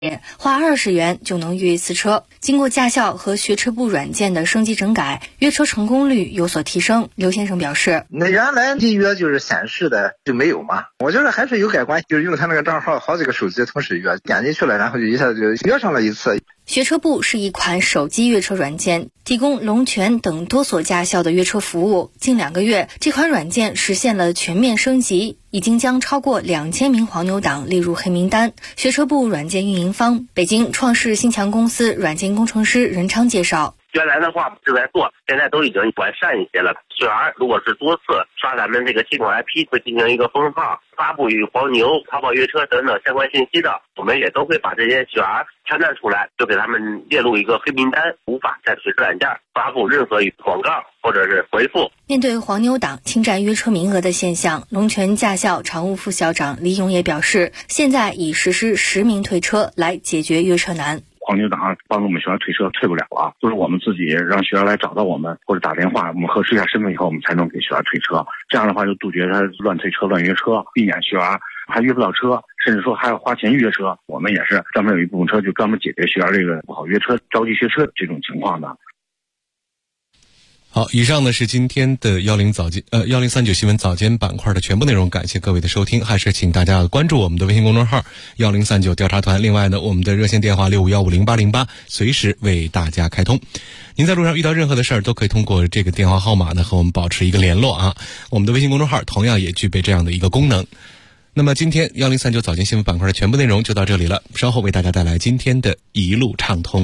花20元就能约一次车。经过驾校和学车部软件的升级整改，约车成功率有所提升。刘先生表示， 那原来一约就是显示的就没有嘛，我觉得还是有改观，就是用他那个账号好几个手机同时约，点进去了，然后就一下就约上了一次。 学车部是一款手机约车软件，提供龙泉等多所驾校的约车服务。近2个月，这款软件实现了全面升级，已经将超过2000名黄牛党列入黑名单。学车部软件运营方北京创世新强公司软件工程师任昌介绍， 原来的话正在做，现在都已经完善一些了。学员如果是多次刷咱们这个系统 IP， 会进行一个封号，发布与黄牛、淘宝约车等等相关信息的，我们也都会把这些学员判断出来，就给他们列入一个黑名单，无法在学车软件发布任何广告或者是回复。 面对黄牛党侵占约车名额的现象，龙泉驾校常务副校长李勇也表示，现在已实施实名退车来解决约车难。 黄牛党帮助我们学员退车退不了了，就是我们自己让学员来找到我们，或者打电话，我们核实一下身份以后，我们才能给学员退车。这样的话就杜绝他乱退车、乱约车，避免学员还约不到车，甚至说还要花钱约车。我们也是专门有一部分车就专门解决学员这个不好约车、着急学车这种情况的。 好，以上呢是今天的1039新闻早间板块的全部内容，感谢各位的收听，还是请大家关注我们的微信公众号1039调查团。另外呢，我们的热线电话65150808随时为大家开通。您在路上遇到任何的事儿，都可以通过这个电话号码呢和我们保持一个联络啊。我们的微信公众号同样也具备这样的一个功能。那么今天1039早间新闻板块的全部内容就到这里了，稍后为大家带来今天的一路畅通。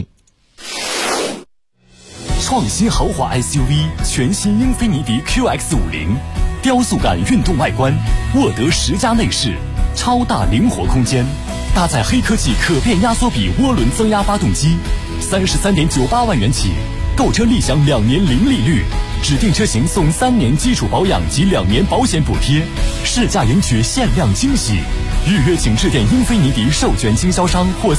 创新豪华 SUV 全新英菲尼迪 QX50， 雕塑感运动外观，沃德10加内饰，超大灵活空间，搭载黑科技可变压缩比涡轮增压发动机，33.98万元起，购车立享2年零利率，指定车型送3年基础保养及2年保险补贴，试驾迎取限量惊喜。预约请致电英菲尼迪授权经销商或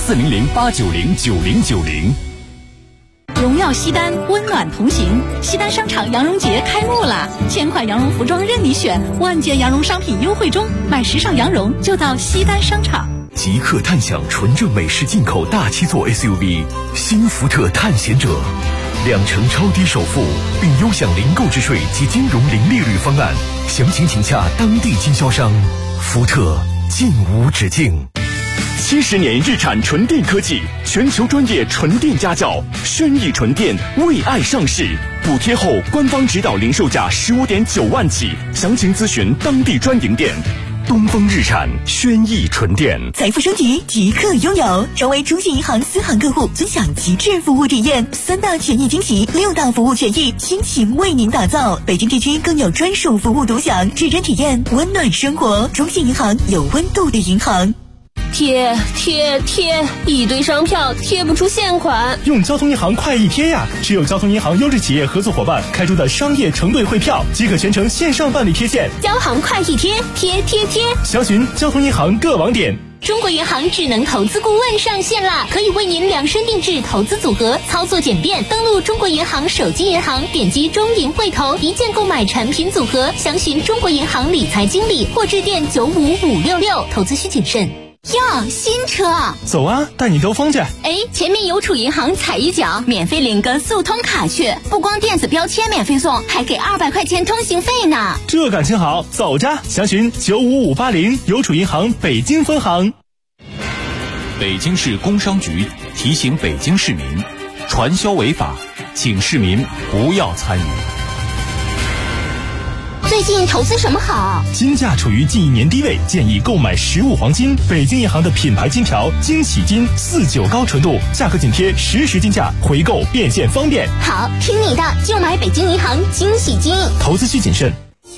400-890-9090。 荣耀西单，温暖同行。西单商场羊绒节开幕了，1000款羊绒服装任你选，万件羊绒商品优惠中，买时尚羊绒就到西单商场。 即刻探享纯正美式进口大7座 SUV 新福特探险者，2成超低首付，并优享零购置税及金融零利率方案，详情请洽当地经销商。福特，尽无止境。70年日产纯电科技，全球专业纯电家教，轩逸纯电为爱上市，补贴后官方指导零售价15.9万起，详情咨询当地专营店。东风日产，轩逸纯电。 财富升级即刻拥有，成为中信银行私行客户，尊享极致服务体验，3大权益惊喜，6大服务权益倾情为您打造。北京地区更有专属服务独享，指针体验温暖生活。中信银行，有温度的银行。 贴，一堆商票贴不出现款。 用交通银行快易贴呀！只有交通银行优质企业合作伙伴开出的商业承兑汇票，即可全程线上办理贴现。 交行快易贴，贴。 详询交通银行各网点。 中国银行智能投资顾问上线啦，可以为您量身定制投资组合，操作简便。登录中国银行手机银行，点击中银汇投，一键购买产品组合。详询中国银行理财经理或致电95566。投资需谨慎。 哟，新车， 走啊，带你兜风去。 前面邮储银行踩一脚，免费领个速通卡去，不光电子标签免费送，还给200块钱通行费呢。 这感情好，走着。详询95580，邮储银行北京分行。 北京市工商局提醒北京市民，传销违法，请市民不要参与。 最近投资什么好？ 金价处于近1年低位，建议购买实物黄金。北京银行的品牌金条惊喜金49高纯度，价格紧贴实时金价，回购变现方便。 好，听你的，就买北京银行惊喜金。 投资需谨慎。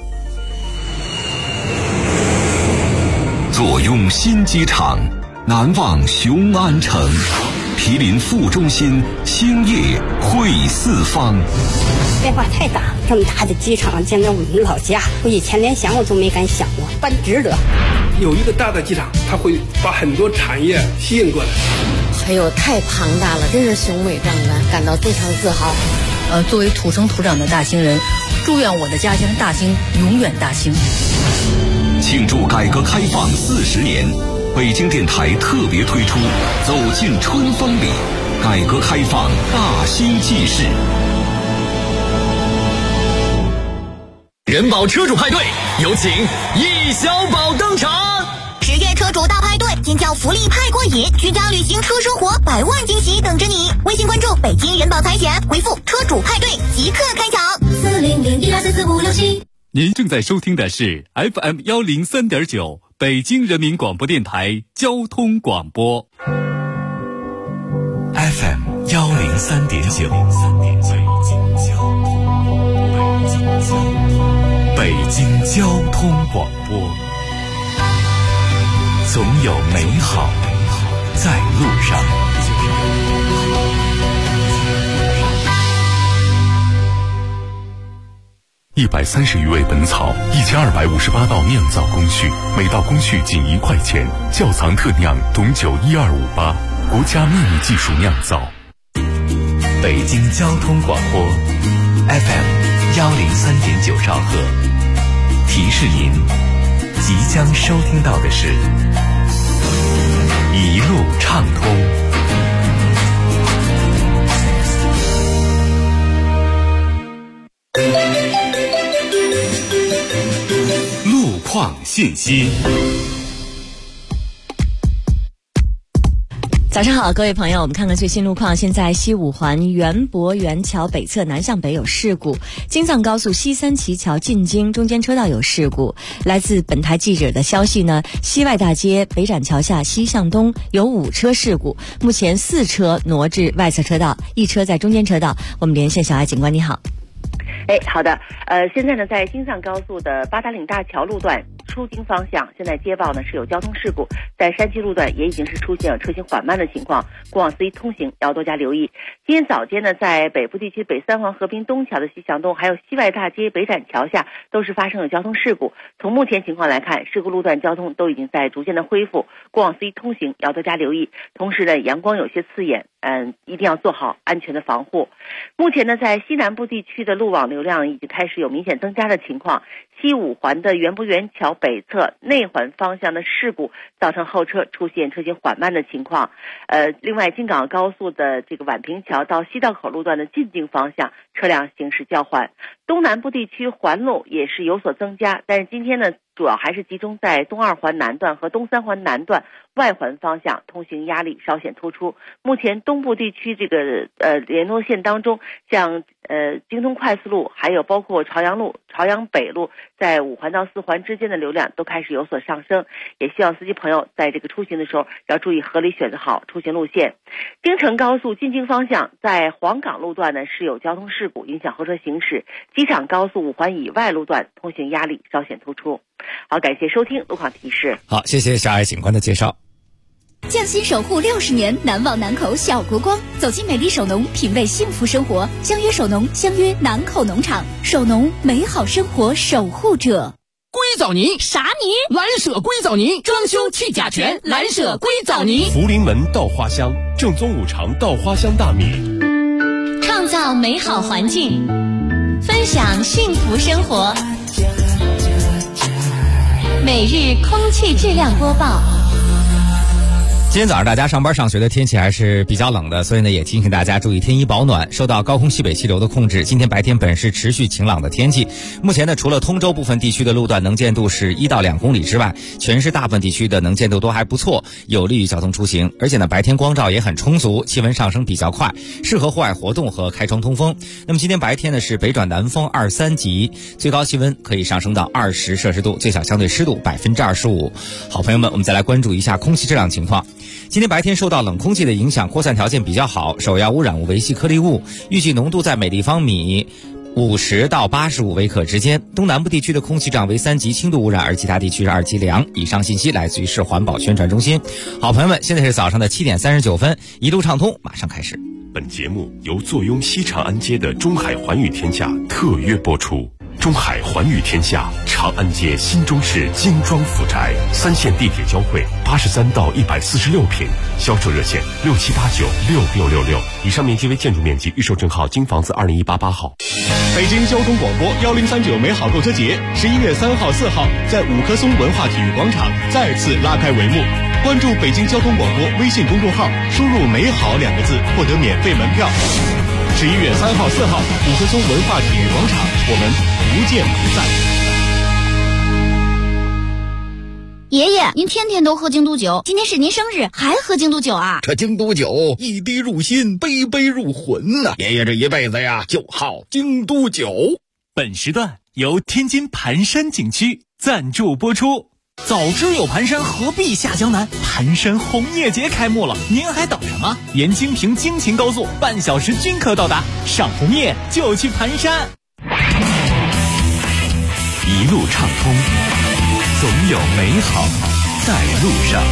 坐拥新机场，难忘雄安城。毗邻副中心，兴业汇四方。 变化太大，这么大的机场建在我们老家，我以前连想我都没敢想过，办值得。 有一个大的机场，它会把很多产业吸引过来。 哎呦，太庞大了，真是雄伟壮观，感到非常自豪。 作为土生土长的大兴人，祝愿我的家乡大兴永远大兴。 庆祝改革开放40年， 北京电台特别推出走进春风里，改革开放大新纪事。 人保车主派对，有请易小宝登场。 10月车主大派对，尖叫福利派过瘾，居家旅行车生活100万惊喜等着你。微信关注北京人保财险，回复车主派对即刻开抢。40012444567。 您正在收听的是 FM 103.9北京人民广播电台交通广播。 FM 103.9，北京交通广播，总有美好在路上。130余味本草，1258道酿造工序，每道工序仅1块钱。窖藏特酿董酒12588，国家秘密技术酿造。北京交通广播 FM 103.9兆赫，提示您即将收听到的是一路畅通。路况信息。 早上好，各位朋友，我们看看最新路况。现在西五环园博园桥北侧南向北有事故，京藏高速西三旗桥进京中间车道有事故。来自本台记者的消息呢，西外大街北展桥下西向东有5车事故，目前4车挪至外侧车道，1车在中间车道。我们连线小艾警官，你好。 好的，现在呢，在京藏高速的八达岭大桥路段出京方向，现在接报呢是有交通事故，在山区路段也已经是出现了车行缓慢的情况，过往司机通行要多加留意。今天早间呢，在北部地区北三环和平东桥的西向东，还有西外大街北展桥下，都是发生了交通事故。从目前情况来看，事故路段交通都已经在逐渐的恢复，过往司机通行要多加留意。同时呢，阳光有些刺眼，一定要做好安全的防护。目前呢，在西南部地区的路网流量已经开始有明显增加的情况。西五环的园博园桥北侧内环方向的事故造成后车出现车行缓慢的情况。另外京港高速的这个宛平桥到西道口路段的进京方向车辆行驶较缓。东南部地区环路也是有所增加，但是今天呢，主要还是集中在东2环南段和东3环南段外环方向，通行压力稍显突出。目前东部地区这个联络线当中，像京通快速路，还有包括朝阳路、朝阳北路，在5环到4环之间的流量都开始有所上升，也希望司机朋友在这个出行的时候要注意合理选择好出行路线。京承高速进京方向，在黄岗路段呢是有交通事故影响后车行驶，机场高速5环以外路段通行压力稍显突出。好，感谢收听路况提示。 好，谢谢小艾警官的介绍。 匠心守护60年，难忘南口小国光。走进美丽首农，品味幸福生活。相约首农，相约南口农场。首农，美好生活守护者。 硅藻泥啥泥？ 蓝舍硅藻泥，装修去甲醛，蓝舍硅藻泥。 福临门稻花香，正宗5常稻花香大米， 创造美好环境，分享幸福生活。每日空气质量播报。 今天早上大家上班上学的天气还是比较冷的，所以呢也提醒大家注意添衣保暖。受到高空西北气流的控制，今天白天本是持续晴朗的天气。目前呢，除了通州部分地区的路段能见度是1到2公里之外，全市大部分地区的能见度都还不错，有利于交通出行。而且呢，白天光照也很充足，气温上升比较快，适合户外活动和开窗通风。那么今天白天呢是北转南风2、3级，最高气温可以上升到20摄氏度，最小相对湿度25%。好朋友们，我们再来关注一下空气质量情况。今天白天受到冷空气的影响，扩散条件比较好，首要污染物为细颗粒物，预计浓度在每立方米50到85微克之间。东南部地区的空气质量为3级轻度污染，而其他地区是2级良。以上信息来自于市环保宣传中心。好朋友们，现在是早上的7点39分，一路畅通马上开始。 本节目由坐拥西长安街的中海环宇天下特约播出。中海环宇天下，长安街新中式精装府宅，3线地铁交汇，83到146平，销售热线67896666。以上面积为建筑面积，预售证号京房子20188号。 北京交通广播1039美好购车节11月3号、4号在5棵松文化体育广场再次拉开帷幕。 关注北京交通广播微信公众号，输入美好2个字获得免费门票。11月3号、4号，五棵松文化体育广场，我们不见不散。 爷爷，您天天都喝京都酒，今天是您生日，还喝京都酒啊？ 这京都酒一滴入心，杯杯入魂呐！爷爷这一辈子呀，就好京都酒。 本时段由天津盘山景区赞助播出。早知有盘山，何必下江南？盘山红叶节开幕了，您还等什么？沿京平京秦高速半小时均可到达，赏红叶就去盘山。 一路畅通，总有美好在路上。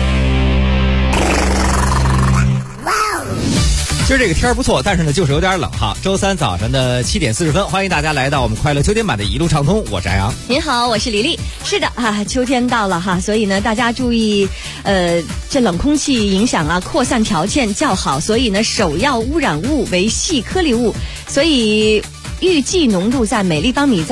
今儿这个天儿不错，但是呢就是有点冷哈。周三早上的7点40分，欢迎大家来到我们快乐秋天版的一路畅通，我是安阳。 您好，我是李丽。是的啊，秋天到了哈，所以呢大家注意，这冷空气影响啊，扩散条件较好，所以呢首要污染物为细颗粒物，所以预计浓度在每立方米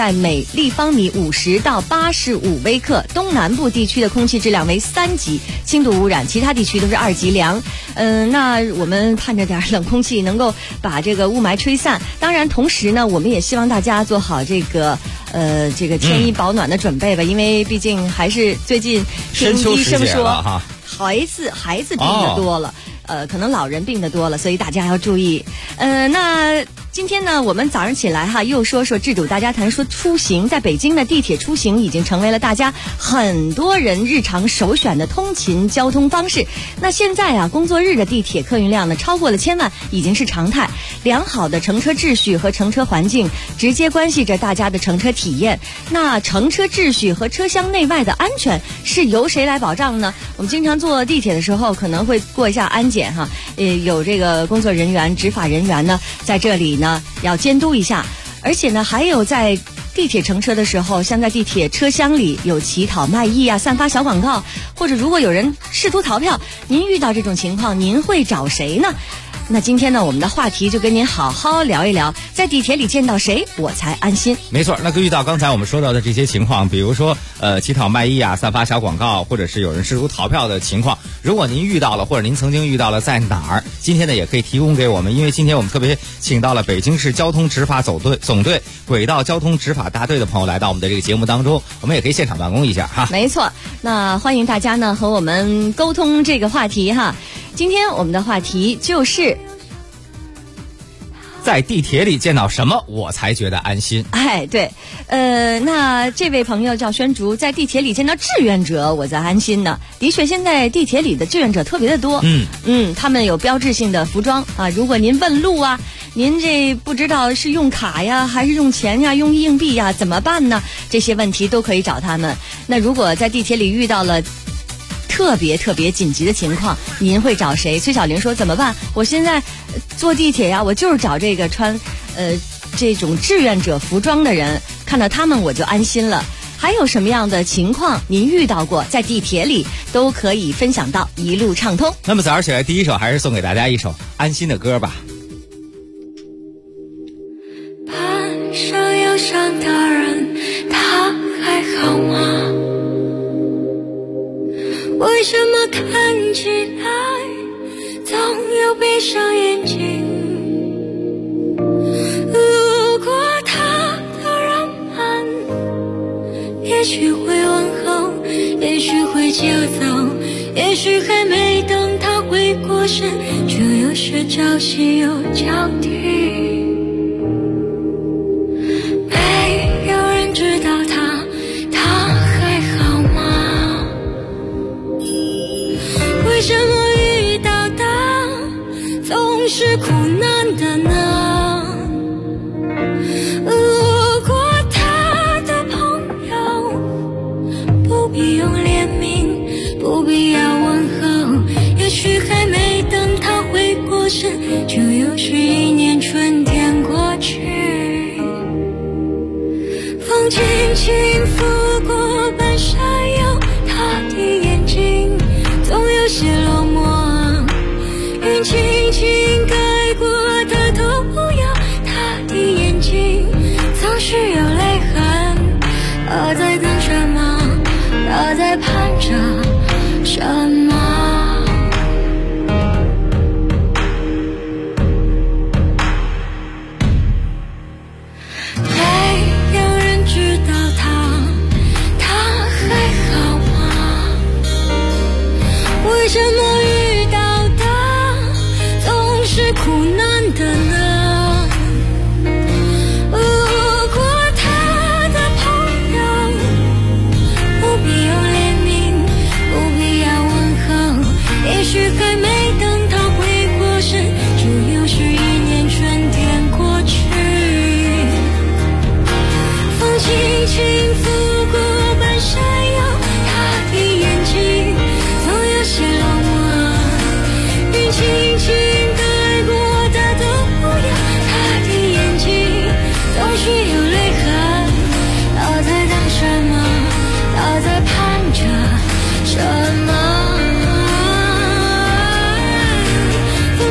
50到85微克，东南部地区的空气质量为3级轻度污染，其他地区都是2级良。那我们盼着点冷空气能够把这个雾霾吹散。当然，同时呢，我们也希望大家做好这个添衣保暖的准备吧，因为毕竟还是最近听医生说孩子病得多了。可能老人病得多了，所以大家要注意。那今天呢，我们早上起来哈，又说制度大家谈说出行，在北京的地铁出行已经成为了大家很多人日常首选的通勤交通方式。那现在啊，工作日的地铁客运量呢超过了1000万，已经是常态。良好的乘车秩序和乘车环境直接关系着大家的乘车体验。那乘车秩序和车厢内外的安全是由谁来保障呢？我们经常坐地铁的时候可能会过一下安检哈，有这个工作人员、执法人员呢在这里呢要监督一下。而且呢，还有在地铁乘车的时候，像在地铁车厢里有乞讨卖艺啊、散发小广告，或者如果有人试图逃票，您遇到这种情况，您会找谁呢？那今天呢，我们的话题就跟您好好聊一聊，在地铁里见到谁我才安心。 没错，那遇到刚才我们说到的这些情况，比如说乞讨卖艺啊、散发小广告，或者是有人试图逃票的情况，如果您遇到了，或者您曾经遇到了，在哪儿？今天呢也可以提供给我们，因为今天我们特别请到了北京市交通执法总队轨道交通执法大队的朋友来到我们的这个节目当中，我们也可以现场办公一下哈。 没错，那欢迎大家呢和我们沟通这个话题哈。今天我们的话题就是在地铁里见到什么我才觉得安心。 哎，对，那这位朋友叫宣竹，在地铁里见到志愿者我才安心呢。的确，现在地铁里的志愿者特别的多，他们有标志性的服装啊。如果您问路啊，您这不知道是用卡呀，还是用钱呀，用硬币呀，怎么办呢？这些问题都可以找他们。那如果在地铁里遇到了特别紧急的情况，您会找谁？崔小玲说怎么办？我现在坐地铁呀，我就是找这个穿这种志愿者服装的人，看到他们我就安心了。还有什么样的情况您遇到过，在地铁里都可以分享到一路畅通。 那么早上起来第一首还是送给大家一首安心的歌吧。 攀上忧伤的人，他还好吗？为什么看起来总有闭上眼睛？路过他的人们，也许会问候，也许会就走，也许还没等他回过神，就又是朝夕又交替。没有人知道他还好吗？为什么遇到的总是苦难的呢？路过他的朋友，不必用怜悯，不必要问候，也许还没等他回过神，就又是一年春天过去。风轻轻拂过半山腰，他的眼睛总有些落寞，云轻轻盖过他头摇，他的眼睛总是有泪痕。他在等什么？他在盼着什么？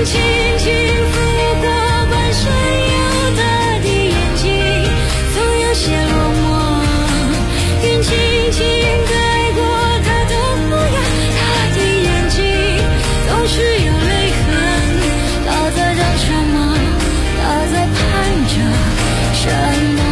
云轻轻拂过半山腰，他的眼睛总有些落寞。云轻轻盖过他的模样，他的眼睛总是有泪痕。他在等什么？他在盼着什么？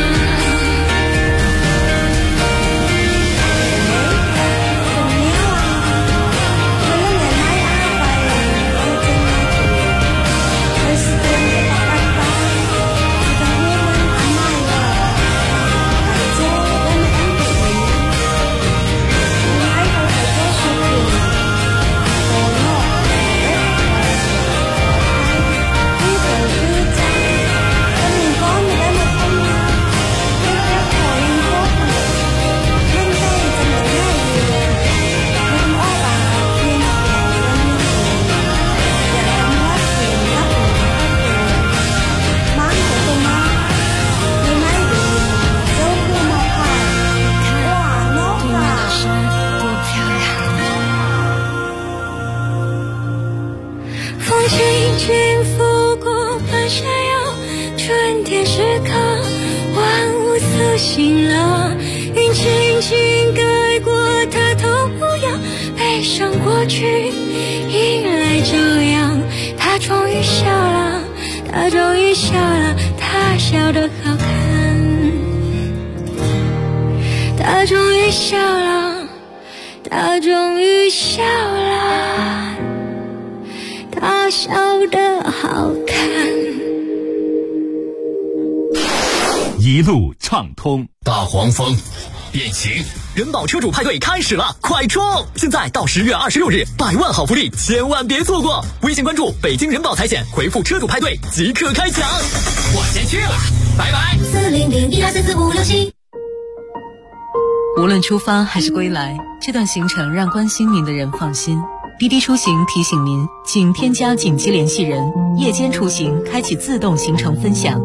醒了，云轻轻盖过他头模样，悲伤过去，迎来这样。他终于笑了，他终于笑了，他笑得好看。他终于笑了，他终于笑了，他笑得好看。 一路畅通， 大黄蜂变形，人保车主派对开始了，快冲！现在到10月26日，100万好福利，千万别错过！微信关注北京人保财险，回复车主派对即刻开抢。我先去了，拜拜。 40012444567。 无论出发还是归来，这段行程让关心您的人放心。滴滴出行提醒您，请添加紧急联系人，夜间出行开启自动行程分享。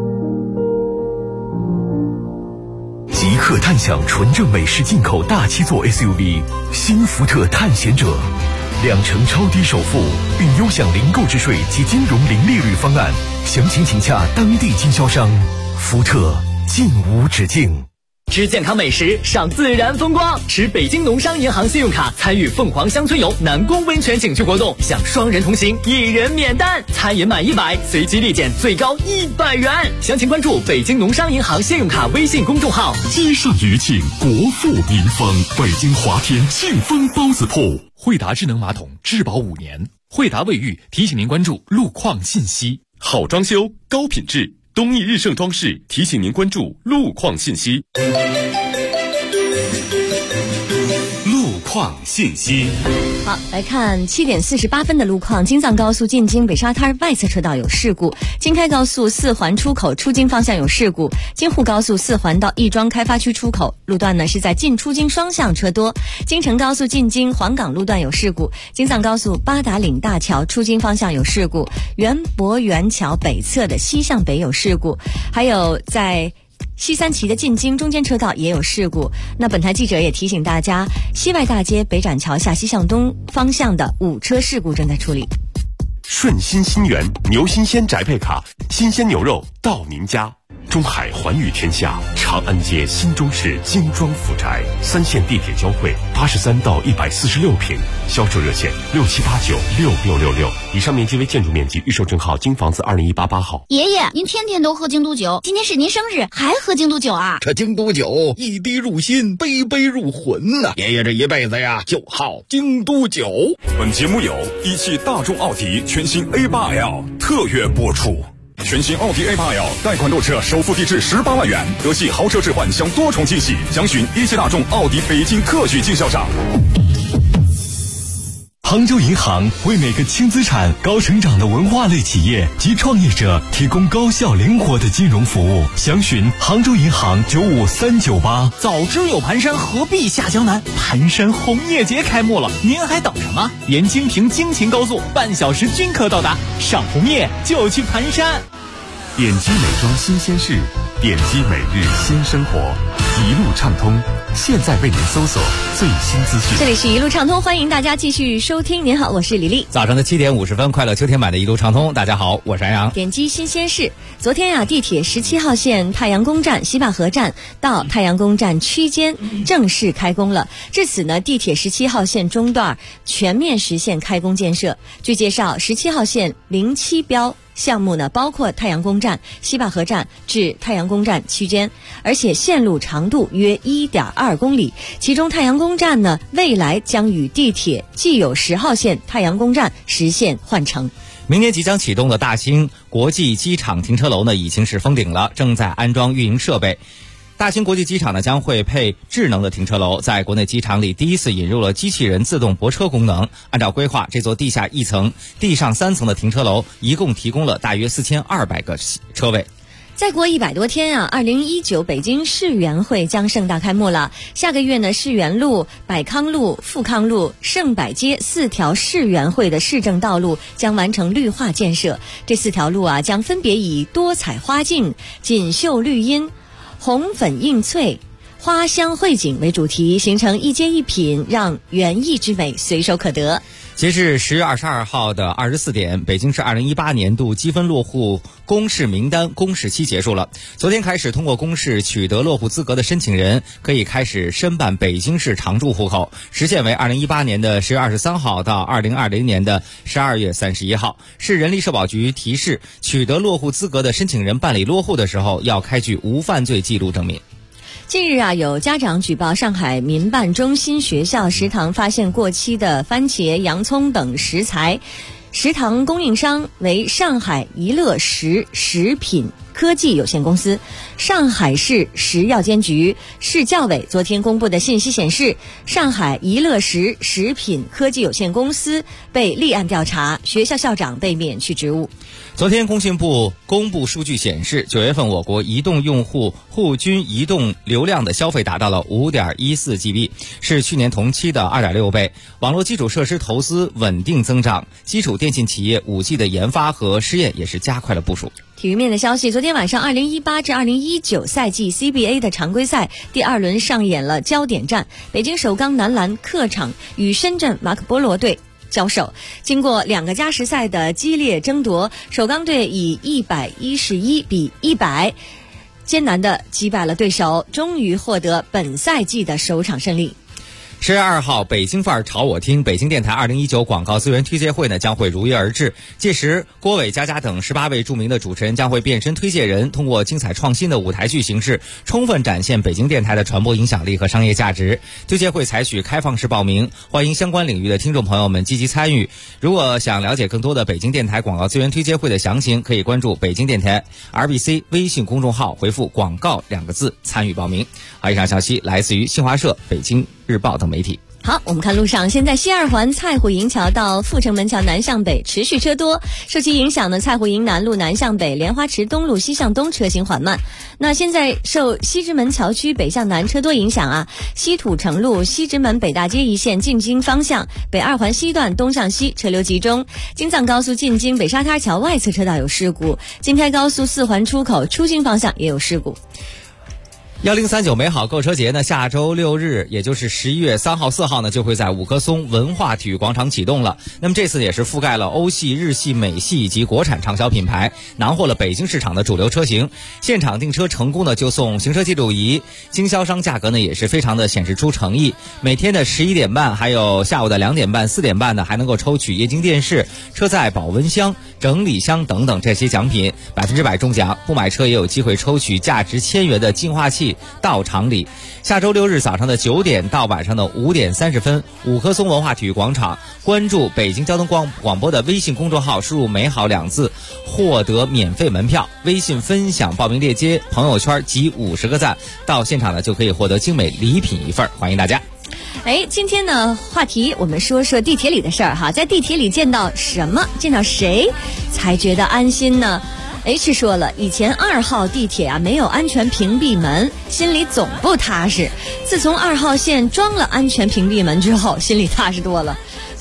即刻探享纯正美式进口大7座 SUV 新福特探险者，2成超低首付，并优享零购置税及金融零利率方案，详情请洽当地经销商。福特尽无止境。 吃健康美食，赏自然风光，持北京农商银行信用卡参与凤凰乡村游南宫温泉景区活动，享双人同行，1人免单，餐饮满100随机立减最高100元。详情关注北京农商银行信用卡微信公众号。 街上余庆，国富民丰，北京华天庆丰包子铺。 惠达智能马桶质保5年，惠达卫浴提醒您关注路况信息。 好装修，高品质。东义日盛装饰提醒您关注路况信息。路况信息。 好，来看7点48分的路况。京藏高速进京北沙滩外侧车道有事故，京开高速4环出口出京方向有事故，京沪高速4环到亦庄开发区出口路段呢是在进出京双向车多。京承高速进京黄岗路段有事故，京藏高速八达岭大桥出京方向有事故，园博园桥北侧的西向北有事故，还有在西三旗的进京中间车道也有事故。那本台记者也提醒大家，西外大街北展桥下西向东方向的5车事故正在处理。 顺心新源牛新鲜宅配卡，新鲜牛肉到您家。中海寰宇天下，长安街新中市精装府宅，3线地铁交汇，83到146平，销售热线67896666。以上面积为建筑面积，预售证号京房子20188号。 爷爷，您天天都喝京都酒，今天是您生日，还喝京都酒啊？ 这京都酒一滴入心，杯杯入魂呐！爷爷这一辈子呀，就好京都酒。 本节目由一汽大众奥迪全新 A8L 特约播出。全新奥迪 A8L 贷款购车首付低至18万元，德系豪车置换享多重惊喜，详询一汽大众奥迪北京特许经销商。 杭州银行为每个轻资产、高成长的文化类企业及创业者提供高效灵活的金融服务，详询杭州银行95398。 早知有盘山，何必下江南？盘山红叶节开幕了，您还等什么？沿京平京秦高速半小时均可到达，赏红叶就去盘山。 点击美妆新鲜事，点击每日新生活。 一路畅通，现在为您搜索最新资讯。 这里是一路畅通，欢迎大家继续收听。您好，我是李丽。 早上的7点50分，快乐秋天版的一路畅通。大家好，我是安阳。 点击新鲜事，昨天地铁17号线太阳宫站西坝河站到太阳宫站区间正式开工了。至此呢，地铁17号线中段全面实现开工建设。据介绍，17号线07标项目呢，包括太阳宫站、西坝河站至太阳宫站区间，而且线路长度约1.2公里。其中太阳宫站呢，未来将与地铁既有10号线太阳宫站实现换乘。 明年即将启动的大兴国际机场停车楼呢，已经是封顶了，正在安装运营设备。大兴国际机场呢，将会配智能的停车楼，在国内机场里第一次引入了机器人自动泊车功能。按照规划，这座地下1层、地上3层的停车楼一共提供了大约4200个车位。 再过100多天2019北京世园会将盛大开幕了。下个月呢，世园路、百康路、富康路、盛百街4条世园会的市政道路将完成绿化建设。这4条路将分别以多彩花径、锦绣绿荫、红粉映翠、花香汇景为主题，形成一街一品，让园艺之美随手可得。 截至10月22号的24点，北京市2018年度积分落户公示名单公示期结束了。昨天开始，通过公示取得落户资格的申请人可以开始申办北京市常住户口，时限为2018年的10月23号到2020年的12月31号。市人力社保局提示，取得落户资格的申请人办理落户的时候要开具无犯罪记录证明。 近日有家长举报上海民办中心学校食堂发现过期的番茄、洋葱等食材，食堂供应商为上海宜乐食食品科技有限公司。上海市食药监局、市教委昨天公布的信息显示，上海宜乐食食品科技有限公司被立案调查，学校校长被免去职务。 昨天工信部公布数据显示，9月份我国移动用户户均移动流量的消费达到了 5.14 GB， 是去年同期的 2.6 倍。网络基础设施投资稳定增长，基础电信企业 5G 的研发和试验也是加快了部署。 体育面的消息，昨天晚上2018至2019赛季 CBA 的常规赛第2轮上演了焦点战，北京首钢男篮客场与深圳马可波罗队交手。经过2个加时赛的激烈争夺，首钢队以111比100艰难地击败了对手，终于获得本赛季的首场胜利。 10月2号，北京范儿朝我听北京电台2019广告资源推介会呢将会如约而至。届时，郭伟、佳佳等18位著名的主持人将会变身推介人，通过精彩创新的舞台剧形式，充分展现北京电台的传播影响力和商业价值。推介会采取开放式报名，欢迎相关领域的听众朋友们积极参与。如果想了解更多的北京电台广告资源推介会的详情，可以关注北京电台 RBC 微信公众号，回复广告2个字参与报名。好，以上消息来自于新华社、北京日报等媒体。 好，我们看路上，现在西二环蔡虎营桥到阜成门桥南向北持续车多，受其影响呢，蔡虎营南路南向北、莲花池东路西向东车行缓慢。那现在受西直门桥区北向南车多影响西土城路西直门北大街一线进京方向北2环西段东向西车流集中，京藏高速进京北沙滩桥外侧车道有事故，京开高速4环出口出京方向也有事故。 1039美好购车节呢，下周6日，也就是11月3号、4号呢，就会在五棵松文化体育广场启动了。那么这次也是覆盖了欧系、日系、美系以及国产畅销品牌，囊获了北京市场的主流车型。现场订车成功呢，就送行车记录仪，经销商价格呢也是非常的显示出诚意。每天的11点半，还有下午的2点半、4点半呢，还能够抽取液晶电视、车载保温箱、整理箱等等这些奖品，100%中奖。不买车也有机会抽取价值1000元的净化器到场礼。下周6日早上的9点到晚上的5点30分，五棵松文化体育广场，关注北京交通广播的微信公众号，输入美好2字获得免费门票，微信分享报名链接，朋友圈集50个赞，到现场呢就可以获得精美礼品1份，欢迎大家。 今天呢话题我们说说地铁里的事儿哈，在地铁里见到什么、见到谁才觉得安心呢？H 说了，以前2号地铁没有安全屏蔽门，心里总不踏实。自从2号线装了安全屏蔽门之后，心里踏实多了。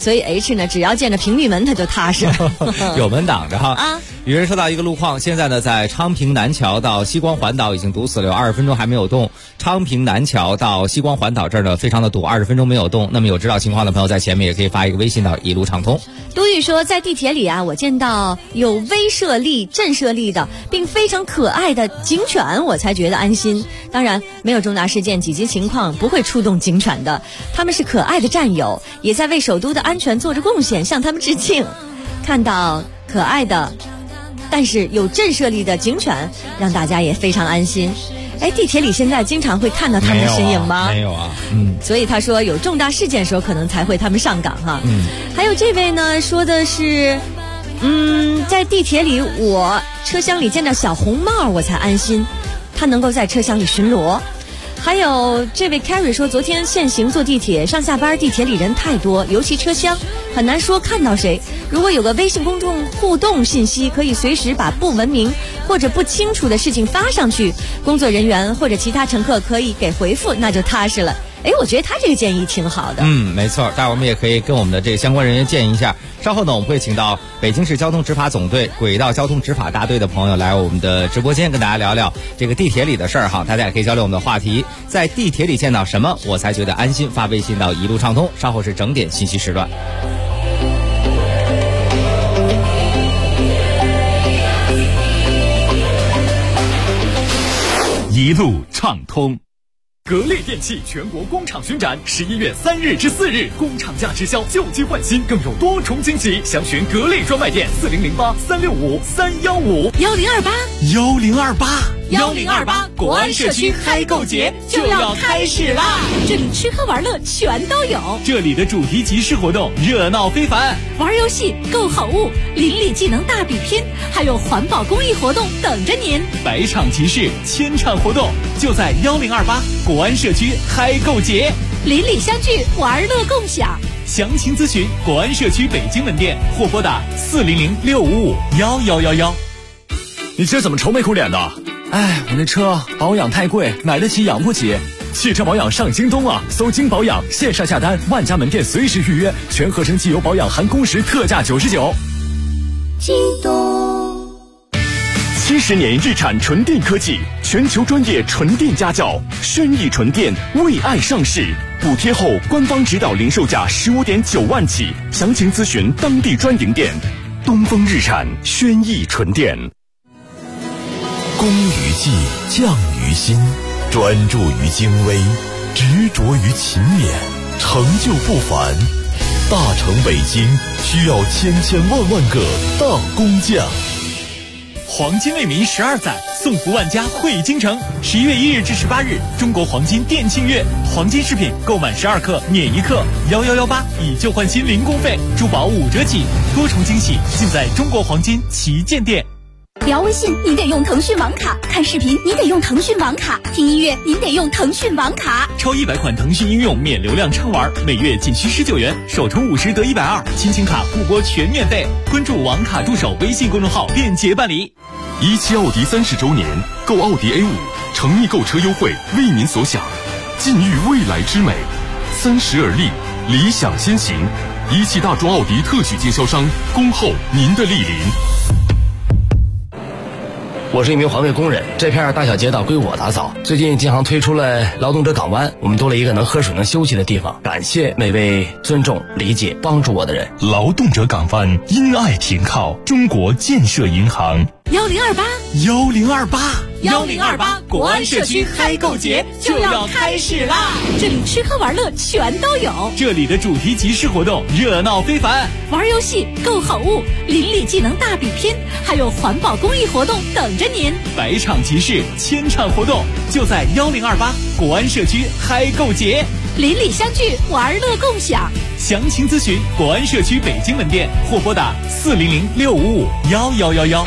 所以 H 呢，只要见着屏蔽门他就踏实， 有门挡着哈。 啊， 有人收到一个路况，现在呢在昌平南桥到西光环岛已经堵死了，有20分钟还没有动。昌平南桥到西光环岛这儿呢非常的堵，20分钟没有动。那么有知道情况的朋友在前面也可以发一个微信到一路畅通。 都玉说，在地铁里啊，我见到有威慑力、震慑力的，并非常可爱的警犬，我才觉得安心。当然，没有重大事件、紧急情况不会出动警犬的，他们是可爱的战友，也在为首都的安全做着贡献，向他们致敬。看到可爱的但是有震慑力的警犬，让大家也非常安心。哎，地铁里现在经常会看到他们的身影吗？ 没有啊， 所以他说有重大事件的时候可能才会他们上岗哈。还有这位呢说的是，在地铁里我车厢里见到小红帽我才安心，他能够在车厢里巡逻。还有这位 Carrie 说，昨天限行坐地铁，上下班地铁里人太多，尤其车厢很难说看到谁。如果有个微信公众互动信息，可以随时把不文明或者不清楚的事情发上去，工作人员或者其他乘客可以给回复，那就踏实了。哎，我觉得他这个建议挺好的。 没错，待会儿我们也可以跟我们的这个相关人员建议一下。稍后呢，我们会请到北京市交通执法总队轨道交通执法大队的朋友来我们的直播间跟大家聊聊这个地铁里的事儿哈。大家也可以交流我们的话题，在地铁里见到什么我才觉得安心，发微信到一路畅通。稍后是整点信息时段。 一路畅通。格力电器全国工厂巡展11月3日至4日，工厂价直销，旧机换新，更有多重惊喜。详询格力专卖店4008-365-315。1028国安社区嗨购节就要开始啦！ 这里吃喝玩乐全都有， 这里的主题集市活动热闹非凡， 玩游戏、购好物、邻里技能大比拼，还有环保公益活动等着您。 百场集市，千场活动，就在1028国安社区嗨购节， 邻里相聚，玩乐共享。 详情咨询国安社区北京门店或拨打400-655-1111。 你今儿怎么愁眉苦脸的？哎，我那车保养太贵，买得起养不起。汽车保养上京东啊，搜京保养，线上下单，万家门店随时预约，全合成机油保养含工时特价99。 京东 70年日产纯电科技，全球专业纯电家教，轩逸纯电为爱上市，补贴后官方指导零售价15.9万起，详情咨询当地专营店。东风日产轩逸纯电。 工于技，匠于心，专注于精微，执着于勤勉，成就不凡。大成北京需要千万个大工匠。 黄金为民12载，送福万家汇京城。11月1日至18日，中国黄金店庆月，黄金饰品购满12克免1克，1118以旧换新零工费，珠宝5折起，多重惊喜尽在中国黄金旗舰店。 聊微信你得用腾讯网卡，看视频你得用腾讯网卡，听音乐你得用腾讯网卡。 超100款腾讯应用免流量畅玩，每月仅需19元，首充50得120，亲情卡互拨全免费。关注网卡助手微信公众号便捷办理。 17奥迪30周年，购奥迪 A5，诚意购车优惠为您所想，尽育未来之美。30而立，理想先行。17大众奥迪特许经销商，恭候您的莅临。 我是一名环卫工人，这片大小街道归我打扫。最近建行推出了劳动者港湾，我们多了一个能喝水能休息的地方。感谢每位尊重、理解、帮助我的人。 劳动者港湾，因爱停靠，中国建设银行。 1028 国安社区嗨购节就要开始啦！ 这里吃喝玩乐全都有， 这里的主题集市活动热闹非凡， 玩游戏、购好物、邻里技能大比拼，还有环保公益活动等着您。 百场集市，千场活动，就在1028国安社区嗨购节， 邻里相聚，玩乐共享。 详情咨询国安社区北京门店或拨打400-655-1111。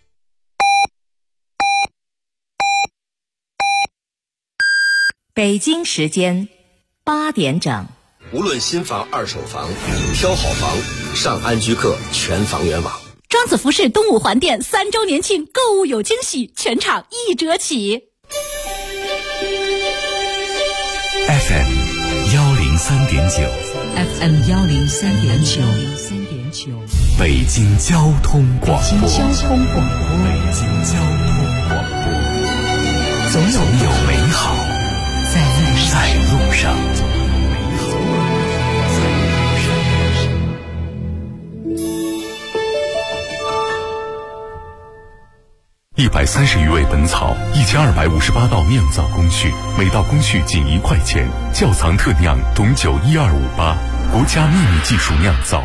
北京时间8点整。 无论新房、二手房，挑好房，上安居客全房源网。 庄子服饰东五环店3周年庆购物有惊喜，全场1折起。 FM 103.9 FM 103.9。 北京交通广播。 北京交通广播。 北京交通广播。总有美好在路上。130余味本草，1258道酿造工序，每道工序仅1块钱。窖藏特酿董酒12588，国家秘密技术酿造。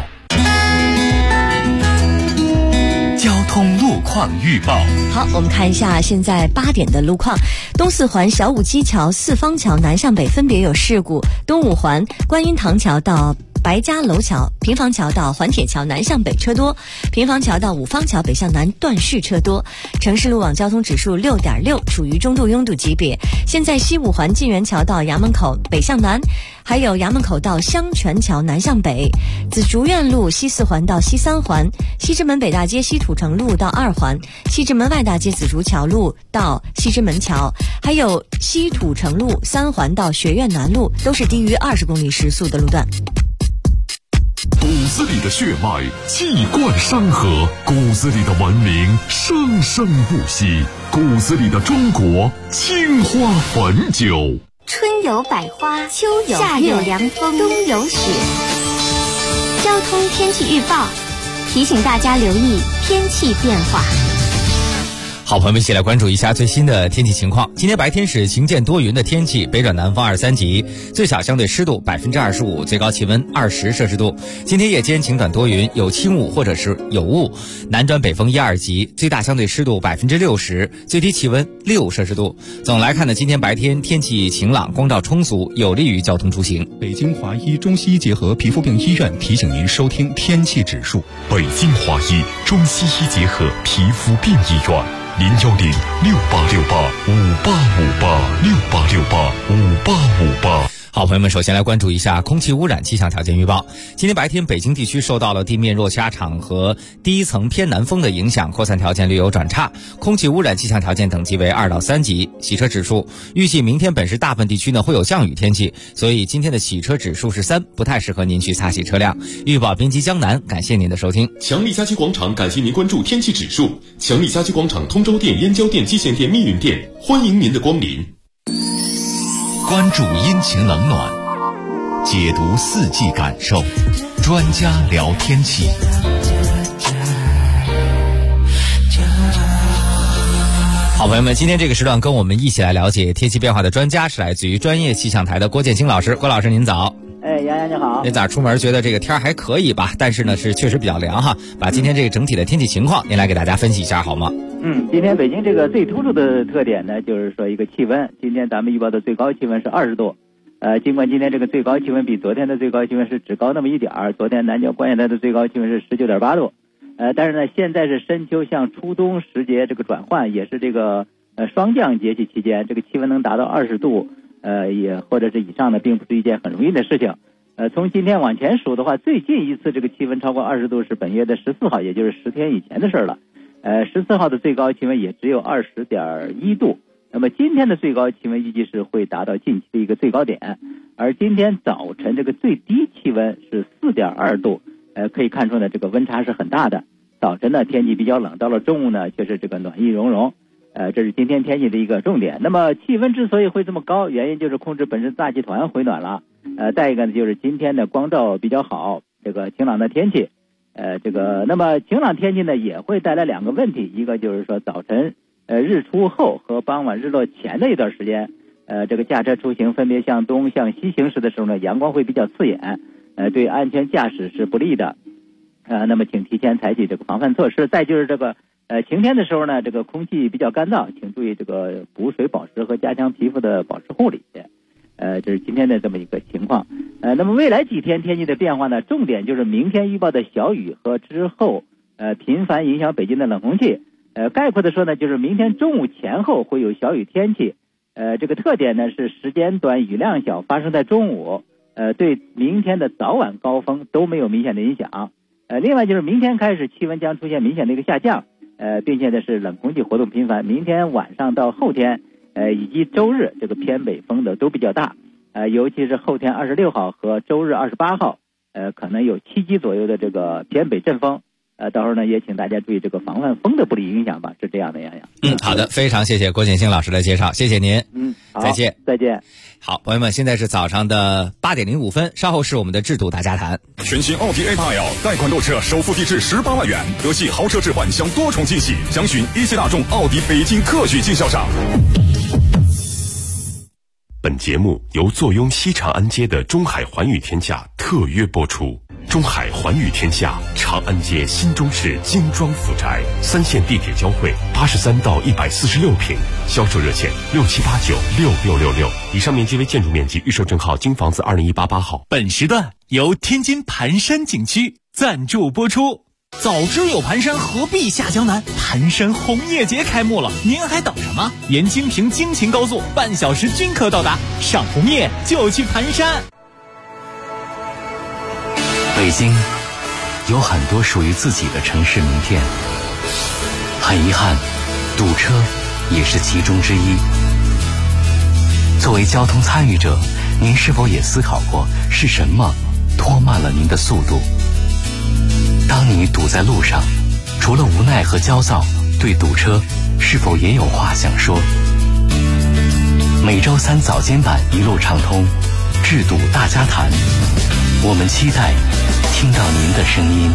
交通路况预报。好，我们看一下现在8点的路况。东四环小武基桥、四方桥南向北分别有事故，东五环观音堂桥到白家楼桥、平房桥到环铁桥南向北车多，平房桥到五方桥北向南断续车多。城市路网交通指数6.6，处于中度拥堵级别。现在西五环晋源桥到衙门口北向南，还有衙门口到香泉桥南向北，紫竹院路西四环到西三环，西直门北大街西土城路到2环，西直门外大街紫竹桥路到西直门桥，还有西土城路3环到学院南路都是低于20公里时速的路段。 骨子里的血脉气贯山河，骨子里的文明生生不息，骨子里的中国青花汾酒。 春有百花，秋有夏有凉风，冬有雪。交通天气预报提醒大家留意天气变化。 好，朋友们一起来关注一下最新的天气情况。今天白天是晴间多云的天气，北转南风2、3级，最小相对湿度25%，最高气温20摄氏度。今天夜间晴转多云，有轻雾或者是有雾，南转北风1、2级，最大相对湿度60%，最低气温6摄氏度。总来看呢，今天白天天气晴朗，光照充足，有利于交通出行。 北京华医中西医结合皮肤病医院提醒您收听天气指数。 北京华医中西医结合皮肤病医院。0106868586858 好，朋友们，首先来关注一下空气污染气象条件预报。今天白天，北京地区受到了地面弱气压场和低层偏南风的影响，扩散条件略有转差，空气污染气象条件等级为2到3级。洗车指数预计明天本市大部分地区呢会有降雨天气，所以今天的洗车指数是3，不太适合您去擦洗车辆。预报编辑江南，感谢您的收听。 强力家居广场感谢您关注天气指数。强力家居广场通州店、燕郊店、蓟县店、密云店，欢迎您的光临。 关注阴晴冷暖，解读四季感受，专家聊天气。 好，朋友们，今天这个时段跟我们一起来了解天气变化的专家是来自于专业气象台的郭建清老师。郭老师您早。 杨洋你好。 您早出门觉得这个天还可以吧？但是呢是确实比较凉哈。把今天这个整体的天气情况您来给大家分析一下好吗？ 今天北京这个最突出的特点呢，就是说一个气温。今天咱们预报的最高气温是20度。尽管今天这个最高气温比昨天的最高气温是只高那么一点儿，昨天南郊关县台的最高气温是19.8度。但是呢，现在是深秋向初冬时节这个转换，也是这个霜降节气期间，这个气温能达到20度，也或者是以上呢，并不是一件很容易的事情。从今天往前数的话，最近一次这个气温超过20度是本月的14号，也就是10天以前的事了。14号的最高气温也只有20.1度。那么今天的最高气温预计是会达到近期的一个最高点，而今天早晨这个最低气温是4.2度。可以看出呢，这个温差是很大的。早晨呢天气比较冷，到了中午呢却是这个暖意融融。这是今天天气的一个重点。那么气温之所以会这么高，原因就是控制本身大气团回暖了。再一个呢，就是今天的光照比较好，这个晴朗的天气。那么晴朗天气呢也会带来2个问题，一个就是说早晨日出后和傍晚日落前的一段时间，这个驾车出行分别向东向西行驶的时候呢，阳光会比较刺眼，对安全驾驶是不利的。那么请提前采取这个防范措施。再就是这个晴天的时候呢，这个空气比较干燥，请注意这个补水保湿和加强皮肤的保湿护理。这是今天的这么一个情况。那么未来几天天气的变化呢，重点就是明天预报的小雨和之后频繁影响北京的冷空气。概括的说呢，就是明天中午前后会有小雨天气。这个特点呢是时间短、雨量小，发生在中午。对明天的早晚高峰都没有明显的影响。另外就是明天开始气温将出现明显的一个下降，并且呢是冷空气活动频繁。明天晚上到后天以及周日这个偏北风的都比较大，尤其是后天26号和周日28号可能有7级左右的这个偏北阵风。到时候呢，也请大家注意这个防范风的不利影响吧，是这样的，洋洋。 好的，非常谢谢郭建兴老师的介绍，谢谢您。 好， 再见， 再见。 好，朋友们，现在是早上的8点05分，稍后是我们的制度大家谈。 全新奥迪 A8L 贷款购车首付低至18万元，德系豪车置换享多重惊喜，详询一汽大众奥迪北京特许经销商。 本节目由坐拥西长安街的中海环宇天下特约播出。中海环宇天下，长安街新中式精装府宅，3线地铁交汇，83到146平，销售热线67896666。以上面积为建筑面积，预售证号京房子20188号。 本时段由天津盘山景区赞助播出。早知有盘山，何必下江南？盘山红叶节开幕了，您还等什么？沿京平京秦高速半小时均可到达，赏红叶就去盘山。 北京有很多属于自己的城市名片，很遗憾，堵车也是其中之一。作为交通参与者，您是否也思考过是什么拖慢了您的速度？当你堵在路上，除了无奈和焦躁，对堵车是否也有话想说？每周3早间版一路畅通，治堵大家谈，我们期待听到您的声音。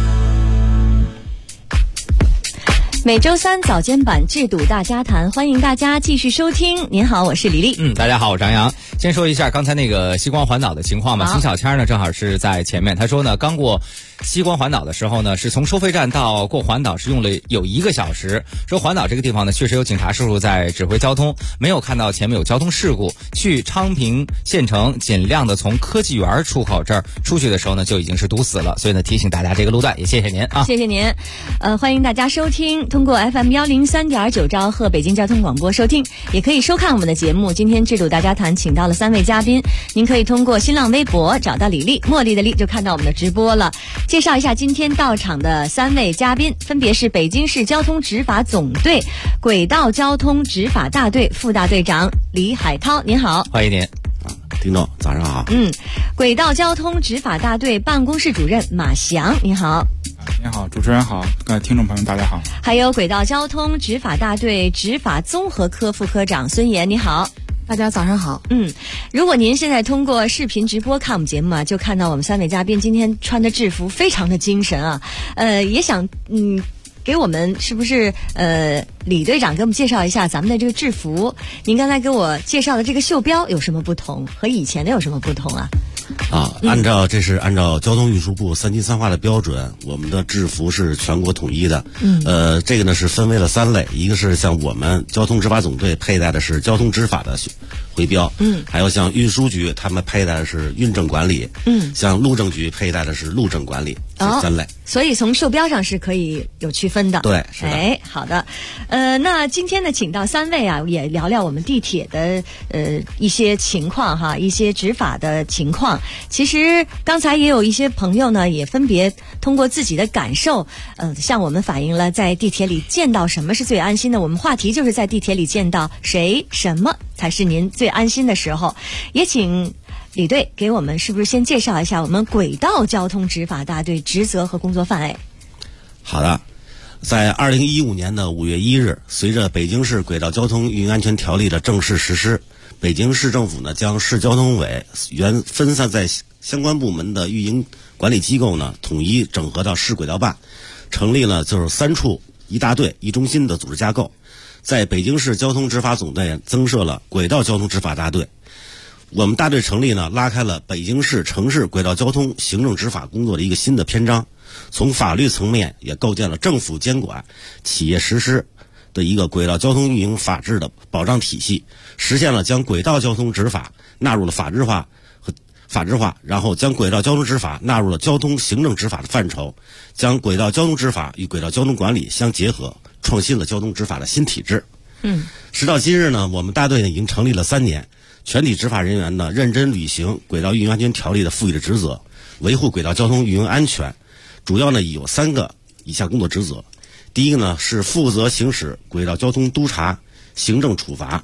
每周3早间版治堵大家谈，欢迎大家继续收听。您好，我是李丽。 大家好，我张扬。先说一下刚才那个西关环岛的情况吧。邢小谦呢正好是在前面，他说呢刚过西关环岛的时候呢，是从收费站到过环岛是用了有1个小时。说环岛这个地方呢，确实有警察叔叔在指挥交通，没有看到前面有交通事故。去昌平县城尽量的从科技园出口这儿出去的时候呢，就已经是堵死了。所以呢，提醒大家这个路段，也谢谢您啊， 谢谢您。欢迎大家收听，通过 FM 103.9兆赫北京交通广播收听，也可以收看我们的节目。今天制度大家谈请到了3位嘉宾，您可以通过新浪微博找到李丽，茉莉的丽，就看到我们的直播了。介绍一下今天到场的3位嘉宾，分别是北京市交通执法总队轨道交通执法大队副大队长李海涛，您好， 欢迎您。 听众早上好。 轨道交通执法大队办公室主任马翔，你好。 你好，主持人好，各位听众朋友大家好。 还有轨道交通执法大队执法综合科副科长孙岩，你好。 大家早上好。 如果您现在通过视频直播看我们节目啊，就看到我们3位嘉宾今天穿的制服非常的精神啊。也想给我们是不是李队长给我们介绍一下咱们的这个制服？您刚才给我介绍的这个袖标有什么不同？和以前的有什么不同啊？ 这是按照交通运输部3级3化的标准，我们的制服是全国统一的。这个呢是分为了3类，一个是像我们交通执法总队佩戴的是交通执法的徽标，还有像运输局他们佩戴的是运政管理，像路政局佩戴的是路政管理，这3类。 所以从袖标上是可以有区分的。 对，是的。 好的。那今天呢，请到3位啊，也聊聊我们地铁的一些情况哈，一些执法的情况。其实刚才也有一些朋友呢，也分别通过自己的感受，向我们反映了在地铁里见到什么是最安心的。我们话题就是在地铁里见到谁什么才是您最安心的时候。也请李队给我们是不是先介绍一下我们轨道交通执法大队职责和工作范围？ 好的。在2015年的5月1日，随着北京市轨道交通运营安全条例的正式实施，北京市政府呢将市交通委原分散在相关部门的运营管理机构呢统一整合到市轨道办，成立了就是3处1大队1中心的组织架构。在北京市交通执法总队增设了轨道交通执法大队。我们大队成立呢，拉开了北京市城市轨道交通行政执法工作的一个新的篇章。从法律层面也构建了政府监管、企业实施的一个轨道交通运营法治的保障体系，实现了将轨道交通执法纳入了法制化，然后将轨道交通执法纳入了交通行政执法的范畴，将轨道交通执法与轨道交通管理相结合，创新了交通执法的新体制。时到今日呢，我们大队呢已经成立了3年，全体执法人员呢认真履行轨道运营安全条例的赋予的职责，维护轨道交通运营安全。主要呢有3个以下工作职责。第一个呢是负责行使轨道交通督查、行政处罚、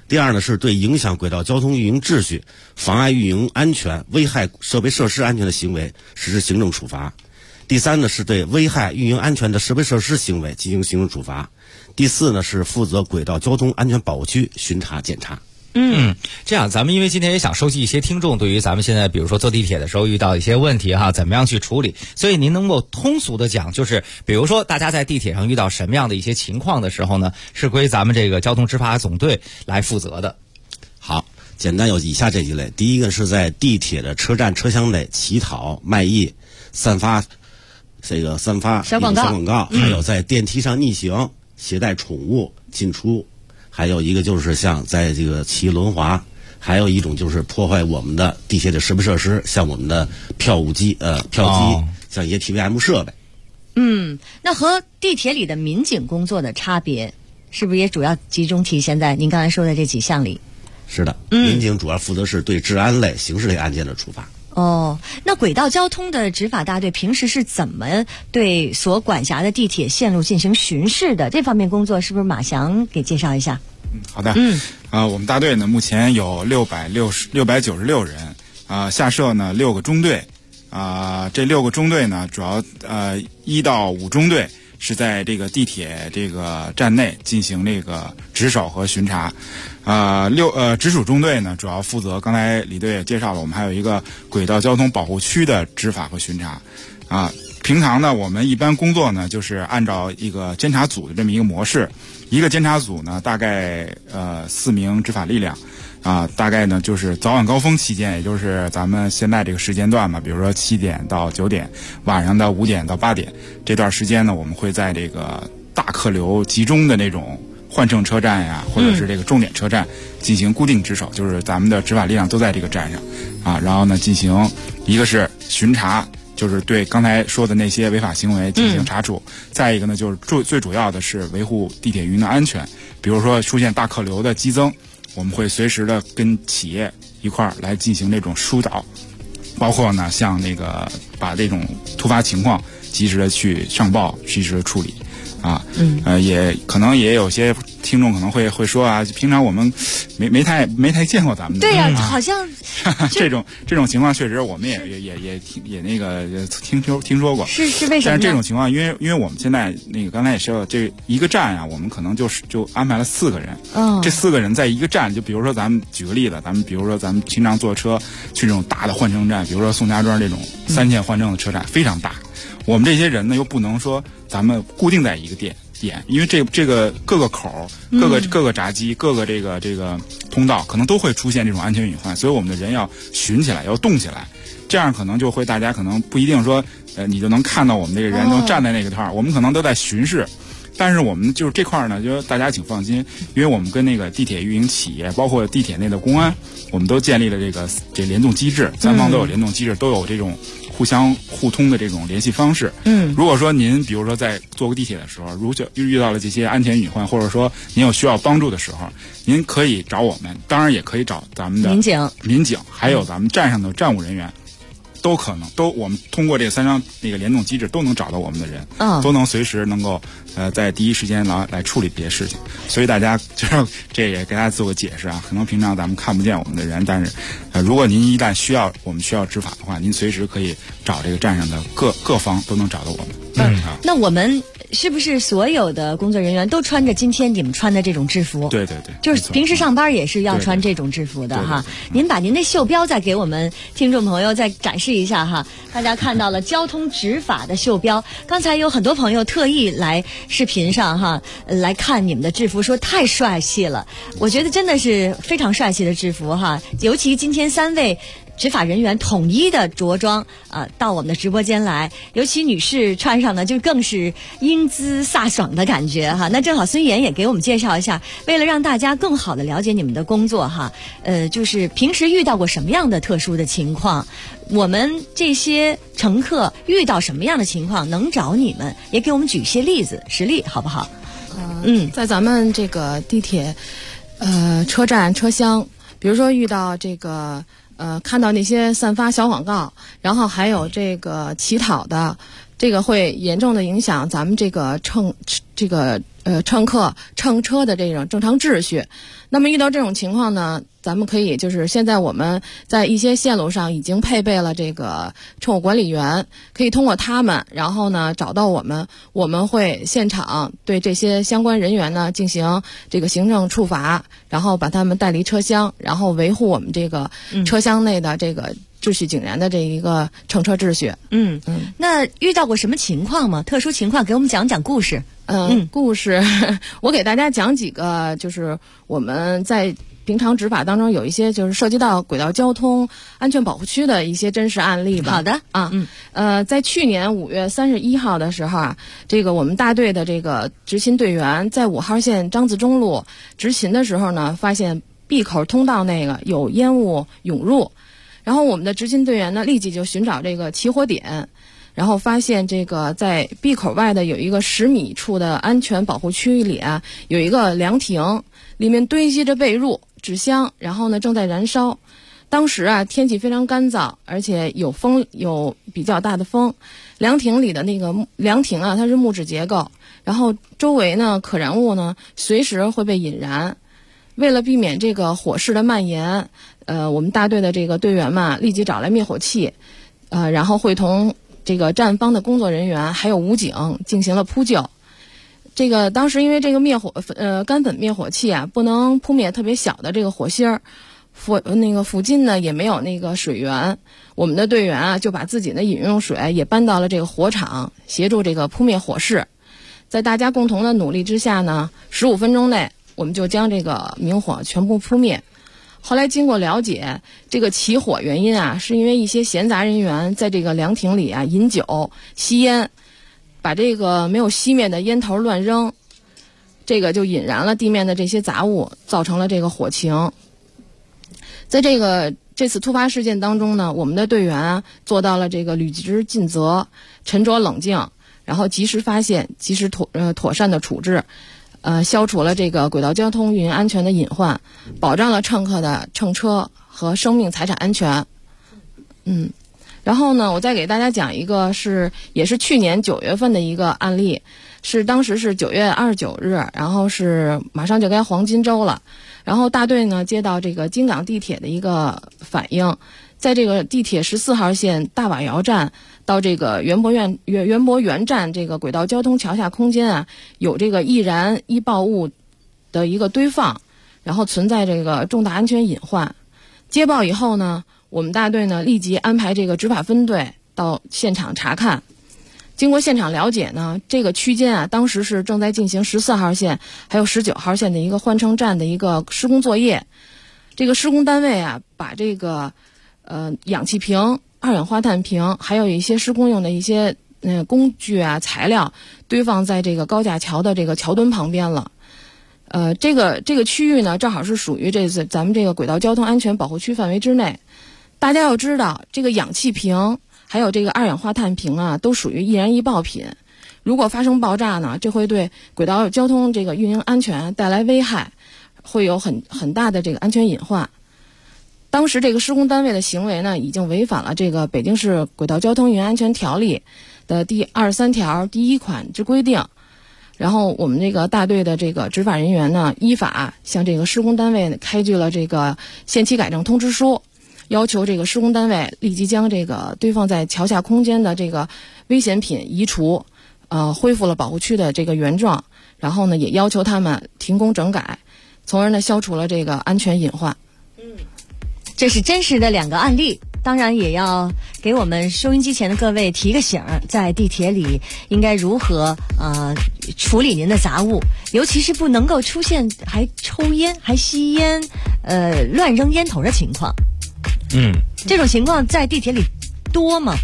第二呢，是对影响轨道交通运营秩序、妨碍运营安全、危害设备设施安全的行为实施行政处罚。第三呢，是对危害运营安全的设备设施行为进行行政处罚。第四呢，是负责轨道交通安全保护区巡查检查。 这样咱们因为今天也想收集一些听众对于咱们现在比如说坐地铁的时候遇到一些问题哈，怎么样去处理，所以您能够通俗的讲，就是比如说大家在地铁上遇到什么样的一些情况的时候呢，是归咱们这个交通执法总队来负责的。 好，简单有以下这几类。第一个是在地铁的车站车厢内乞讨、卖艺、散发小广告， 还有在电梯上逆行、携带宠物进出，还有一个就是像在这个骑轮滑，还有一种就是破坏我们的地铁的设备设施，像我们的票机，像一些 TVM 设备。 那和地铁里的民警工作的差别，是不是也主要集中体现在您刚才说的这几项里？ 是的，民警主要负责是对治安类、刑事类案件的处罚。 那轨道交通的执法大队平时是怎么对所管辖的地铁线路进行巡视的？这方面工作是不是马翔给介绍一下？ 好的。我们大队呢目前有696人，下设呢6个中队，这6个中队呢主要1到5中队是在这个地铁这个站内进行这个值守和巡查。直属中队呢主要负责，刚才李队也介绍了，我们还有一个轨道交通保护区的执法和巡查。平常呢我们一般工作呢就是按照一个监察组的这么一个模式，一个监察组呢大概4名执法力量，大概呢就是早晚高峰期间，也就是咱们现在这个时间段嘛，比如说7点到9点，晚上的5点到8点，这段时间呢我们会在这个大客流集中的那种换乘车站呀，或者是这个重点车站进行固定值守，就是咱们的执法力量都在这个站上然后呢进行一个是巡查，就是对刚才说的那些违法行为进行查处，再一个呢就是最主要的是维护地铁运营的安全，比如说出现大客流的激增，我们会随时的跟企业一块儿来进行这种疏导，包括呢像那个把这种突发情况及时的去上报，及时的处理。也可能也有些听众可能会说平常我们没太见过咱们的。 对呀，好像这种情况确实我们也那个听说过。 是为什么呢？ 但是这种情况，因为我们现在那个刚才也说了，这一个站我们可能就安排了4个人。这4个人在一个站，就比如说咱们举个例子，比如说咱们平常坐车去这种大的换乘站，比如说宋家庄这种3线换乘的车站非常大。我们这些人呢又不能说咱们固定在一个点，因为这个各个口、各个闸机、各个这个通道可能都会出现这种安全隐患，所以我们的人要巡起来，要动起来，这样可能就会大家可能不一定说你就能看到我们这个人能站在那个地方，我们可能都在巡视。但是我们就是这块呢，就大家请放心，因为我们跟那个地铁运营企业，包括地铁内的公安，我们都建立了这联动机制，3方都有联动机制，都有这种互相互通的这种联系方式。如果说您比如说在坐个地铁的时候，如果遇到了这些安全隐患，或者说您有需要帮助的时候，您可以找我们，当然也可以找咱们的民警，还有咱们站上的站务人员。都可能，我们通过这3张那个联动机制都能找到我们的人，都能随时能够在第一时间来处理这些事情。所以大家就是这也给大家做个解释可能平常咱们看不见我们的人，但是如果您一旦我们需要执法的话，您随时可以找这个站上的各方都能找到我们。 那我们是不是所有的工作人员都穿着今天你们穿的这种制服？ 对， 就是平时上班也是要穿这种制服的哈。您把您的袖标再给我们听众朋友再展示一下哈，大家看到了交通执法的袖标。刚才有很多朋友特意来视频上来看你们的制服，说太帅气了。我觉得真的是非常帅气的制服哈，尤其今天3位执法人员统一的着装到我们的直播间来，尤其女士穿上呢就更是英姿飒爽的感觉哈。那正好孙岩也给我们介绍一下，为了让大家更好的了解你们的工作就是平时遇到过什么样的特殊的情况，我们这些乘客遇到什么样的情况能找你们，也给我们举一些例子实例好不好？ 在咱们这个地铁车站车厢，比如说遇到这个看到那些散发小广告，然后还有这个乞讨的，这个会严重的影响咱们这个乘客乘车的这种正常秩序。那么遇到这种情况呢，咱们可以就是现在我们在一些线路上已经配备了这个乘务管理员，可以通过他们，然后呢找到我们会现场对这些相关人员呢进行这个行政处罚，然后把他们带离车厢，然后维护我们这个车厢内的这个秩序井然的这一个乘车秩序。 那遇到过什么情况吗？特殊情况给我们讲讲故事。 故事我给大家讲几个，就是我们在平常执法当中有一些就是涉及到轨道交通安全保护区的一些真实案例吧。 好的在去年5月31号的时候啊，这个我们大队的这个执勤队员在5号线张自忠路执勤的时候呢，发现 B 口通道那个有烟雾涌入，然后我们的执勤队员呢立即就寻找这个起火点，然后发现这个在 B 口外的有一个10米处的安全保护区里啊，有一个凉亭，里面堆积着被褥、纸箱，然后呢正在燃烧。当时啊天气非常干燥，而且有风，有比较大的风。凉亭里的那个凉亭啊，它是木质结构，然后周围呢可燃物呢随时会被引燃。为了避免这个火势的蔓延，我们大队的这个队员们立即找来灭火器，然后会同这个站方的工作人员还有武警进行了扑救。这个当时因为这个干粉灭火器啊不能扑灭特别小的这个火星儿，附近呢也没有那个水源，我们的队员啊就把自己的饮用水也搬到了这个火场，协助这个扑灭火势。在大家共同的努力之下呢，15分钟内我们就将这个明火全部扑灭。后来经过了解，这个起火原因啊，是因为一些闲杂人员在这个凉亭里啊饮酒、吸烟，把这个没有熄灭的烟头乱扔，这个就引燃了地面的这些杂物，造成了这个火情。在这次突发事件当中呢，我们的队员啊做到了这个履职尽责、沉着冷静，然后及时发现、及时妥善的处置。消除了这个轨道交通运营安全的隐患，保障了乘客的乘车和生命财产安全。然后呢，我再给大家讲一个也是去年9月份的一个案例，当时是9月29日，然后是马上就该黄金周了，然后大队呢接到这个京港地铁的一个反映，在这个地铁14号线大瓦窑站到这个园博园站这个轨道交通桥下空间啊，有这个易燃易爆物的一个堆放，然后存在这个重大安全隐患。接报以后呢，我们大队呢立即安排这个执法分队到现场查看。经过现场了解呢，这个区间啊，当时是正在进行14号线还有19号线的一个换乘站的一个施工作业。这个施工单位啊，把这个氧气瓶、二氧化碳瓶，还有一些施工用的一些工具啊、材料堆放在这个高架桥的这个桥墩旁边了。这个区域呢，正好是属于咱们这个轨道交通安全保护区范围之内。大家要知道，这个氧气瓶还有这个二氧化碳瓶啊，都属于易燃易爆品。如果发生爆炸呢，这会对轨道交通这个运营安全带来危害，会有很大的这个安全隐患。当时这个施工单位的行为呢，已经违反了这个北京市轨道交通运营安全条例的第23条第1款之规定。然后我们这个大队的这个执法人员呢，依法向这个施工单位开具了这个限期改正通知书，要求这个施工单位立即将这个堆放在桥下空间的这个危险品移除，恢复了保护区的这个原状。然后呢，也要求他们停工整改，从而呢消除了这个安全隐患。 这是真实的2个案例，当然也要给我们收音机前的各位提个醒，在地铁里应该如何处理您的杂物，尤其是不能够出现还抽烟、还吸烟、乱扔烟头的情况。这种情况在地铁里多吗？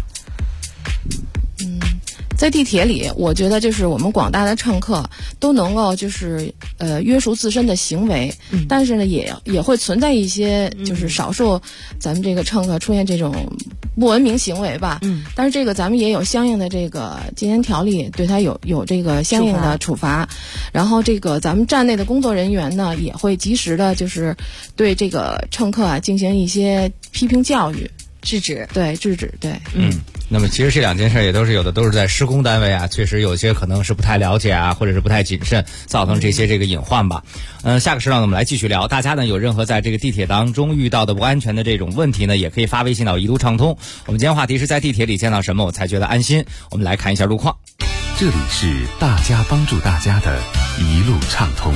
在地铁里，我觉得就是我们广大的乘客都能够就是约束自身的行为，但是呢也会存在一些就是少数咱们这个乘客出现这种不文明行为吧。但是这个咱们也有相应的这个禁烟条例，对他有这个相应的处罚。然后这个咱们站内的工作人员呢，也会及时的就是对这个乘客啊进行一些批评教育。 制止， 对，制止，对， 那么其实这两件事也都是有的都是在施工单位啊，确实有些可能是不太了解啊，或者是不太谨慎，造成这些这个隐患吧。下个时段呢我们来继续聊，大家呢有任何在这个地铁当中遇到的不安全的这种问题呢，也可以发微信到一路畅通。我们今天话题是在地铁里见到什么我才觉得安心，我们来看一下路况。 这里是大家帮助大家的一路畅通。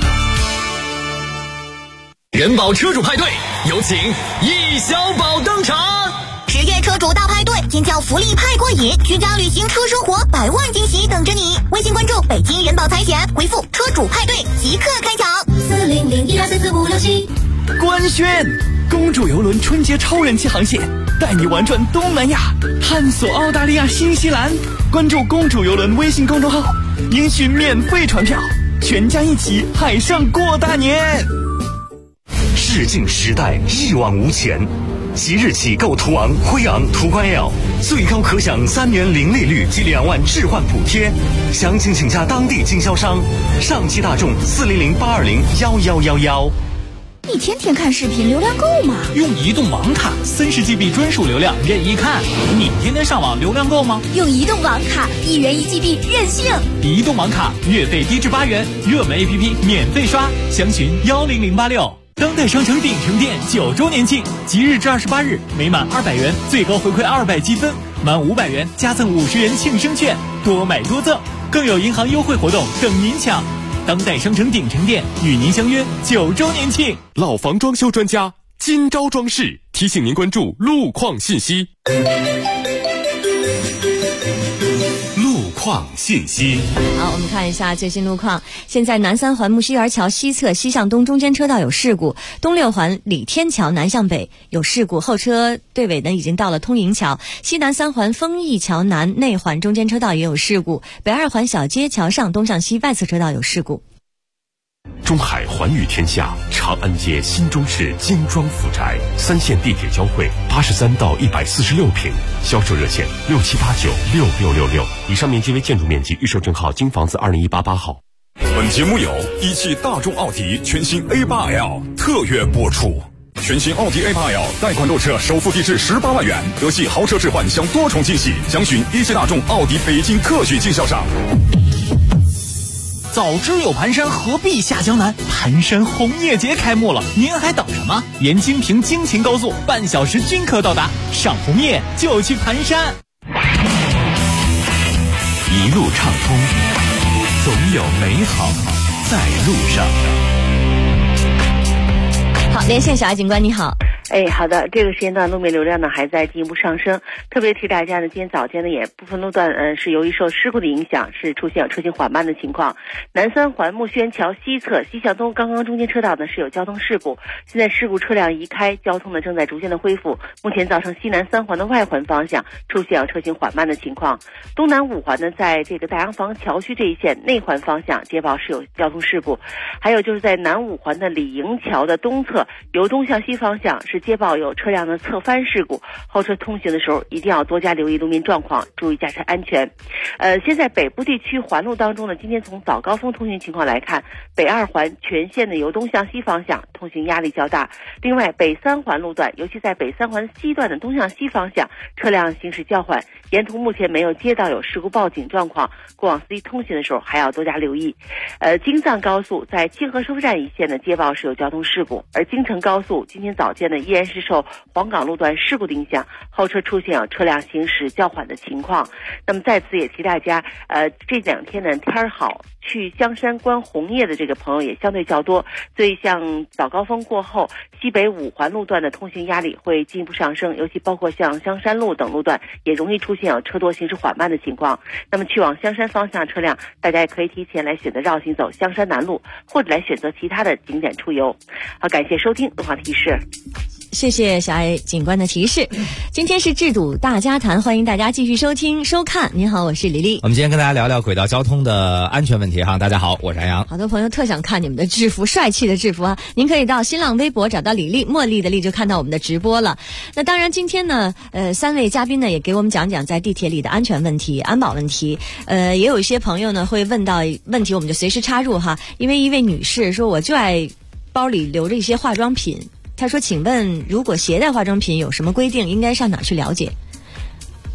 人保车主派对，有请易小宝登场。 10月车主大派对，尖叫福利派过瘾，居家旅行车生活100万惊喜等着你。微信关注北京人保财险，回复车主派对即刻开抢。40012444567。 官宣，公主邮轮春节超人气航线，带你玩转东南亚，探索澳大利亚、新西兰。关注公主邮轮微信公众号，领取免费船票，全家一起海上过大年。 视镜时代一往无前，即日起购途昂、辉昂、途观 L， 最高可享3年零利率及2万置换补贴。详情请加当地经销商。上汽大众40082011111。 你天天看视频，流量够吗？ 用移动网卡30GB 专属流量任意看。你天天上网流量够吗？ 用移动网卡1元1GB 任性。 移动网卡月费低至8元，热门 APP 免费刷，详询10086。当代商城鼎城店9周年庆，即日至28日，每满200元最高回馈200积分，满500元加赠50元庆生券，多买多赠，更有银行优惠活动等您抢。当代商城鼎城店与您相约9周年庆。 老房装修专家金招装饰提醒您关注路况信息。 况信息。 好，我们看一下最新路况。现在南3环木樨园桥西侧西向东中间车道有事故，东6环李天桥南向北有事故，后车队尾呢已经到了通营桥。西南3环丰益桥南内环中间车道也有事故，北2环小街桥上东向西外侧车道有事故。 中海环宇天下长安街新中式精装府宅，3线地铁交汇，83到146平，销售热线67896666。以上面积为建筑面积，预售证号京房子20188号。 本节目由一汽大众奥迪全新 A8L 特约播出。全新奥迪 A8L 贷款购车首付低至18万元，得系豪车置换享多重惊喜，详询一汽大众奥迪北京特许经销商。 早知有盘山，何必下江南？盘山红叶节开幕了，您还等什么？沿京平京秦高速半小时均可到达，赏红叶就去盘山。 一路畅通，总有美好在路上。 好，连线小爱警官，你好。 好的，这个时间段路面流量呢还在进一步上升，特别提大家呢，今天早间呢也部分路段是由于受事故的影响，是出现车行缓慢的情况。南3环木樨园桥西侧西向东刚刚中间车道呢是有交通事故，现在事故车辆移开，交通呢正在逐渐的恢复，目前造成西南3环的外环方向出现车行缓慢的情况。东南5环呢在这个大洋房桥区这一线内环方向接报是有交通事故，还有就是在南5环的李营桥的东侧由东向西方向是接报有车辆的侧翻事故，后车通行的时候一定要多加留意路面状况，注意驾车安全。现在北部地区环路当中呢，今天从早高峰通行情况来看，北2环全线的由东向西方向通行压力较大。另外，北3环路段，尤其在北3环西段的东向西方向，车辆行驶较缓，沿途目前没有接到有事故报警状况，过往司机通行的时候还要多加留意。京藏高速在清河收费站一线的接报是有交通事故，而京承高速今天早间呢依然是受黄岗路段事故的影响，后车出现有车辆行驶较缓的情况。那么在此也提大家，这2天呢天好，去香山观红叶的这个朋友也相对较多，所以像早高峰过后，西北5环路段的通行压力会进一步上升，尤其包括像香山路等路段也容易出现有车多行驶缓慢的情况。那么去往香山方向车辆，大家也可以提前来选择绕行走香山南路，或者来选择其他的景点出游。好，感谢收听路况提示。 谢谢小爱警官的提示。今天是制堵大家谈，欢迎大家继续收听收看。您好，我是李丽。 我们今天跟大家聊聊轨道交通的安全问题哈。大家好，我是安阳。 好多朋友特想看你们的制服，帅气的制服啊！您可以到新浪微博找到李丽，茉莉的丽就看到我们的直播了。那当然，今天呢，3位嘉宾呢也给我们讲讲在地铁里的安全问题、安保问题。也有一些朋友呢会问到问题，我们就随时插入哈。因为一位女士说，我就爱包里留着一些化妆品。他说：“请问，如果携带化妆品有什么规定？应该上哪去了解？”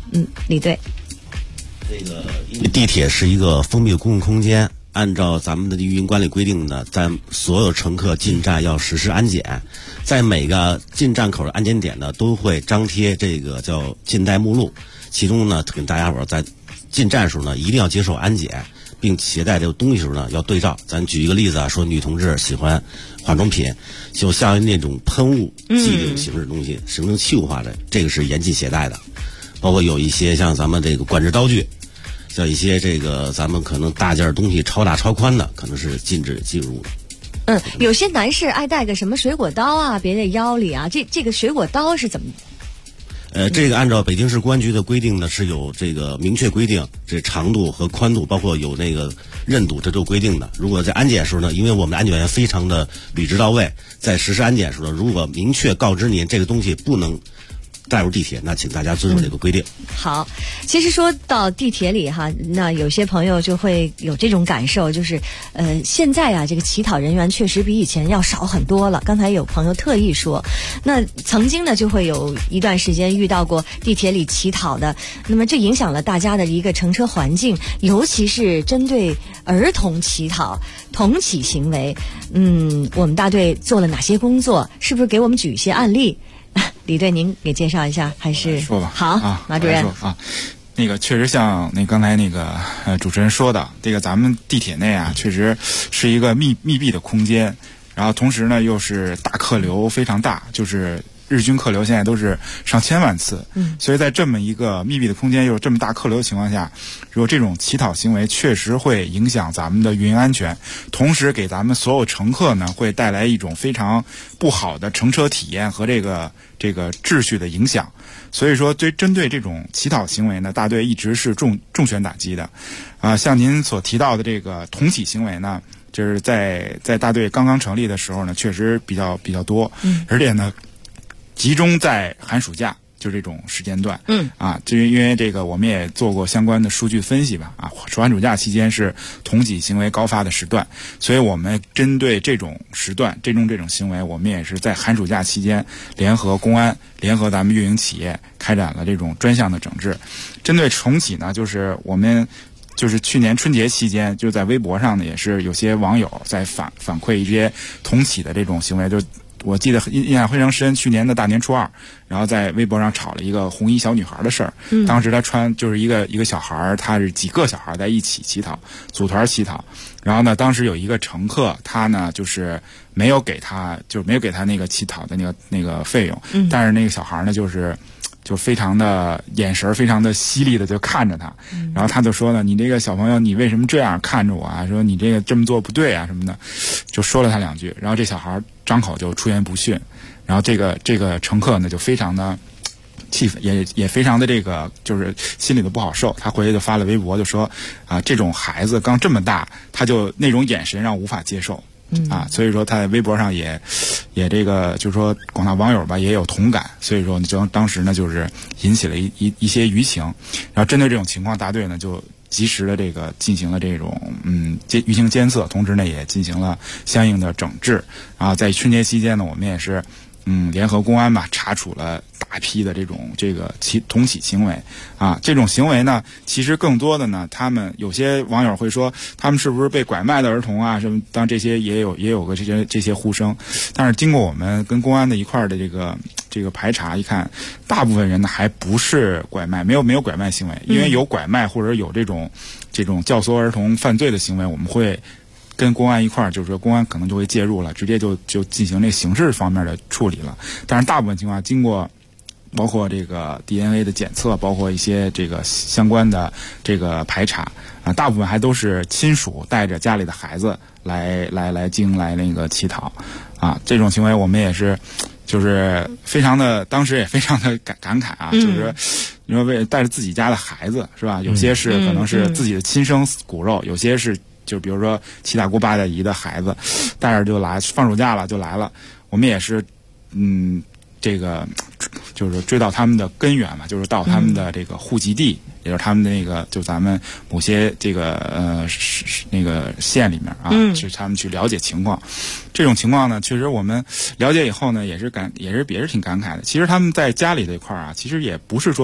李队。 这个因为地铁是一个封闭的公共空间，按照咱们的运营管理规定呢，在所有乘客进站要实施安检，在每个进站口的安检点呢，都会张贴这个叫进站目录，其中呢，跟大家伙在进站的时候呢，一定要接受安检，并携带这个东西的时候呢，要对照。咱举一个例子啊，说女同志喜欢化妆品，就像那种喷雾剂这种形式的东西，形成气雾化的，这个是严禁携带的。包括有一些像咱们这个管制刀具，像一些这个咱们可能大件东西超大超宽的，可能是禁止进入的。 有些男士爱带个什么水果刀啊，别在腰里啊，这个水果刀是怎么？ 这个按照北京市公安局的规定呢，是有这个明确规定，这长度和宽度，包括有那个韧度，这都有规定的。如果在安检的时候呢，因为我们的安检员非常的履职到位，在实施安检的时候呢，如果明确告知您这个东西不能带入地铁，那请大家遵守这个规定。 好，其实说到地铁里哈，那有些朋友就会有这种感受，就是现在啊，这个乞讨人员确实比以前要少很多了。刚才有朋友特意说，那曾经呢就会有一段时间遇到过地铁里乞讨的，那么这影响了大家的一个乘车环境，尤其是针对儿童乞讨同乞行为，我们大队做了哪些工作？是不是给我们举一些案例？李队，您给介绍一下，还是说吧？ 好，马主任啊，那个确实像刚才那个主持人说的，这个咱们地铁内啊，确实是一个密闭的空间，然后同时呢又是大客流非常大，就是日均客流现在都是上千万次，所以在这么一个密闭的空间又有这么大客流的情况下，如果这种乞讨行为确实会影响咱们的运营安全，同时给咱们所有乘客呢会带来一种非常不好的乘车体验和这个秩序的影响。所以说针对这种乞讨行为呢，大队一直是重拳打击的。像您所提到的这个同乞行为呢，就是在大队刚刚成立的时候呢，确实比较多，而且呢集中在寒暑假，就这种时间段，至于因为这个我们也做过相关的数据分析吧，寒暑假期间是同乞行为高发的时段，所以我们针对这种时段这种行为，我们也是在寒暑假期间联合公安，联合咱们运营企业开展了这种专项的整治。针对重启呢，就是我们就是去年春节期间，就在微博上呢，也是有些网友在反馈一些同乞的这种行为，就我记得印象非常深，去年的大年初二，然后在微博上炒了一个红衣小女孩的事儿。当时她穿就是一个小孩，他是几个小孩在一起乞讨，组团乞讨。然后呢，当时有一个乘客，他呢就是没有给他那个乞讨的那个费用，但是那个小孩呢就非常的眼神非常的犀利的就看着他，然后他就说呢，你这个小朋友你为什么这样看着我啊？说你这个这么做不对啊什么的，就说了他两句，然后这小孩张口就出言不逊，然后这个乘客呢就非常的气愤，也非常的这个就是心里的不好受，他回去就发了微博就说这种孩子刚这么大，他就那种眼神让我无法接受。所以说他在微博上也这个就是说广大网友吧也有同感，所以说当时呢就是引起了一些舆情，然后针对这种情况，大队呢就及时的这个进行了这种舆情监测，同时呢也进行了相应的整治。然后在春节期间呢，我们也是联合公安吧查处了大批的这个同乞行为这种行为呢，其实更多的呢，他们有些网友会说他们是不是被拐卖的儿童啊什么，当然这些也有个这些呼声，但是经过我们跟公安的一块的这个排查一看，大部分人呢还不是拐卖，没有拐卖行为，因为有拐卖或者有这种教唆儿童犯罪的行为，我们会跟公安一块儿，就是说公安可能就会介入了，直接就进行那刑事方面的处理了。但是大部分情况经过包括这个 DNA 的检测，包括一些这个相关的这个排查大部分还都是亲属带着家里的孩子来那个乞讨这种行为我们也是就是当时也非常的感慨就是你说带着自己家的孩子是吧？有些是可能是自己的亲生骨肉，有些是就比如说七大姑八大姨的孩子带着就来，放暑假了就来了，我们也是这个就是追到他们的根源嘛，就是到他们的这个户籍地，也就是他们的那个就咱们某些这个那个县里面去他们去了解情况。这种情况呢，确实我们了解以后呢，也是挺感慨的。其实他们在家里这块其实也不是说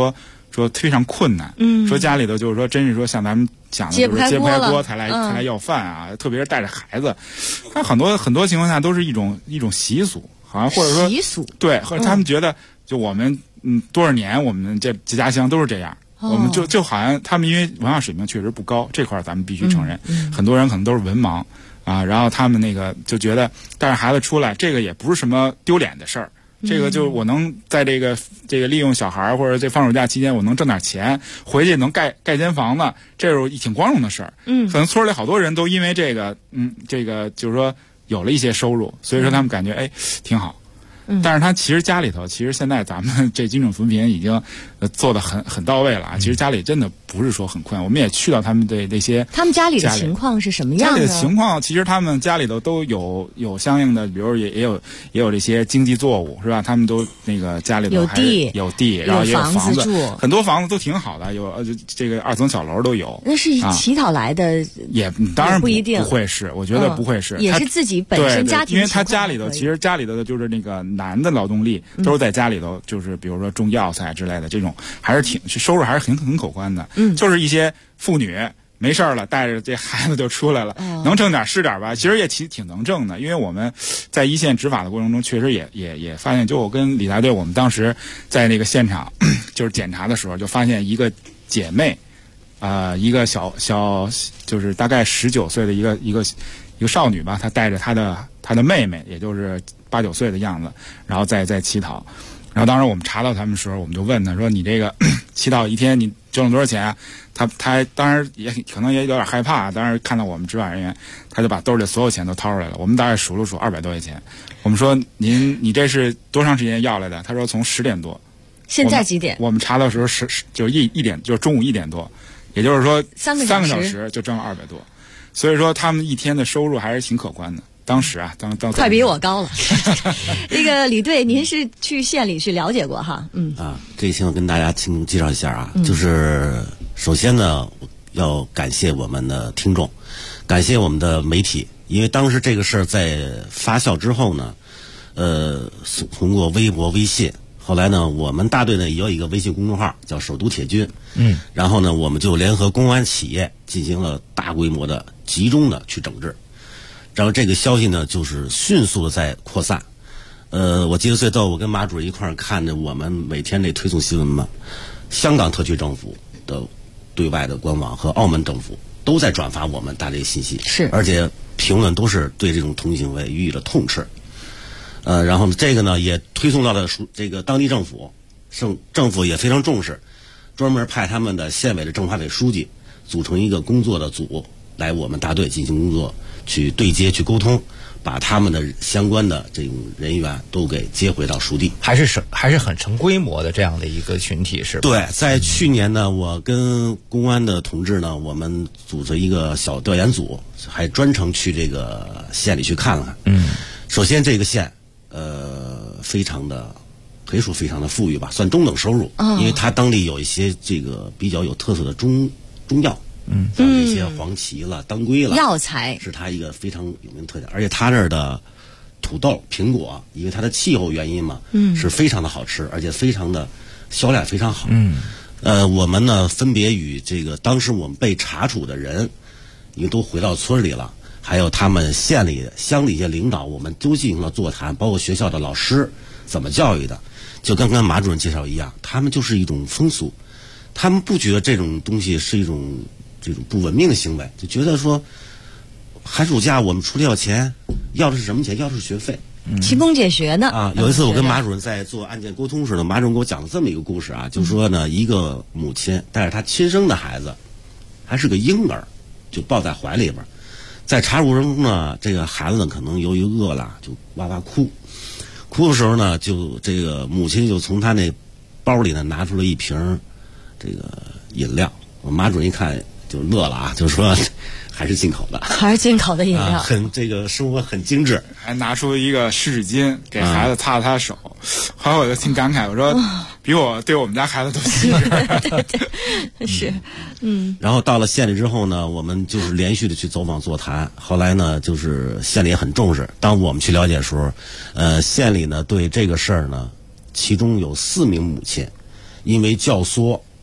说非常困难，说家里头就是说真是说像咱们讲的就是揭不开锅才来要饭啊，特别是带着孩子，他很多情况下都是一种习俗，好像或者说习俗对，或者他们觉得就我们多少年我们这家乡都是这样。我们就好像他们因为文化水平确实不高，这块咱们必须承认，很多人可能都是文盲啊，然后他们那个就觉得带着孩子出来，这个也不是什么丢脸的事儿，这个就我能在这个利用小孩或者这放暑假期间，我能挣点钱，回去能盖间房子，这是挺光荣的事儿。可能村里好多人都因为这个，这个就是说有了一些收入，所以说他们感觉挺好。但是他其实家里头，其实现在咱们这精准扶贫已经做得很到位了啊。其实家里真的不是说很困难，我们也去到他们的那些。 他们家里的情况是什么样的？ 家里的情况，其实他们家里头都有相应的，比如也有这些经济作物，是吧？他们都那个家里头有地，然后也有房子住，很多房子都挺好的，有这个2层小楼都有。 那是乞讨来的， 也当然不一定， 不会是，我觉得不会是， 也是自己本身家庭情况。 因为他家里头其实家里头的就是那个男的劳动力都是在家里头，就是比如说种药材之类的，这种还是收入还是很可观的。就是一些妇女没事了，带着这孩子就出来了，能挣点是点吧。其实也挺能挣的，因为我们在一线执法的过程中，确实也发现，就我跟李大队，我们当时在那个现场就是检查的时候，就发现一个姐妹，一个小就是大概19岁的一个少女吧，她带着她的妹妹，也就是8、9岁的样子，然后在乞讨。然后当时我们查到他们的时候，我们就问他说：“你这个乞讨一天你挣多少钱啊？”他当然也可能也有点害怕，当时看到我们执法人员，他就把兜里所有钱都掏出来了。我们大概数了数200多块钱。我们说：“你这是多长时间要来的？”他说：“从10点多。” 现在几点？ 我们查到的时候就是1点，就是中午1点多，也就是说3个小时就挣了200多。所以说他们一天的收入还是挺可观的。当时啊， 快比我高了。那个李队，您是去县里去了解过哈？ 这一期我跟大家轻松介绍一下啊，就是首先呢，要感谢我们的听众，感谢我们的媒体，因为当时这个事儿在发酵之后呢，通过微博、微信，后来呢，我们大队呢也有一个微信公众号叫首都铁军，然后呢，我们就联合公安企业进行了大规模的集中的去整治。然后这个消息呢，就是迅速的在扩散。我记得最逗，我跟马主任一块儿看着我们每天这推送新闻嘛，香港特区政府的对外的官网和澳门政府都在转发我们大这信息， 是， 而且评论都是对这种同行为予以了痛斥。然后这个呢也推送到了这个当地政府，政府也非常重视，专门派他们的县委的政法委书记组成一个工作的组来我们大队进行工作。去对接去沟通，把他们的相关的这种人员都给接回到属地， 还是很成规模的这样的一个群体，是吧？ 对，在去年呢，我跟公安的同志呢，我们组织一个小调研组，还专程去这个县里去看看。首先这个县非常的可以说非常的富裕吧，算中等收入，因为它当地有一些这个比较有特色的中药。像这些黄芪了、当归了， 药材是它一个非常有名的特点。而且它那儿的土豆、苹果，因为它的气候原因嘛，是非常的好吃，而且非常的销量非常好。我们呢分别与这个当时我们被查处的人，因为都回到村里了，还有他们县里、乡里一些领导，我们都进行了座谈，包括学校的老师怎么教育的，就跟刚刚马主任介绍一样，他们就是一种风俗，他们不觉得这种东西是一种这种不文明的行为，就觉得说寒暑假我们出来要钱，要的是什么钱？要的是学费， 勤工俭学呢。 有一次我跟马主任在做案件沟通时呢，马主任给我讲了这么一个故事啊，就是说呢，一个母亲带着她亲生的孩子，还是个婴儿，就抱在怀里边，在查处中呢，这个孩子呢可能由于饿了就哇哇哭的时候呢，就这个母亲就从他那包里呢拿出了一瓶这个饮料，我马主任一看就乐了啊，就说还是进口的， 还是进口的饮料， 很这个生活很精致， 还拿出一个湿纸巾给孩子擦了擦手。后来我就挺感慨，我说比我对我们家孩子都细致。 是， 然后到了县里之后呢，我们就是连续的去走访座谈。后来呢，就是县里也很重视。当我们去了解的时候，县里呢对这个事儿呢，其中有4名母亲因为教唆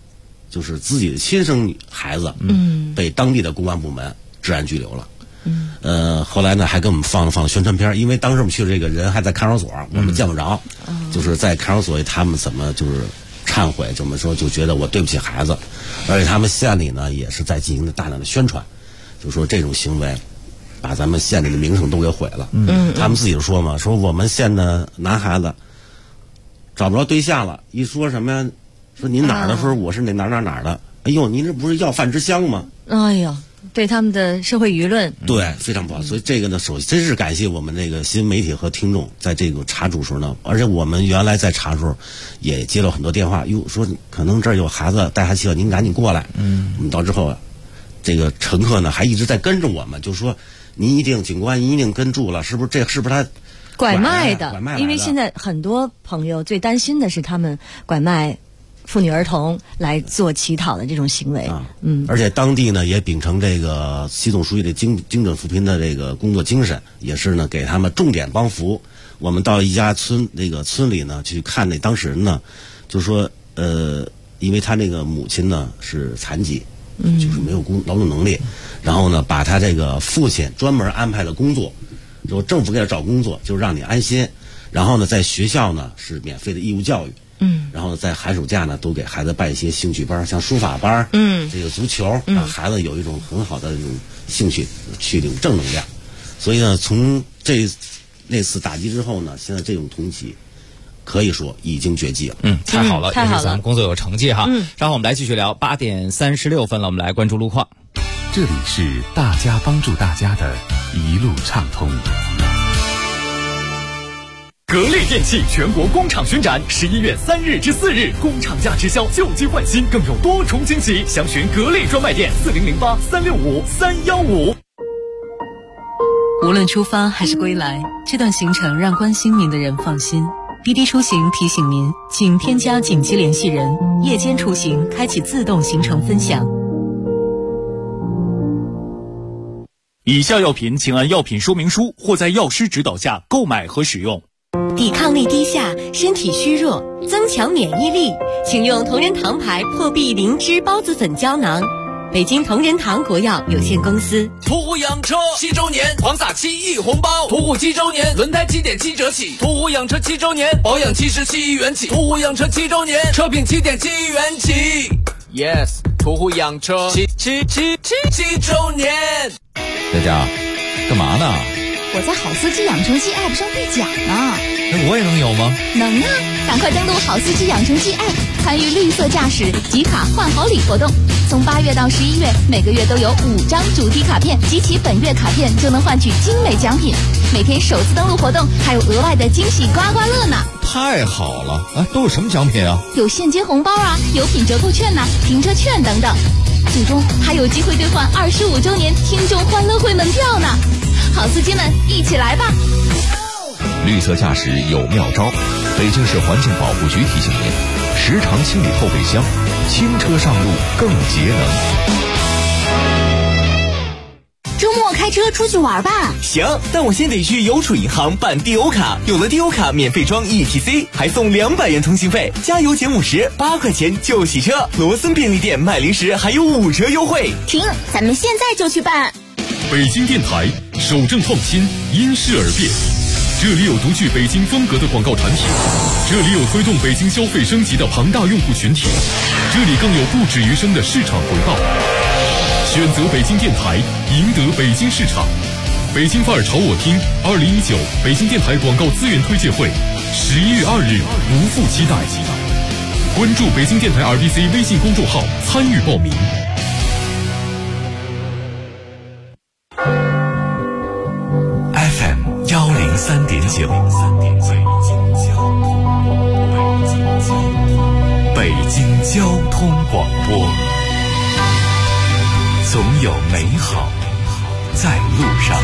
就是自己的亲生孩子，被当地的公安部门治安拘留了。后来呢还给我们放了宣传片，因为当时我们去的这个人还在看守所，我们见不着，就是在看守所他们怎么就是忏悔，怎么说就觉得我对不起孩子，而且他们县里呢也是在进行的大量的宣传，就说这种行为把咱们县里的名声都给毁了。他们自己就说嘛，说我们县的男孩子找不着对象了，一说什么呀，说您哪儿的时候我是那哪儿的，哎呦，您这不是要饭之乡吗？ 哎呦，对他们的社会舆论， 对，非常不好。所以这个呢，首先真是感谢我们这个新闻媒体和听众，在这个查处时候呢，而且我们原来在查时候也接了很多电话，哟，说可能这儿有孩子带孩子去了，您赶紧过来。我们到之后啊，这个乘客呢还一直在跟着我们，就说警官一定跟住了，是不是他拐卖的？因为现现在很多朋友最担心的是他们拐卖妇女儿童来做乞讨的这种行为。 而且当地呢也秉承这个习总书记的精准扶贫的这个工作精神，也是呢给他们重点帮扶。我们到一家村里呢去看那当事人呢，就说因为他那个母亲呢是残疾，就是没有劳动能力，然后呢把他这个父亲专门安排了工作，就政府给他找工作，就让你安心。然后呢在学校呢是免费的义务教育。然后在寒暑假呢，都给孩子办一些兴趣班，像书法班，这个足球，让孩子有一种很好的这种兴趣，去这种正能量。所以呢，从那次打击之后呢，现在这种同企可以说已经绝迹了。 太好了，也是咱们工作有成绩哈。然后我们来继续聊，8点36分了，我们来关注路况。 这里是大家帮助大家的一路畅通。 格力电器全国工厂巡展11月3日至4日，工厂价直销，旧机换新，更有多重惊喜。详询格力专卖店4008365315。 无论出发还是归来，这段行程让关心您的人放心。滴滴出行提醒您，请添加紧急联系人，夜间出行开启自动行程分享。 以下药品请按药品说明书或在药师指导下购买和使用。 抵抗力低下，身体虚弱，增强免疫力，请用同仁堂牌破壁灵芝孢子粉胶囊。北京同仁堂国药有限公司。 途虎养车7周年狂撒7亿红包，途虎7周年轮胎7.7折起，途虎养车7周年保养77亿元起，途虎养车7周年车品7.7亿元起。Yes， 途虎养车7周年。 佳佳，干嘛呢？ 我在好司机养成记 App 上兑奖呢。 那我也能有吗？ 能啊！赶快登录好司机养成记 App， 参与绿色驾驶集卡换好礼活动。从8月到11月，每个月都有5张主题卡片，集齐本月卡片就能换取精美奖品。每天首次登录活动还有额外的惊喜刮刮乐呢！ 太好了！都有什么奖品啊？ 有现金红包啊，有品折扣券呐，停车券等等。最终还有机会兑换25周年听众欢乐会门票呢！好司机们，一起来吧！ 绿色驾驶有妙招，北京市环境保护局提醒您：时常清理后备箱，轻车上路更节能。 周末开车出去玩吧。 行，但我先得去邮储银行办 DO 卡，有了 DO 卡免费装 ETC， 还送200元通信费，加油减50，8块钱就洗车。罗森便利店卖零食还有5折优惠。 停，咱们现在就去办。 北京电台守正创新，因势而变。这里有独具北京风格的广告产品，这里有推动北京消费升级的庞大用户群体，这里更有不止余生的市场回报。选择北京电台，赢得北京市场。北京范儿朝我听2019北京电台广告资源推介会，11月2日不负期待。关注北京电台 RBC 微信公众号参与报名。 FM 103.9，北京交通广播，总有美好在路上。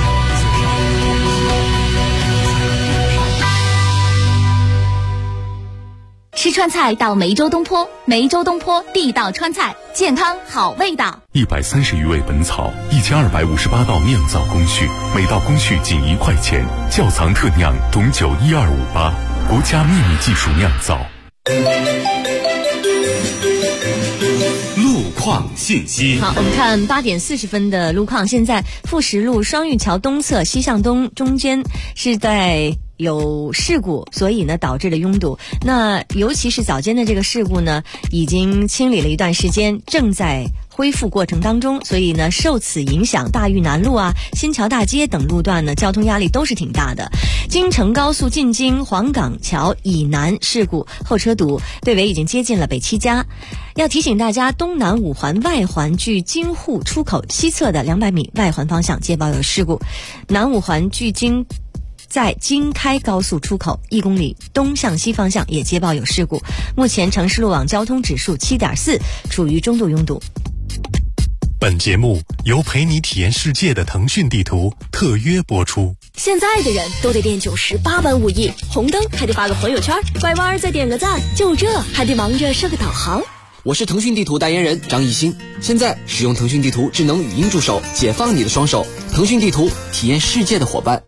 吃川菜到梅州东坡，梅州东坡地道川菜，健康好味道。 130余味本草，1258道酿造工序，每道工序仅1块钱，窖藏特酿董酒12588，国家秘密技术酿造。 创信息。 好，我们看8点40分的路况。现在富石路双玉桥东侧西向东中间是在有事故，所以呢导致了拥堵。那尤其是早间的这个事故呢，已经清理了一段时间，正在恢复过程当中，所以呢受此影响，大峪南路啊、新桥大街等路段呢交通压力都是挺大的。京承高速进京黄岗桥以南事故，后车堵，队尾已经接近了北七家。要提醒大家，东南五环外环距京沪出口西侧的200米外环方向接报有事故，南五环距京在京开高速出口1公里东向西方向也接报有事故，目前城市路网交通指数7.4，处于中度拥堵。 本节目由陪你体验世界的腾讯地图特约播出。 现在的人都得练98般武艺，红灯还得发个朋友圈，拐弯再点个赞，就这还得忙着设个导航。 我是腾讯地图代言人张艺兴，现在使用腾讯地图智能语音助手，解放你的双手。腾讯地图，体验世界的伙伴。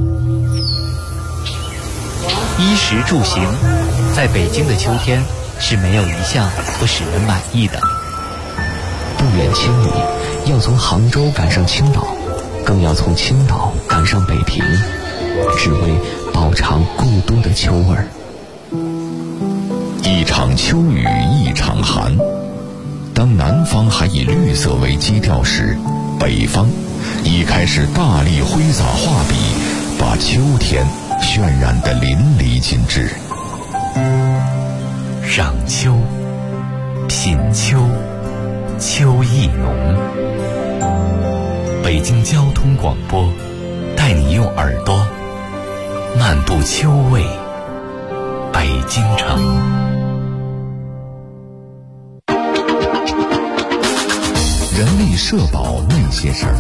衣食住行，在北京的秋天是没有一项不使人满意的。 不远千里，要从杭州赶上青岛，更要从青岛赶上北平，只为饱尝故都的秋味儿。 一场秋雨一场寒，当南方还以绿色为基调时，北方已开始大力挥洒画笔，把秋天渲染得淋漓尽致。 赏秋，品秋，秋意浓。北京交通广播带你用耳朵漫步秋味北京城。 人力社保那些事儿。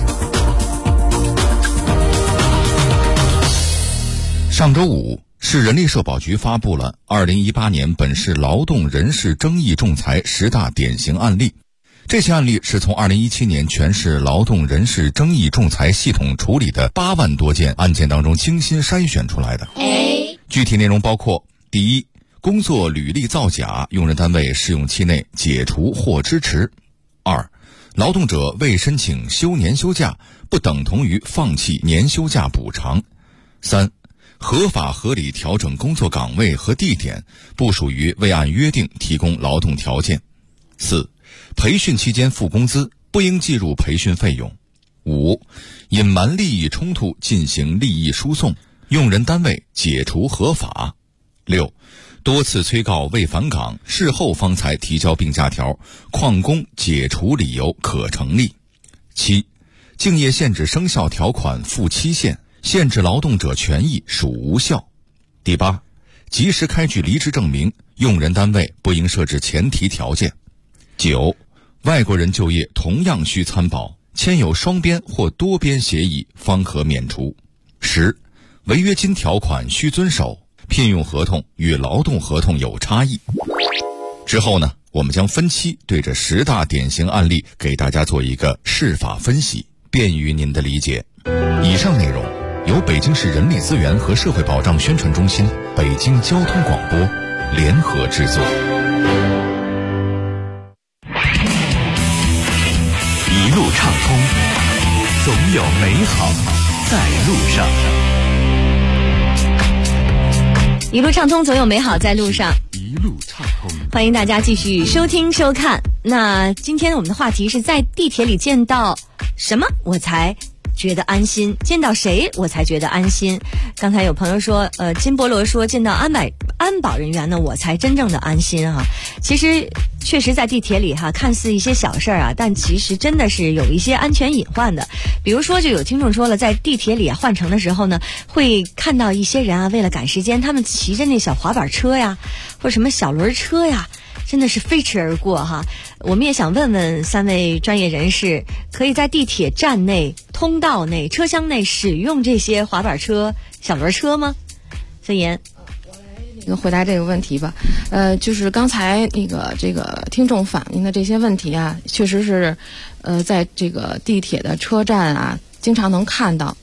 上周五，市人力社保局发布了2018年本市劳动人事争议仲裁10大典型案例。这些案例是从2017年全市劳动人事争议仲裁系统处理的8万多件案件当中精心筛选出来的。具体内容包括：第一，工作履历造假，用人单位试用期内解除或支持；二，劳动者未申请休年休假，不等同于放弃年休假补偿；三，合法合理调整工作岗位和地点，不属于未按约定提供劳动条件；四，培训期间付工资，不应计入培训费用；五，隐瞒利益冲突进行利益输送，用人单位解除合法；六，多次催告未返岗，事后方才提交病假条，旷工解除理由可成立；七，竞业限制生效条款负期限，限制劳动者权益属无效；第八，及时开具离职证明，用人单位不应设置前提条件；九，外国人就业同样需参保，签有双边或多边协议方可免除；十，违约金条款需遵守，聘用合同与劳动合同有差异。之后呢，我们将分期对这10大典型案例给大家做一个释法分析，便于您的理解。以上内容由北京市人力资源和社会保障宣传中心、北京交通广播联合制作。 一路畅通，总有美好在路上。 一路畅通，总有美好在路上。 一路畅通， 欢迎大家继续收听收看。那今天我们的话题是在地铁里见到什么我才觉得安心，见到谁我才觉得安心。刚才有朋友说金菠萝说见到安保人员呢我才真正的安心啊。其实确实在地铁里看似一些小事啊，但其实真的是有一些安全隐患的。比如说就有听众说了，在地铁里换乘的时候呢，会看到一些人为了赶时间，他们骑着那小滑板车呀，或者什么小轮车呀，真的是飞驰而过哈。我们也想问问3位专业人士，可以在地铁站内、通道内、车厢内使用这些滑板车、小轮车吗？孙岩。 回答这个问题吧。就是刚才这个听众反映的这些问题啊，确实是在这个地铁的车站啊经常能看到。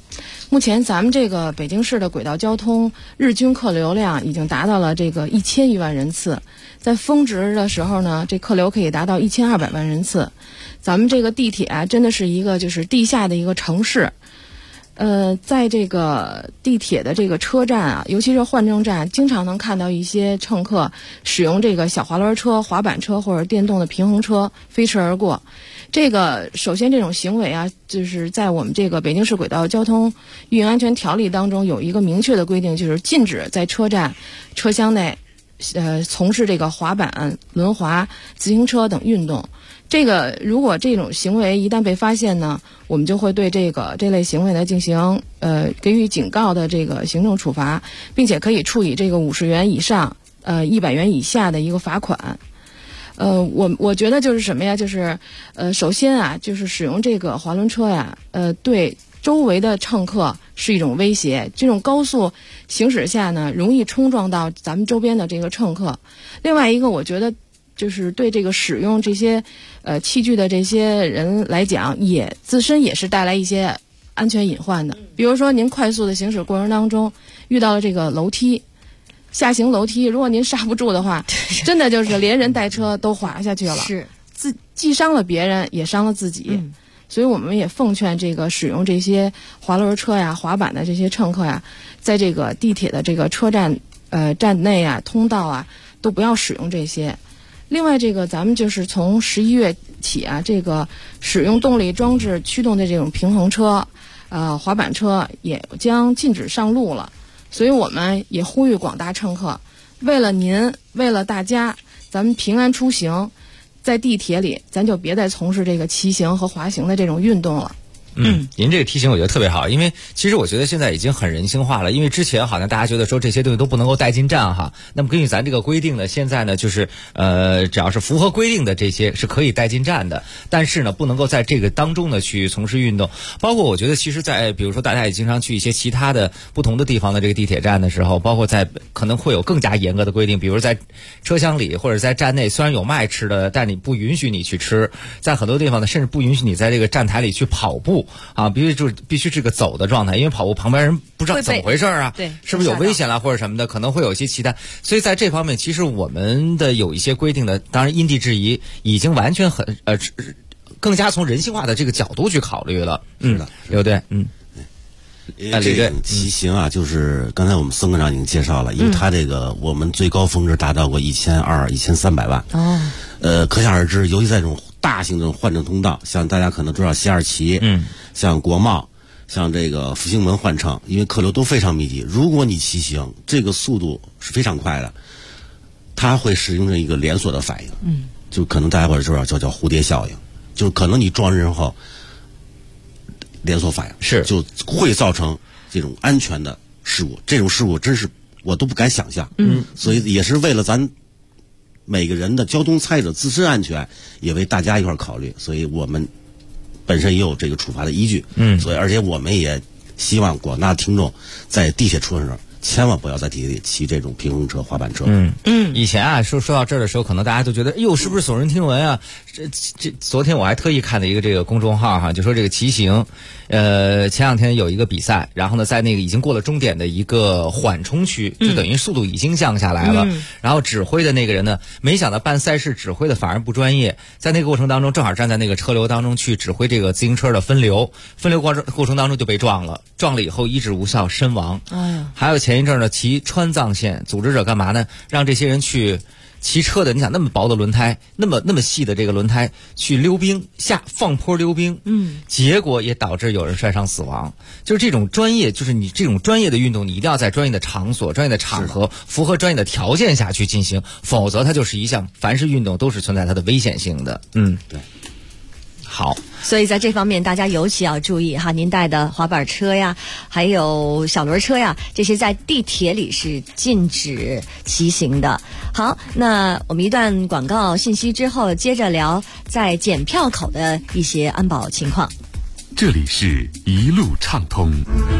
目前咱们这个北京市的轨道交通日均客流量已经达到了这个1000余万人次，在峰值的时候呢，这客流可以达到1200万人次。咱们这个地铁啊，真的是一个就是地下的一个城市。在这个地铁的这个车站啊，尤其是换乘站，经常能看到一些乘客使用这个小滑轮车、滑板车或者电动的平衡车飞驰而过。这个首先这种行为啊，就是在我们这个北京市轨道交通运营安全条例当中有一个明确的规定，就是禁止在车站车厢内从事这个滑板、轮滑、自行车等运动。这个如果这种行为一旦被发现呢，我们就会对这类行为呢进行给予警告的这个行政处罚，并且可以处以这个50元以上100元以下的一个罚款。我觉得就是什么呀？就是首先啊，就是使用这个滑轮车呀，对周围的乘客是一种威胁。这种高速行驶下呢，容易冲撞到咱们周边的这个乘客。另外一个，我觉得就是对这个使用这些器具的这些人来讲，也自身也是带来一些安全隐患的。比如说您快速的行驶过程当中遇到了这个楼梯，下行楼梯，如果您刹不住的话，真的就是连人带车都滑下去了， 是既伤了别人也伤了自己。所以我们也奉劝这个使用这些滑轮车呀、滑板的这些乘客呀，在这个地铁的这个车站站内啊、通道啊，都不要使用这些。另外，这个咱们就是从11月起啊，这个使用动力装置驱动的这种平衡车、滑板车也将禁止上路了。所以我们也呼吁广大乘客，为了您，为了大家，咱们平安出行，在地铁里，咱就别再从事这个骑行和滑行的这种运动了。 您这个提醒我觉得特别好，因为其实我觉得现在已经很人性化了。因为之前好像大家觉得说这些东西都不能够带进站哈，那么根据咱这个规定呢，现在呢就是只要是符合规定的这些是可以带进站的，但是呢不能够在这个当中呢去从事运动。包括我觉得其实在比如说大家也经常去一些其他的不同的地方的这个地铁站的时候，包括在可能会有更加严格的规定，比如在车厢里或者在站内虽然有卖吃的，但你不允许你去吃。在很多地方呢甚至不允许你在这个站台里去跑步啊，必须是个走的状态，因为跑步旁边人不知道怎么回事啊， 对， 是不是有危险啦或者什么的，可能会有一些其他。所以在这方面，其实我们的有一些规定的，当然因地制宜，已经完全更加从人性化的这个角度去考虑了。 是的， 对不对？ 这种骑行啊，就是刚才我们孙科长已经介绍了，因为它这个我们最高峰值达到过1200、1300万。可想而知，尤其在这种大型这种换乘通道，像大家可能知道西二旗，像国贸，像这个复兴门换乘，因为客流都非常密集。如果你骑行，这个速度是非常快的，它会形成一个连锁的反应。就可能大家或者知道叫蝴蝶效应，就可能你撞人后，连锁反应就会造成这种安全的事故。这种事故真是我都不敢想象。所以也是为了咱每个人的交通参与者自身安全，也为大家一块考虑，所以我们本身也有这个处罚的依据。所以而且我们也希望广大听众在地铁出行时千万不要在地铁里骑这种平衡车、滑板车。 以前啊，说到这儿的时候，可能大家都觉得，是不是耸人听闻啊？昨天我还特意看了一个这个公众号哈，就说这个骑行，前两天有一个比赛，然后呢，在那个已经过了终点的一个缓冲区，就等于速度已经降下来了。然后指挥的那个人呢，没想到办赛事指挥的反而不专业，在那个过程当中，正好站在那个车流当中去指挥这个自行车的分流过程当中就被撞了以后医治无效身亡。还有前一阵呢，骑川藏线，组织者干嘛呢？让这些人去骑车的，你想那么薄的轮胎，那么细的这个轮胎去溜冰，放坡溜冰，结果也导致有人摔伤死亡。就是这种专业，就是你这种专业的运动，你一定要在专业的场所、专业的场合，符合专业的条件下去进行，否则它就是一项凡是运动都是存在它的危险性的。 对。 好， 所以在这方面大家尤其要注意哈，您带的滑板车呀，还有小轮车呀，这些在地铁里是禁止骑行的。好，那我们一段广告信息之后，接着聊在检票口的一些安保情况。 这里是一路畅通。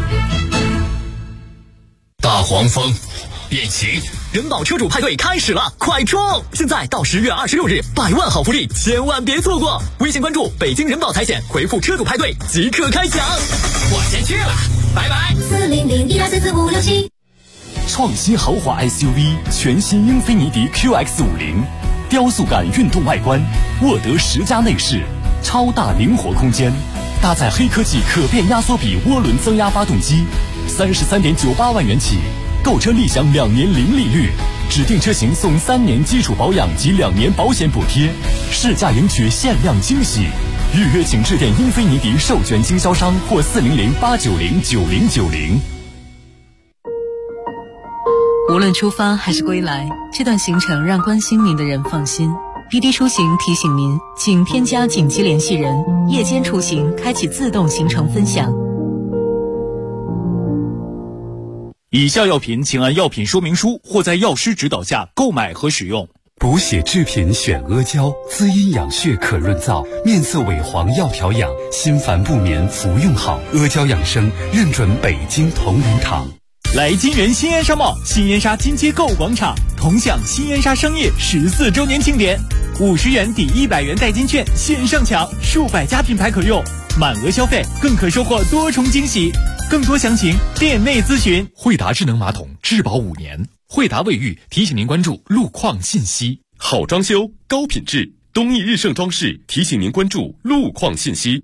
大黄蜂变形人保车主派对开始了，快冲！现在到10月26日，100万好福利，千万别错过！微信关注北京人保财险，回复车主派对即刻开奖。我先去了，拜拜。 400124456 创新豪华 SUV 全新英菲尼迪 QX50，雕塑感运动外观，沃德10加内饰，超大灵活空间，搭载黑科技可变压缩比涡轮增压发动机，33.98万元起，购车立享2年零利率，指定车型送3年基础保养及2年保险补贴，试驾领取限量惊喜。预约请致电英菲尼迪授权经销商或400-890-9090。 无论出发还是归来，这段行程让关心您的人放心。滴滴出行提醒您，请添加紧急联系人，夜间出行开启自动行程分享。 以下药品请按药品说明书或在药师指导下购买和使用。 补血制品选阿胶，滋阴养血可润燥，面色萎黄要调养，心烦不眠服用好。阿胶养生认准北京同仁堂。 来金源新燕莎茂新燕莎金街购物广场，同享新燕莎商业14周年庆典，50元抵100元代金券线上抢，数百家品牌可用，满额消费更可收获多重惊喜。更多详情店内咨询。 惠达智能马桶质保5年，惠达卫浴提醒您关注路况信息。好装修高品质，东益日盛装饰提醒您关注路况信息。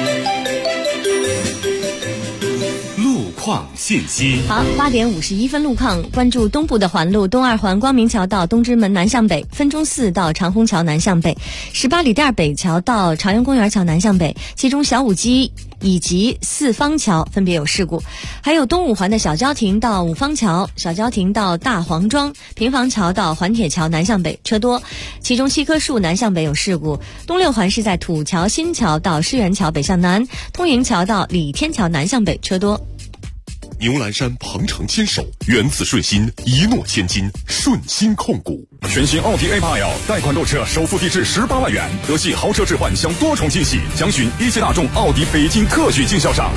信息。 好，8点51分路况，关注东部的环路东2环光明桥到东直门南向北，分钟寺到长虹桥南向北，18里店北桥到朝阳公园桥南向北，其中小武基以及四方桥分别有事故，还有东5环的小交亭到五方桥、小交亭到大黄庄、平房桥到环铁桥南向北车多，其中7棵树南向北有事故。东6环是在土桥新桥到世园桥北向南，通营桥到李天桥南向北车多。 牛栏山鹏程牵手，原子顺心，一诺千金，顺心控股。 全新奥迪 A8L 贷款购车首付低至18万元，德系豪车置换享多重惊喜，详询一汽大众奥迪北京特许经销商。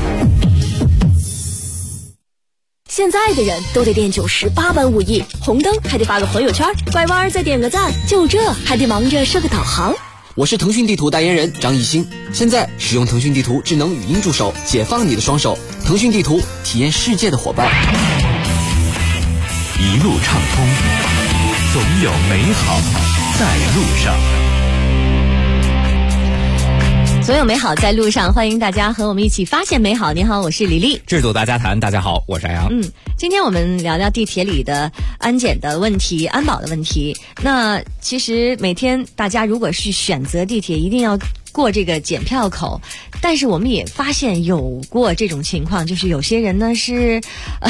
现在的人都得练98般武艺，红灯还得发个朋友圈，拐弯再点个赞，就这还得忙着设个导航。 我是腾讯地图代言人张艺兴，现在使用腾讯地图智能语音助手，解放你的双手。腾讯地图，体验世界的伙伴。 一路畅通，总有美好在路上。 总有美好在路上，欢迎大家和我们一起发现美好。你好，我是李丽。 制度大家谈，大家好，我是艾阳。 今天我们聊聊地铁里的安检的问题、安保的问题。那其实每天大家如果是选择地铁，一定要过这个检票口，但是我们也发现有过这种情况，就是有些人呢是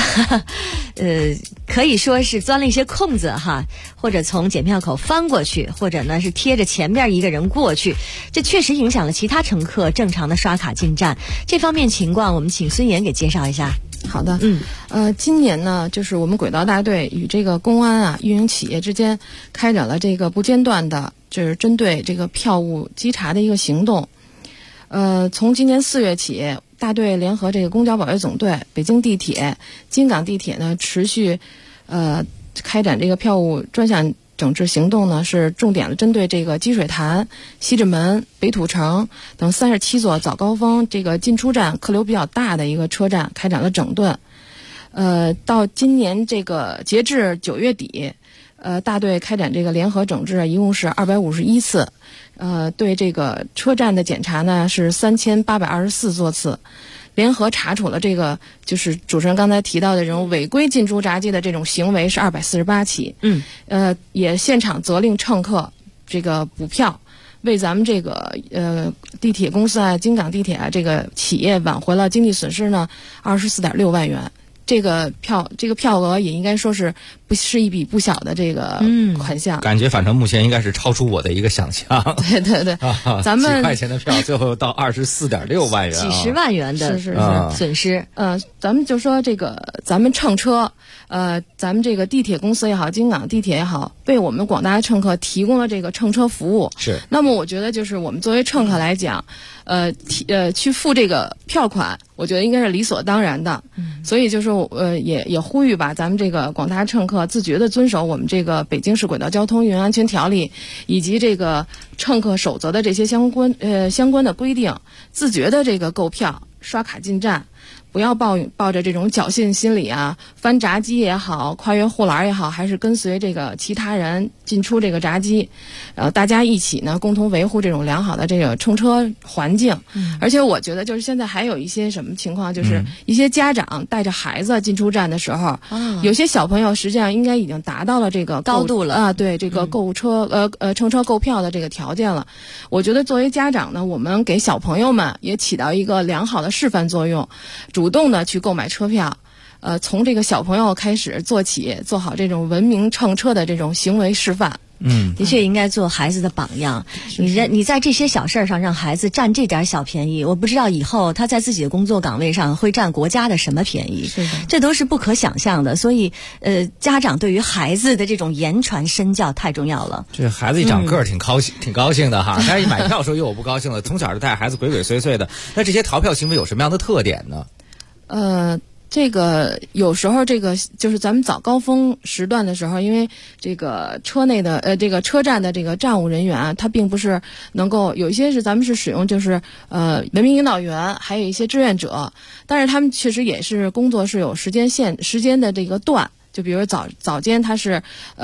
可以说是钻了一些空子哈，或者从检票口翻过去，或者呢是贴着前边一个人过去，这确实影响了其他乘客正常的刷卡进站。这方面情况我们请孙岩给介绍一下。 好的，今年呢，就是我们轨道大队与这个公安啊、运营企业之间开展了这个不间断的，就是针对这个票务稽查的一个行动。从今年4月起，大队联合这个公交保卫总队、北京地铁、京港地铁呢，持续开展这个票务专项整治行动呢，是重点的针对这个积水潭、西直门、北土城等37座早高峰这个进出站客流比较大的一个车站开展了整顿。到今年这个截至9月底，大队开展这个联合整治一共是251次，对这个车站的检查呢是3824座次。联合查处了这个就是主持人刚才提到的这种违规进出闸机的这种行为是248起，也现场责令乘客这个补票，为咱们这个地铁公司啊、京港地铁啊这个企业挽回了经济损失呢24.6万元。这个票额也应该说是不是一笔不小的这个款项， 感觉反正目前应该是超出我的一个想象。 对对对，咱们几块钱的票最后到24.6万元， 几十万元的损失。 咱们就说这个咱们乘车，咱们这个地铁公司也好，京港地铁也好，为我们广大乘客提供了这个乘车服务。 是。 那么我觉得就是我们作为乘客来讲，去付这个票款，我觉得应该是理所当然的。所以就是也呼吁吧，咱们这个广大乘客自觉的遵守我们这个北京市轨道交通运营安全条例以及这个乘客守则的这些相关的规定，自觉的这个购票、刷卡进站， 不要抱着这种侥幸心理啊，翻闸机也好，跨越护栏也好，还是跟随这个其他人进出这个闸机，大家一起呢共同维护这种良好的这个乘车环境。而且我觉得就是现在还有一些什么情况，就是一些家长带着孩子进出站的时候，有些小朋友实际上应该已经达到了这个高度了啊，对这个购车乘车购票的这个条件了。我觉得作为家长呢，我们给小朋友们也起到一个良好的示范作用，主动的去购买车票，从这个小朋友开始做起，做好这种文明乘车的这种行为示范。 的确应该做孩子的榜样。你在这些小事上让孩子占这点小便宜，我不知道以后他在自己的工作岗位上会占国家的什么便宜，这都是不可想象的。所以家长对于孩子的这种言传身教太重要了。 这孩子一长个儿挺高兴的哈，但是一买票的时候又有不高兴了，从小就带孩子鬼鬼祟祟的。那这些逃票行为有什么样的特点呢？ 这个有时候这个就是咱们早高峰时段的时候，因为这个车内的这个车站的这个站务人员啊，他并不是能够，有一些是咱们是使用就是文明引导员，还有一些志愿者，但是他们确实也是工作是有时间的这个段，就比如早间他是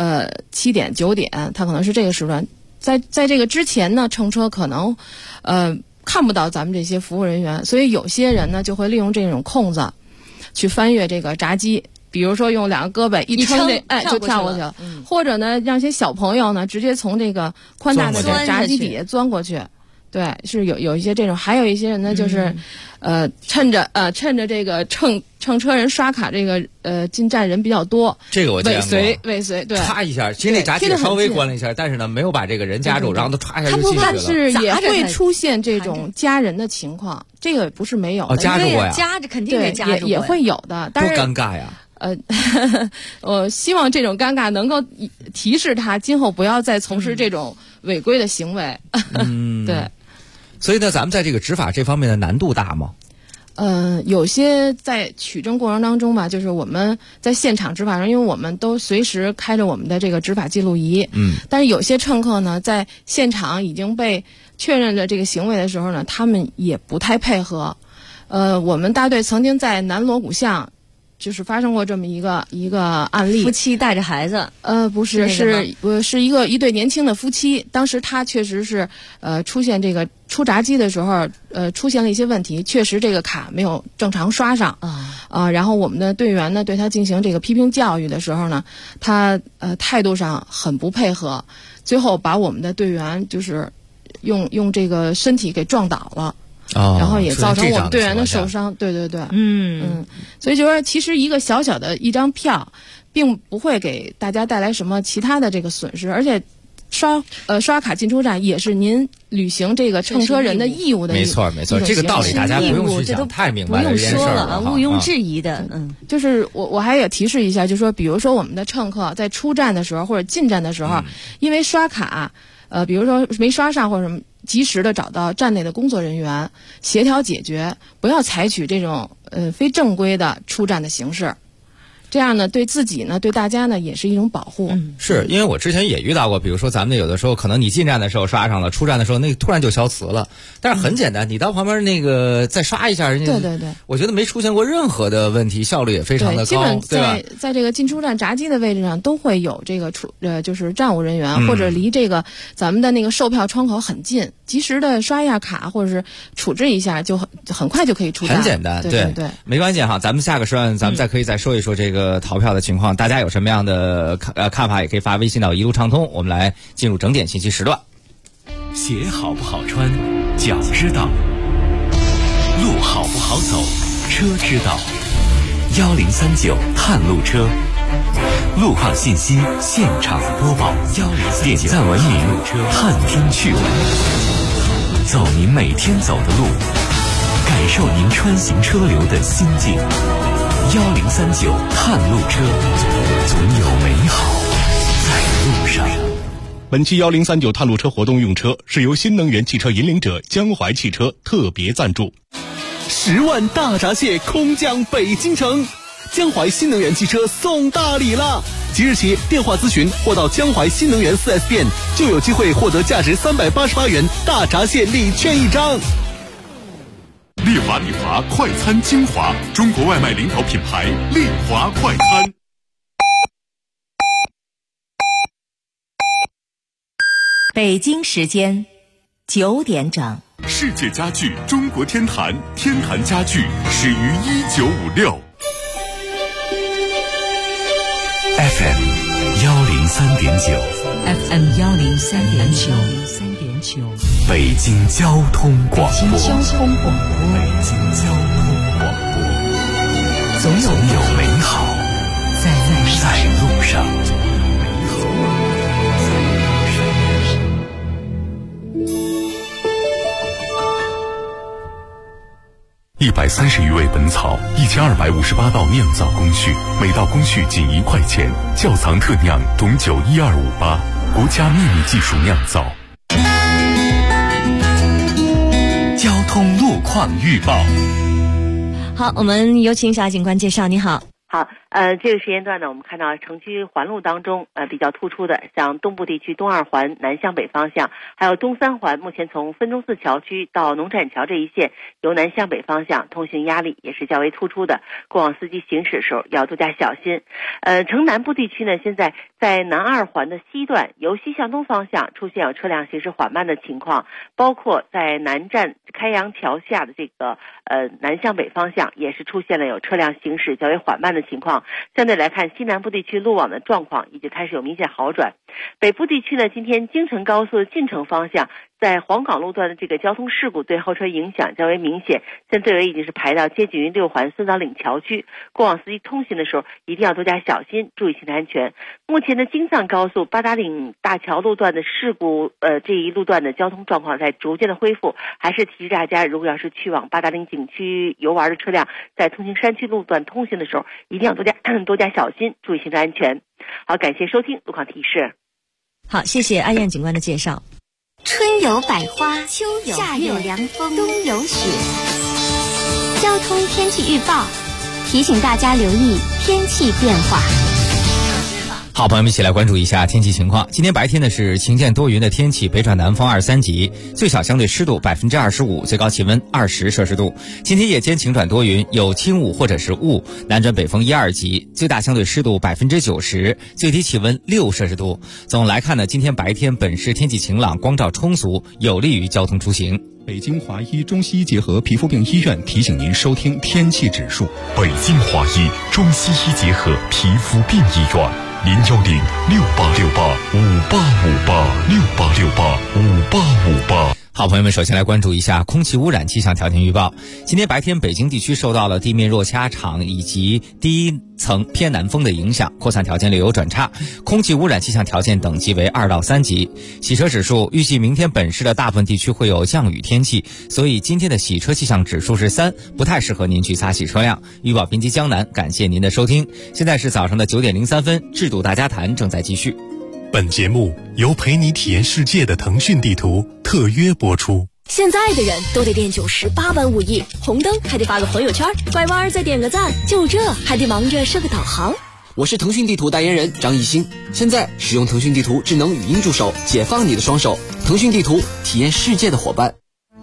7点9点，他可能是这个时段，在这个之前呢，乘车可能看不到咱们这些服务人员，所以有些人呢就会利用这种空子去翻越这个闸机，比如说用两个胳膊一撑就跳过去了，或者呢让些小朋友呢直接从这个宽大的闸机底下钻过去。对，是有一些这种，还有一些人呢就是趁着这个乘车人刷卡这个进站人比较多， 这个我见过， 尾随，对， 歘一下，其实那闸机稍微关了一下，但是呢没有把这个人夹住，然后他歘一下就进去了。 但是也会出现这种夹人的情况，这个不是没有的， 夹住过呀， 夹着肯定得夹住， 也会有的，但是多尴尬呀。 我希望这种尴尬能够提示他今后不要再从事这种违规的行为。对。 所以呢，咱们在这个执法这方面的难度大吗？ 有些在取证过程当中吧，就是我们在现场执法上，因为我们都随时开着我们的这个执法记录仪，但是有些乘客呢，在现场已经被确认了这个行为的时候呢，他们也不太配合。我们大队曾经在南锣鼓巷就是发生过这么一个案例， 夫妻带着孩子， 不是，是一对年轻的夫妻，当时他确实是出现这个出闸机的时候，出现了一些问题，确实这个卡没有正常刷上然后我们的队员呢对他进行这个批评教育的时候呢，他态度上很不配合，最后把我们的队员就是用这个身体给撞倒了。然后也造成我们队员的受伤，对，所以就说，其实一个小小的一张票，并不会给大家带来什么其他的这个损失，而且刷卡进出站也是您履行这个乘车人的义务的。 没错，这个道理大家不用去讲，太明白了， 不用说了，毋庸置疑的。 就是我还也提示一下，就是说，比如说我们的乘客在出站的时候或者进站的时候，因为刷卡，比如说没刷上或者什么。及时的找到站内的工作人员协调解决，不要采取这种非正规的出站的形式，这样呢对自己呢对大家呢也是一种保护。 是因为我之前也遇到过，比如说咱们有的时候可能你进站的时候刷上了，出站的时候那个突然就消磁了，但是很简单，你到旁边那个再刷一下，人家对， 我觉得没出现过任何的问题，效率也非常的高， 基本在这个进出站闸机的位置上都会有这个就是站务人员，或者离这个咱们的那个售票窗口很近，及时的刷一下卡或者是处置一下，就很快就可以出站， 很简单，对，没关系哈。咱们下个时段咱们可以再说一说这个逃票的情况，大家有什么样的看法，也可以发微信到一路畅通，我们来进入整点信息时段。 鞋好不好穿，脚知道；路好不好走，车知道。1039探路车，路况信息现场播报，点赞文明，探听趣闻，走您每天走的路，感受您穿行车流的心境。1039探路车，总有美好在路上。 本期1039探路车活动用车是由新能源汽车引领者江淮汽车特别赞助。 10万大闸蟹空降北京城，江淮新能源汽车送大礼了！即日起电话咨询或到江淮新能源 4S 店，就有机会获得价值388元大闸蟹礼券1张。 丽华快餐精华，中国外卖领导品牌丽华快餐。 北京时间9点整。 世界家具中国天坛，天坛家具始于1956。 FM 103.9 FM 103.9 北京交通广播。 北京交通广播，总有美好在路上。 130余味本草，1258道酿造工序，每道工序仅1块钱。窖藏特酿董酒12588，国家秘密技术酿造。 交通路况预报。 好，我们有请小警官介绍。你好。 好，这个时间段呢，我们看到城区环路当中，比较突出的，像东部地区东2环南向北方向，还有东3环，目前从分钟寺桥区到农展桥这一线，由南向北方向通行压力也是较为突出的，过往司机行驶的时候要多加小心。城南部地区呢，现在在南2环的西段，由西向东方向出现有车辆行驶缓慢的情况，包括在南站开阳桥下的这个南向北方向，也是出现了有车辆行驶较为缓慢的情况。相对来看，西南部地区路网的状况已经开始有明显好转。北部地区呢，今天京承高速的进城方向，在黄岗路段的这个交通事故对后车影响较为明显，现在队尾已经是排到接近于6环孙枣岭桥区，过往司机通行的时候一定要多加小心，注意行车安全。目前的京藏高速八达岭大桥路段的事故这一路段的交通状况在逐渐的恢复，还是提示大家，如果要是去往八达岭景区游玩的车辆，在通行山区路段通行的时候一定要多加小心，注意行车安全。好，感谢收听路况提示。 好，谢谢阿燕警官的介绍。 春有百花，秋有夏有凉风，冬有雪。交通天气预报提醒大家留意天气变化。 好，朋友们一起来关注一下天气情况。今天白天呢是晴间多云的天气，北转南风2、3级，最小相对湿度25%，最高气温20摄氏度。今天夜间晴转多云，有轻雾或者是雾，南转北风1、2级，最大相对湿度90%，最低气温6摄氏度。总来看呢，今天白天本市天气晴朗，光照充足，有利于交通出行。 北京华医中西医结合皮肤病医院提醒您收听天气指数。 北京华医中西医结合皮肤病医院，0868585858，68585858。 好，朋友们，首先来关注一下空气污染气象条件预报。今天白天，北京地区受到了地面弱气压场以及低层偏南风的影响，扩散条件略有转差，空气污染气象条件等级为2到3级。洗车指数预计明天本市的大部分地区会有降雨天气，所以今天的洗车气象指数是3，不太适合您去擦洗车辆。预报编辑江南，感谢您的收听。现在是早上的9点03分，制度大家谈正在继续。 本节目由陪你体验世界的腾讯地图特约播出。 现在的人都得练98般武艺，红灯还得发个朋友圈，拐弯再点个赞，就这还得忙着设个导航。 我是腾讯地图代言人张艺兴，现在使用腾讯地图智能语音助手，解放你的双手。腾讯地图，体验世界的伙伴。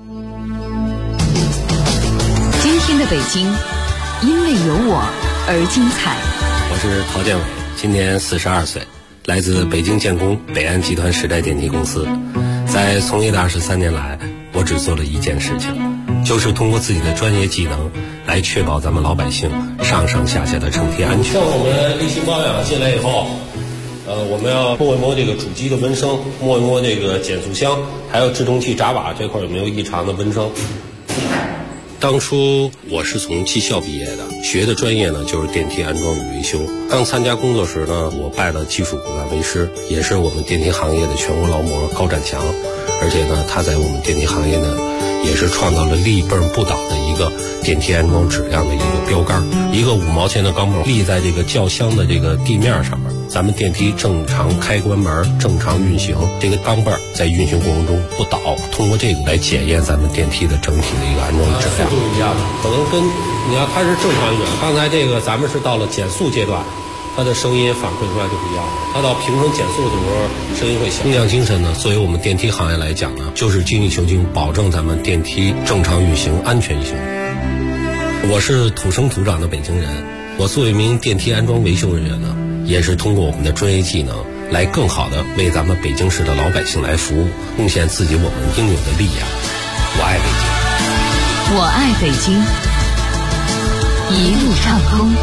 今天的北京，因为有我而精彩。 我是陶建伟，今年42岁，来自北京建工北安集团时代电梯公司。在从业的23年来，我只做了一件事情，就是通过自己的专业技能来确保咱们老百姓上上下下的乘梯安全。像我们例行保养进来以后，我们要摸一摸这个主机的温升，摸一摸这个减速箱，还有制动器闸瓦这块有没有异常的温升。当初我是从技校毕业的，学的专业呢就是电梯安装与维修。刚参加工作时呢，我拜了技术骨干为师，也是我们电梯行业的全国劳模高展强，而且呢，他在我们电梯行业呢，也是创造了立泵不倒的一个电梯安装质量的一个标杆。一个5毛钱的钢镚立在这个轿厢的这个地面上面，咱们电梯正常开关门、正常运行，这个钢镚在运行过程中不倒，通过这个来检验咱们电梯的整体的一个安装质量。速度一样，可能跟你要它是正常运转，刚才这个咱们是到了减速阶段， 它的声音反馈出来就不一样了。它到平衡减速的时候，声音会小。工匠精神呢，作为我们电梯行业来讲呢，就是精益求精，保证咱们电梯正常运行、安全行。我是土生土长的北京人，我作为一名电梯安装维修人员呢，也是通过我们的专业技能，来更好的为咱们北京市的老百姓来服务，贡献自己我们应有的力量。我爱北京， 我爱北京，一路畅通。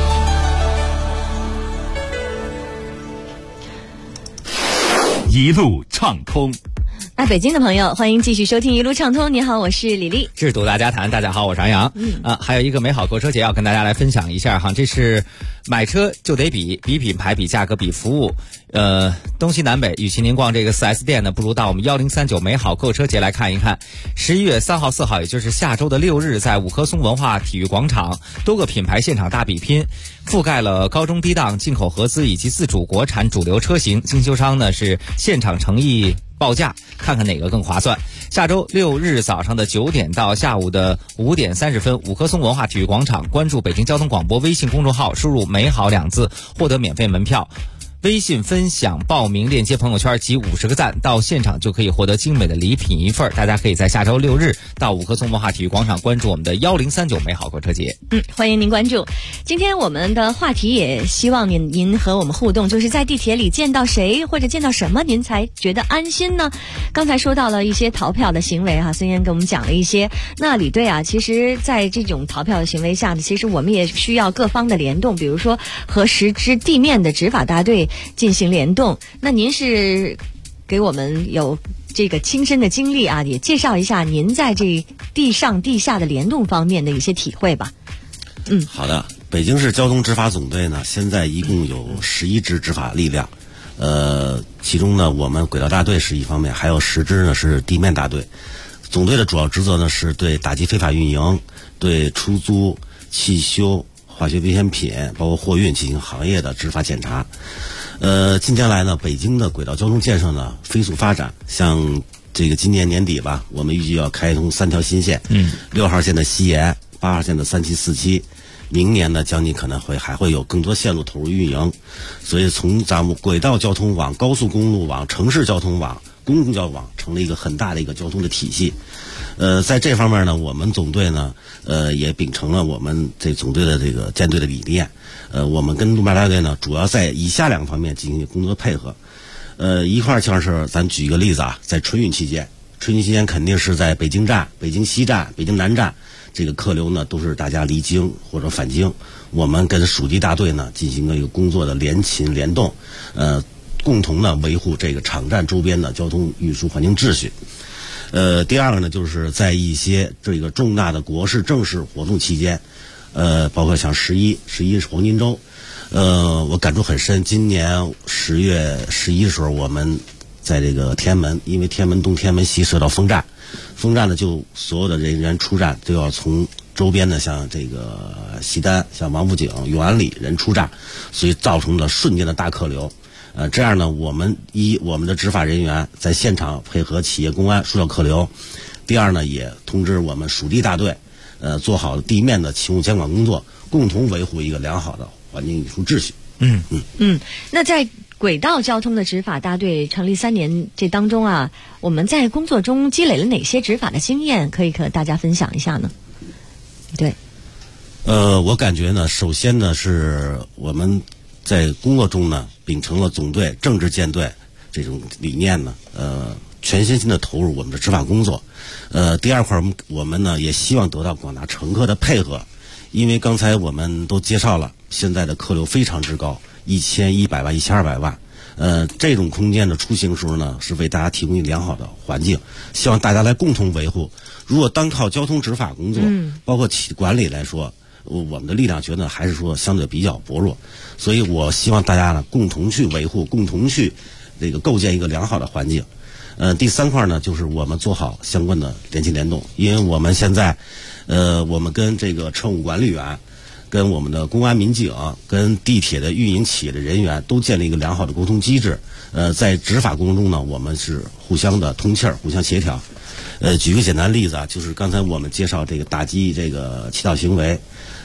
一路畅通。 爱北京的朋友，欢迎继续收听一路畅通。你好，我是李丽。 制度大家谈，大家好，我是杨洋。还有一个美好购车节要跟大家来分享一下哈，这是买车就得比品牌、比价格、比服务。东西南北，与其您逛这个 4S 店呢，不如到我们1039美好购车节来看一看。11月3号、4号，也就是下周的6日，在五棵松文化体育广场，多个品牌现场大比拼，覆盖了高中低档、进口合资以及自主国产主流车型。经销商呢是现场诚意报价，看看哪个更划算。下周6日早上的9点到下午的5点30分，五棵松文化体育广场，关注北京交通广播微信公众号，输入美好2字获得免费门票。微信分享报名链接朋友圈集50个赞，到现场就可以获得精美的礼品一份。大家可以在下周6日到五棵松文化体育广场关注我们的1039美好购车节。 欢迎您关注。今天我们的话题也希望您和我们互动，就是在地铁里见到谁或者见到什么您才觉得安心呢？刚才说到了一些逃票的行为哈，孙岩给我们讲了一些。那李队啊，其实在这种逃票的行为下呢，其实我们也需要各方的联动，比如说和实支地面的执法大队进行联动。那您是给我们有这个亲身的经历啊，也介绍一下您在这地上地下的联动方面的一些体会吧。 好的。北京市交通执法总队呢，现在一共有11支执法力量，其中呢，我们轨道大队是一方面，还有10支呢是地面大队。总队的主要职责呢，是对打击非法运营、对出租、汽修、化学危险品包括货运进行行业的执法检查。近年来呢，北京的轨道交通建设呢飞速发展，像这个今年年底吧，我们预计要开通3条新线，6号线的西延，8号线的3期、4期，明年呢将近可能还会有更多线路投入运营。所以从咱们轨道交通网、高速公路网、城市交通网、公共交通网成了一个很大的一个交通的体系。在这方面呢，我们总队呢，也秉承了我们这总队的这个舰队的理念。我们跟路面大队呢，主要在以下2个方面进行工作配合。一块像是咱举一个例子啊，在春运期间肯定是在北京站、北京西站、北京南站，这个客流呢都是大家离京或者返京。我们跟属地大队呢进行了一个工作的联勤联动，共同呢维护这个场站周边的交通运输环境秩序。第二个呢，就是在一些这个重大的国事正式活动期间，包括像11是黄金周，我感触很深。今年10月11的时候，我们在这个天安门，因为天安门东、天安门西设到封站呢，就所有的人员出站都要从周边的像这个西单、像王府井、永安里人出站，所以造成了瞬间的大客流。这样呢，我们的执法人员在现场配合企业公安疏导客流。第二呢，也通知我们属地大队，做好地面的勤务监管工作，共同维护一个良好的环境运输秩序。 那在轨道交通的执法大队成立3年这当中啊，我们在工作中积累了哪些执法的经验，可以和大家分享一下呢？对， 我感觉呢，首先呢是我们在工作中呢，秉承了总队政治舰队这种理念呢，全身心的投入我们的执法工作。第二块，我们呢也希望得到广大乘客的配合，因为刚才我们都介绍了，现在的客流非常之高，1100万、1200万。这种空间的出行时候呢，是为大家提供一个良好的环境，希望大家来共同维护。如果单靠交通执法工作，包括管理来说，我们的力量觉得还是说相对比较薄弱，所以我希望大家呢共同去维护，共同去这个构建一个良好的环境。第3块呢，就是我们做好相关的联勤联动，因为我们现在，我们跟这个乘务管理员、跟我们的公安民警、跟地铁的运营企业的人员都建立一个良好的沟通机制。在执法过程中呢，我们是互相的通气儿，互相协调。举个简单例子啊，就是刚才我们介绍这个打击这个乞讨行为，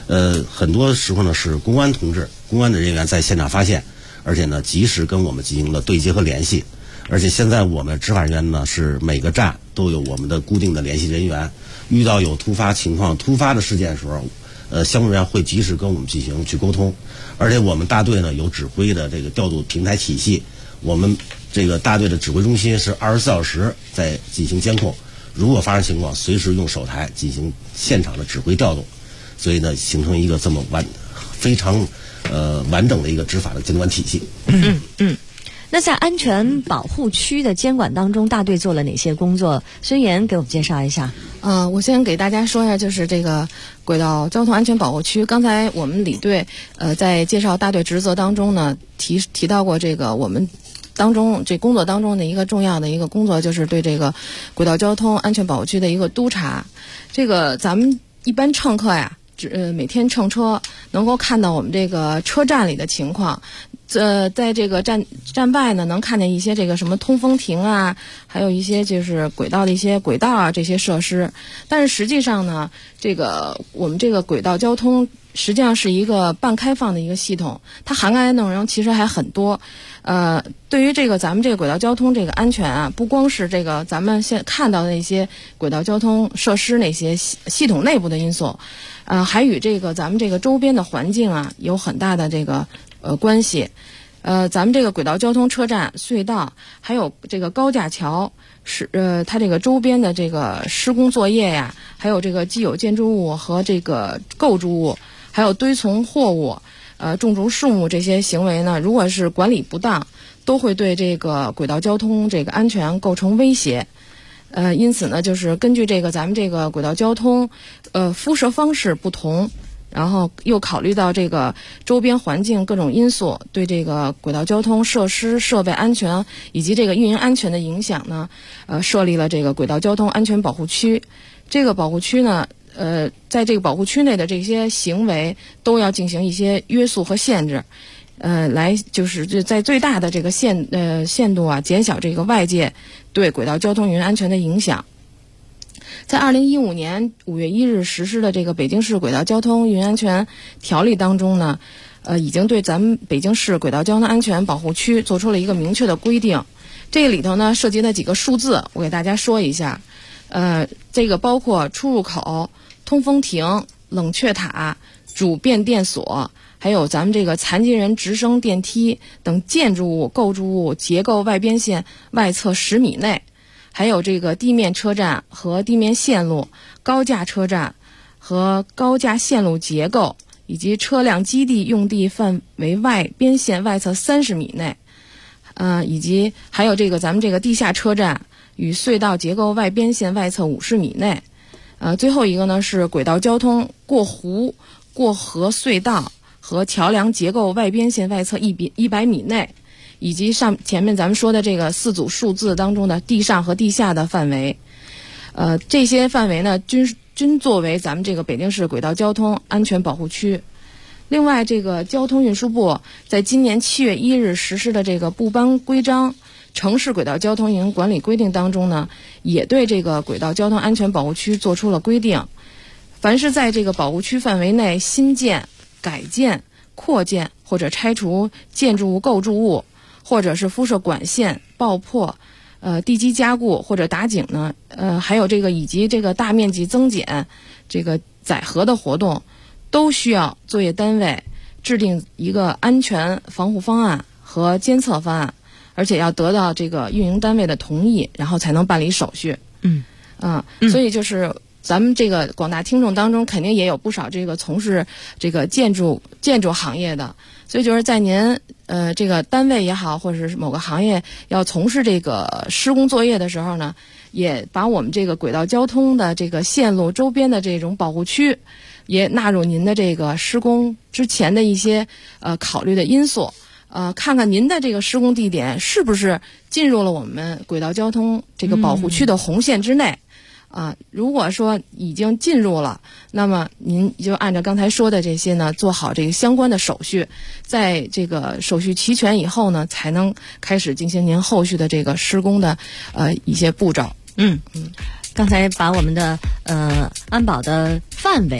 很多时候呢是公安的人员在现场发现，而且呢及时跟我们进行了对接和联系。而且现在我们执法人员呢是每个站都有我们的固定的联系人员，遇到有突发情况、突发的事件的时候，相关人员会及时跟我们进行去沟通。而且我们大队呢有指挥的这个调度平台体系，我们这个大队的指挥中心是24小时在进行监控，如果发生情况，随时用手台进行现场的指挥调动，所以呢形成一个这么非常完整的一个执法的监管体系。 那在安全保护区的监管当中，大队做了哪些工作？孙岩给我们介绍一下。 我先给大家说一下，就是这个轨道交通安全保护区。刚才我们李队在介绍大队职责当中呢，提到过这个我们当中这工作当中的一个重要的一个工作，就是对这个轨道交通安全保护区的一个督查。这个咱们一般乘客呀，每天乘车能够看到我们这个车站里的情况。在这个站外呢，能看见一些这个什么通风亭啊，还有一些就是轨道的一些轨道啊这些设施。但是实际上呢，这个我们这个轨道交通实际上是一个半开放的一个系统，它涵盖的内容其实还很多。对于这个咱们这个轨道交通这个安全啊，不光是这个咱们现看到的那些轨道交通设施那些系统内部的因素，还与这个咱们这个周边的环境啊有很大的这个关系。咱们这个轨道交通车站、隧道，还有这个高架桥，它这个周边的这个施工作业呀，还有这个既有建筑物和这个构筑物，还有堆存货物、种植树木这些行为呢，如果是管理不当，都会对这个轨道交通这个安全构成威胁。因此呢，就是根据这个咱们这个轨道交通，辐射方式不同，然后又考虑到这个周边环境各种因素对这个轨道交通设施设备安全以及这个运营安全的影响呢，设立了这个轨道交通安全保护区。这个保护区呢，在这个保护区内的这些行为都要进行一些约束和限制，来就是在最大的这个限度啊，减小这个外界对轨道交通运营安全的影响。在2015年5月1日实施的这个北京市轨道交通运营安全条例当中呢，已经对咱们北京市轨道交通安全保护区做出了一个明确的规定。这个里头呢涉及的几个数字，我给大家说一下。这个包括出入口、通风亭、冷却塔、主变电所，还有咱们这个残疾人直升电梯等建筑物、构筑物结构外边线外侧10米内，还有这个地面车站和地面线路、高架车站和高架线路结构，以及车辆基地用地范围外边线外侧30米内，以及还有这个咱们这个地下车站与隧道结构外边线外侧50米内。最后一个呢是轨道交通过湖、过河隧道和桥梁结构外边线外侧100米内，以及前面咱们说的这个4组数字当中的地上和地下的范围。这些范围呢均作为咱们这个北京市轨道交通安全保护区。另外，这个交通运输部在今年7月1日实施的这个部颁规章城市轨道交通运营管理规定当中呢，也对这个轨道交通安全保护区做出了规定。凡是在这个保护区范围内新建、改建、扩建或者拆除建筑物、构筑物，或者是敷设管线、爆破、地基加固或者打井呢，还有这个以及这个大面积增减、这个载荷的活动，都需要作业单位制定一个安全防护方案和监测方案，而且要得到这个运营单位的同意，然后才能办理手续。所以就是咱们这个广大听众当中，肯定也有不少这个从事这个建筑行业的，所以就是在您这个单位也好，或者是某个行业要从事这个施工作业的时候呢，也把我们这个轨道交通的这个线路周边的这种保护区也纳入您的这个施工之前的一些考虑的因素。看看您的这个施工地点是不是进入了我们轨道交通这个保护区的红线之内。如果说已经进入了，那么您就按照刚才说的这些呢，做好这个相关的手续，在这个手续齐全以后呢，才能开始进行您后续的这个施工的一些步骤。 刚才把我们的安保的范围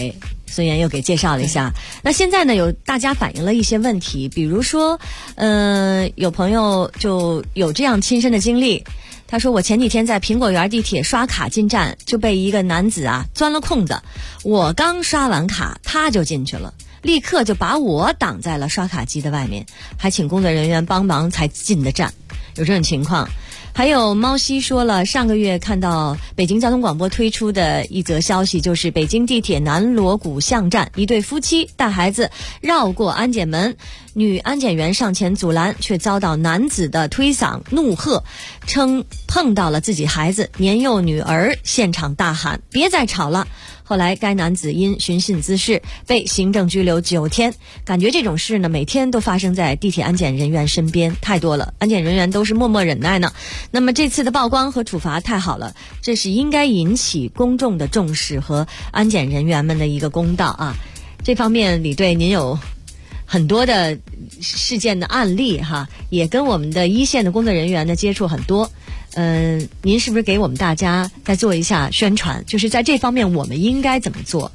孙岩又给介绍了一下。那现在呢，有大家反映了一些问题，比如说，有朋友就有这样亲身的经历。他说，我前几天在苹果园地铁刷卡进站，就被一个男子钻了空子，我刚刷完卡，他就进去了，立刻就把我挡在了刷卡机的外面，还请工作人员帮忙才进的站，有这种情况。还有猫西说了，上个月看到北京交通广播推出的一则消息，就是北京地铁南锣鼓巷站，一对夫妻带孩子绕过安检门，女安检员上前阻拦，却遭到男子的推搡怒喝，称碰到了自己孩子年幼女儿，现场大喊别再吵了。后来该男子因寻衅滋事被行政拘留9天。感觉这种事呢，每天都发生在地铁安检人员身边，太多了，安检人员都是默默忍耐呢。那么这次的曝光和处罚太好了，这是应该引起公众的重视和安检人员们的一个公道啊。这方面李队您有很多的事件的案例哈，也跟我们的一线的工作人员呢接触很多。您是不是给我们大家再做一下宣传？就是在这方面我们应该怎么做？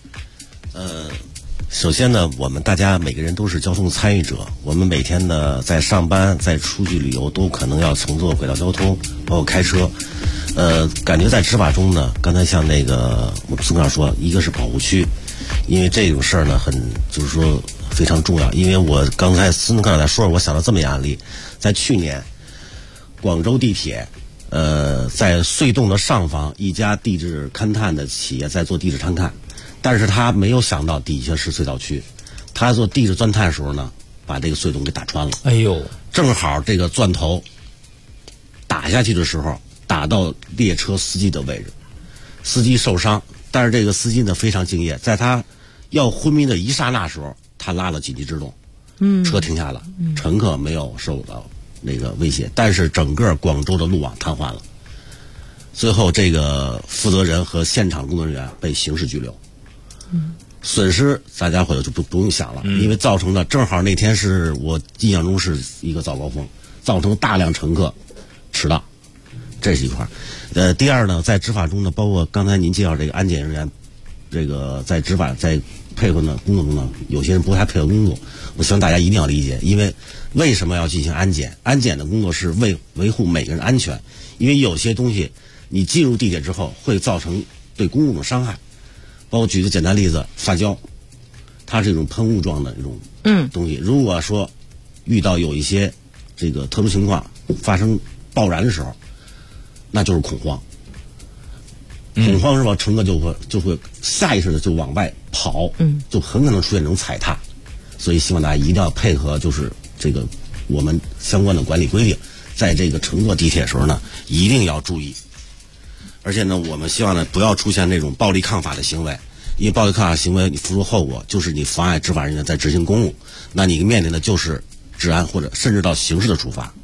首先呢，我们大家每个人都是交通参与者，我们每天呢在上班、在出去旅游都可能要乘坐轨道交通，包括开车。感觉在执法中呢，刚才像那个我们孙科长说，一个是保护区，因为这种事儿呢就是说非常重要。因为我刚才孙科长在说，我想到这么一案例，在去年广州地铁在隧洞的上方一家地质勘探的企业在做地质勘探，但是他没有想到底下是隧道区，他做地质钻探的时候呢，把这个隧洞给打穿了。 哎呦， 正好这个钻头打下去的时候打到列车司机的位置，司机受伤，但是这个司机呢非常敬业，在他要昏迷的一刹那时候，他拉了紧急制动，车停下了，乘客没有受到那个威胁，但是整个广州的路网瘫痪了。最后这个负责人和现场工作人员被刑事拘留。损失大家伙就不用想了，因为造成了正好那天是我印象中是一个早高峰，造成大量乘客迟到，这是一块。第二呢，在执法中呢，包括刚才您介绍这个安检人员，这个在执法在配合呢工作中呢，有些人不太配合工作，我希望大家一定要理解，因为什么要进行安检？安检的工作是为维护每个人安全，因为有些东西你进入地铁之后会造成对公共的伤害，包括举个简单例子，发胶，它是一种喷雾状的一种东西。如果说遇到有一些这个特殊情况发生爆燃的时候，那就是恐慌。恐慌是吧？乘客就会下意识的就往外跑，就很可能出现这种踩踏。所以希望大家一定要配合，就是这个我们相关的管理规定，在这个乘坐地铁的时候呢，一定要注意。而且呢，我们希望呢不要出现那种暴力抗法的行为，因为暴力抗法行为你付出后果就是你妨碍执法人员在执行公务，那你面临的就是治安或者甚至到刑事的处罚。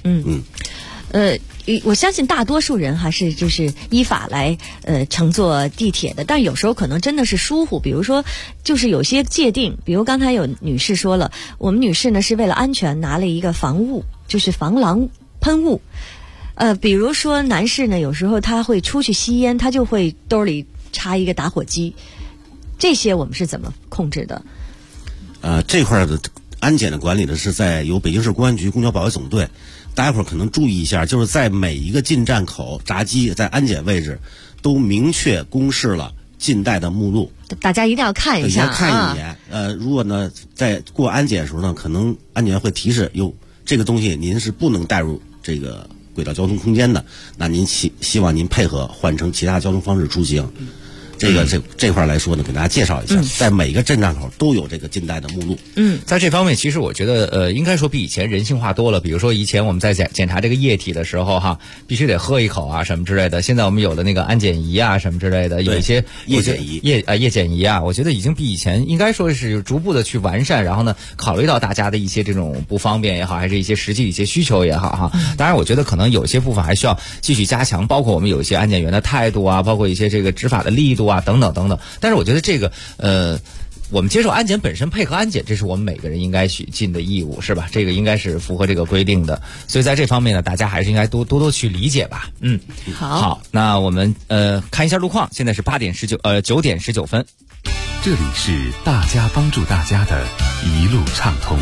我相信大多数人还是就是依法来乘坐地铁的，但有时候可能真的是疏忽，比如说就是有些界定，比如刚才有女士说了，我们女士呢是为了安全拿了一个防雾，就是防狼喷雾。比如说男士呢，有时候他会出去吸烟，他就会兜里插一个打火机，这些我们是怎么控制的？ 这块的安检的管理呢是由北京市公安局公交保卫总队。大家伙可能注意一下，就是在每一个进站口闸机在安检位置都明确公示了进带的目录， 大家一定要看一下， 看一眼。如果呢在过安检的时候呢，可能安检员会提示，这个东西您是不能带入这个轨道交通空间的，那您希望您配合换成其他交通方式出行。这块来说呢，给大家介绍一下，在每一个进站口都有这个进带的目录。 在这方面，其实我觉得应该说比以前人性化多了。比如说以前我们在检查这个液体的时候哈，必须得喝一口啊什么之类的。现在我们有的那个安检仪啊什么之类的，有一些液检仪液检仪啊，我觉得已经比以前应该说是逐步的去完善，然后呢，考虑到大家的一些这种不方便也好，还是一些实际的一些需求也好哈。当然，我觉得可能有些部分还需要继续加强，包括我们有一些安检员的态度啊，包括一些这个执法的力度啊等等等等。但是我觉得这个我们接受安检本身配合安检，这是我们每个人应该去尽的义务，是吧？这个应该是符合这个规定的，所以在这方面呢，大家还是应该多多去理解吧。 好， 那我们看一下路况，现在是9点19分。 这里是大家帮助大家的一路畅通。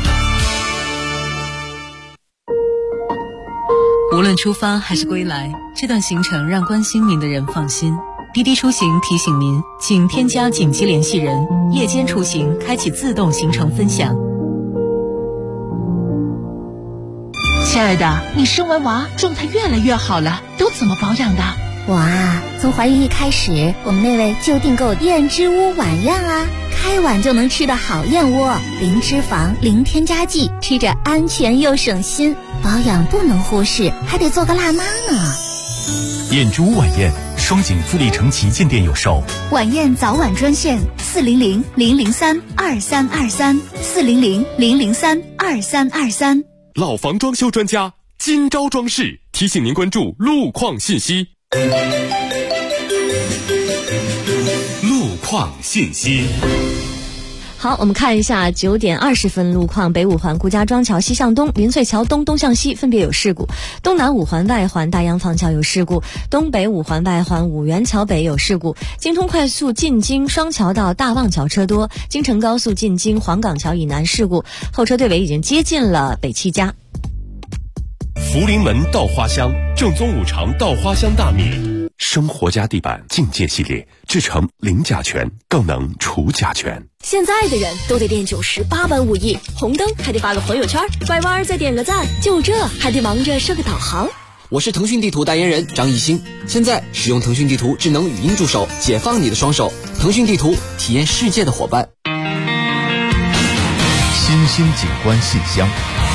无论出发还是归来，这段行程让关心您的人放心。滴滴出行提醒您，请添加紧急联系人，夜间出行开启自动行程分享。 亲爱的，你生完娃状态越来越好了，都怎么保养的？ 我啊，从怀孕一开始，我们那位就订购燕之屋晚宴啊，开碗就能吃的好燕窝，零脂肪，零添加剂，吃着安全又省心。保养不能忽视，还得做个辣妈呢。 燕之屋晚宴，双井富力城旗舰店有售。 晚宴早晚专线400-003-2323，400-003-2323。 老房装修专家金招装饰提醒您关注路况信息。 路况信息。 好，我们看一下9点20分路况。北五环顾家庄桥西向东、林萃桥东东向西分别有事故，东南五环外环大洋坊桥有事故，东北五环外环五原桥北有事故，京通快速进京双桥到大望桥车多，京承高速进京黄岗桥以南事故，后车队尾已经接近了北七家。 福临门稻花香，正宗五常稻花香大米。生活家地板境界系列制成零甲醛，更能除甲醛。 现在的人都得练98般武艺，红灯还得发个朋友圈，拐弯再点个赞，就这还得忙着设个导航。 我是腾讯地图代言人张艺兴，现在使用腾讯地图智能语音助手，解放你的双手。腾讯地图，体验世界的伙伴。 新兴景观信箱。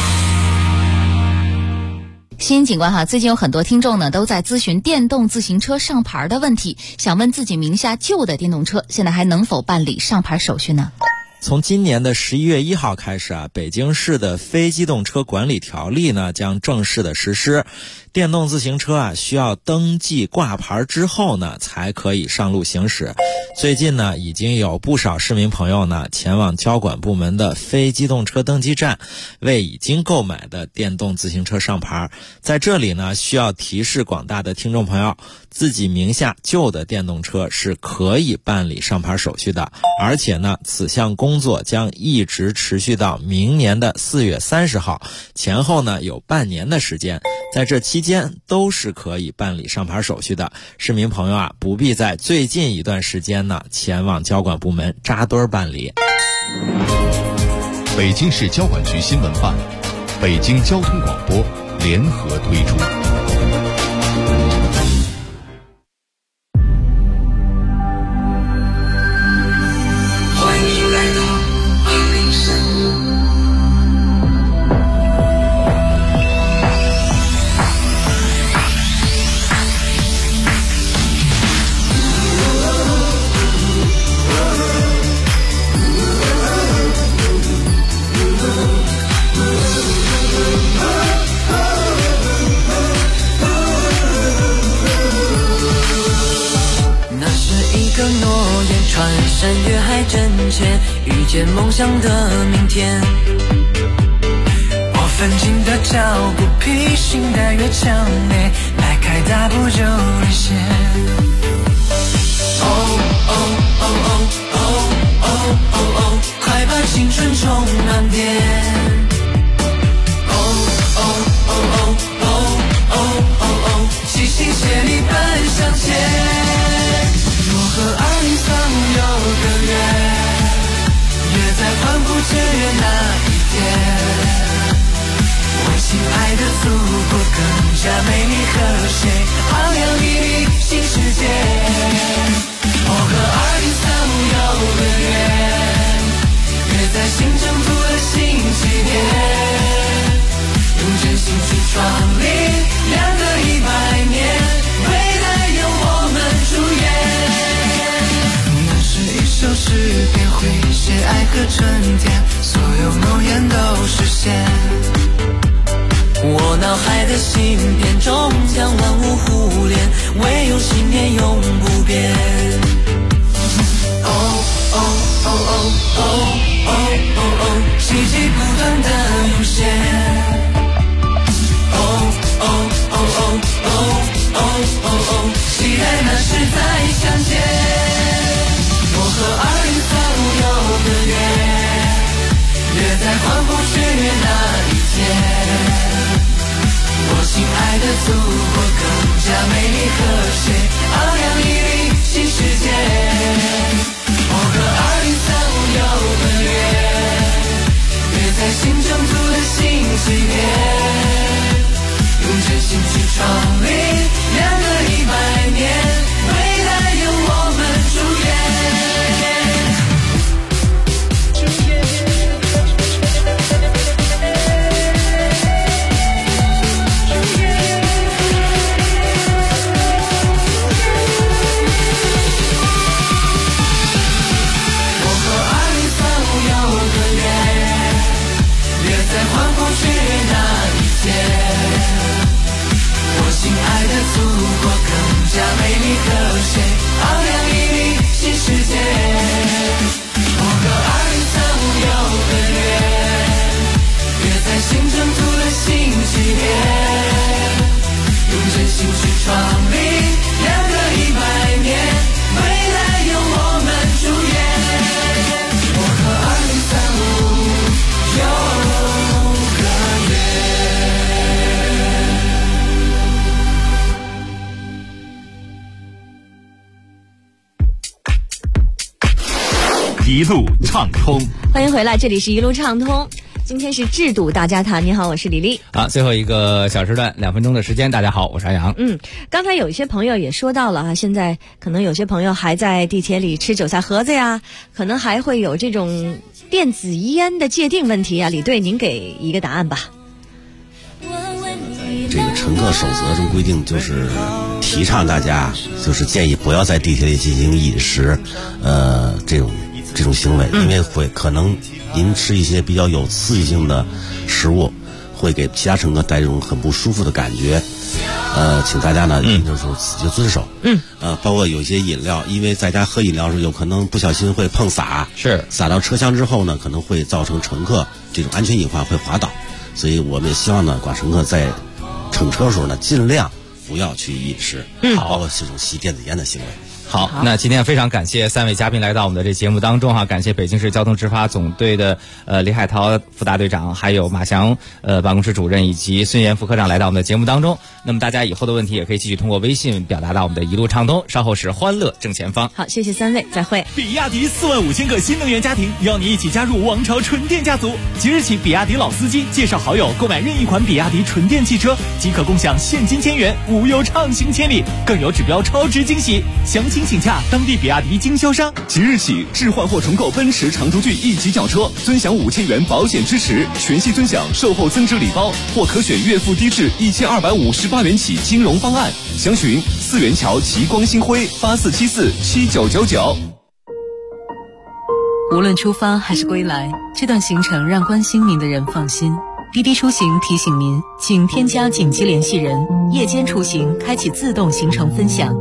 新景观哈，最近有很多听众呢都在咨询电动自行车上牌的问题，想问自己名下旧的电动车现在还能否办理上牌手续呢？ 从今年的11月1号开始啊，北京市的非机动车管理条例呢将正式的实施。电动自行车啊需要登记挂牌之后呢才可以上路行驶。最近呢已经有不少市民朋友呢前往交管部门的非机动车登记站为已经购买的电动自行车上牌。在这里呢需要提示广大的听众朋友，自己名下旧的电动车是可以办理上牌手续的，而且呢此项工作将一直持续到明年的4月30号，前后呢有半年的时间，在这期间都是可以办理上牌手续的。市民朋友啊，不必在最近一段时间呢前往交管部门扎堆办理。 北京市交管局新闻办、北京交通广播联合推出。 穿山越海真切，遇见梦想的明天。我奋进的脚步，披星戴月强烈，迈开大步就领先。哦哦哦哦哦哦哦哦，快把青春充满电。哦哦哦哦哦哦哦哦，齐心协力奔向前。若和2035有个约，约在欢呼节日那一天，为亲爱的祖国更加美丽和谐，昂扬熠熠新世界。我和2035有个约，约在新征途的新起点，用真心去创立2个100年，未来由我们主演。一首诗篇绘写爱和春天，所有诺言都实现。我脑海的芯片终将万物互联，唯有信念永不变。哦哦哦哦哦哦哦哦，奇迹不断的涌现。哦哦哦哦哦哦哦哦，期待那时再相见。我和2035 祖国更加美丽和谐，昂扬屹立新世界。我和2035有个约，约在新征途的新起点，用真心去创立2个100年，未来由我们祝愿。亲爱的祖国更加美丽和谐，昂扬屹立新世界。我和2035有个约，约在新征途的新起点，用真心去创立2个100年，未来由我们祝愿。我和2035有个约。 一路畅通， 欢迎回来，这里是一路畅通。今天是制度大家谈，你好，我是李丽。 好，最后一个小时段2分钟的时间，大家好，我是安阳。 刚才有一些朋友也说到了啊，现在可能有些朋友还在地铁里吃韭菜盒子呀，可能还会有这种电子烟的界定问题啊。李队，您给一个答案吧。 这个乘客守则中规定就是提倡大家就是建议不要在地铁里进行饮食，这种行为，因为会可能您吃一些比较有刺激性的食物，会给其他乘客带这种很不舒服的感觉。请大家呢就是自己遵守。包括有一些饮料，因为在家喝饮料时有可能不小心会碰洒，洒到车厢之后呢，可能会造成乘客这种安全隐患，会滑倒。所以我们也希望呢，广乘客在乘车的时候呢，尽量不要去饮食，包括这种吸电子烟的行为。 好，那今天非常感谢3位嘉宾来到我们的这节目当中哈，感谢北京市交通执法总队的李海涛副大队长，还有马翔办公室主任以及孙岩副科长来到我们的节目当中。那么大家以后的问题也可以继续通过微信表达到我们的一路畅通，稍后是欢乐正前方。 好，谢谢3位，再会。 比亚迪45000个新能源家庭，邀你一起加入王朝纯电家族。即日起，比亚迪老司机介绍好友购买任意款比亚迪纯电汽车，即可共享现金1000元，无忧畅行千里，更有指标超值惊喜。详情请洽当地比亚迪经销商。即日起，置换或重购奔驰长途骏1级轿车，尊享5000元保险支持，全系尊享售后增值礼包，或可选月付低至1258元起金融方案。详询4元桥极光星辉84747999。 无论出发还是归来，这段行程让关心您的人放心。滴滴出行提醒您，请添加紧急联系人，夜间出行开启自动行程分享。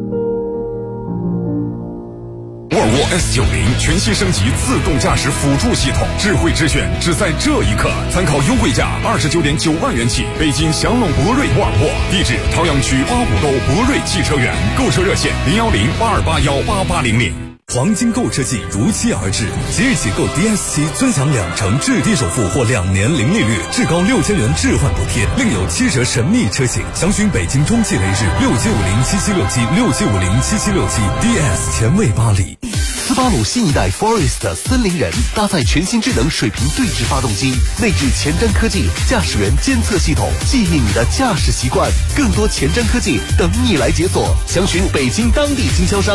沃尔沃 S90 全新升级自动驾驶辅助系统，智慧之选只在这一刻。参考优惠价29.9万元起，北京祥龙博瑞沃尔沃，地址朝阳区8五沟博瑞汽车园，购车热线01082818800。 黄金购车季如期而至，即日起购 DS7 尊享2成置地首付或2年零利率，至高6000元置换补贴，另有7折神秘车型。详询北京中汽雷士6750776767507767 DS 前卫巴黎。 斯巴鲁新一代 Forest 森林人搭载全新智能水平对置发动机，内置前瞻科技驾驶员监测系统，记忆你的驾驶习惯，更多前瞻科技等你来解锁。详询北京当地经销商。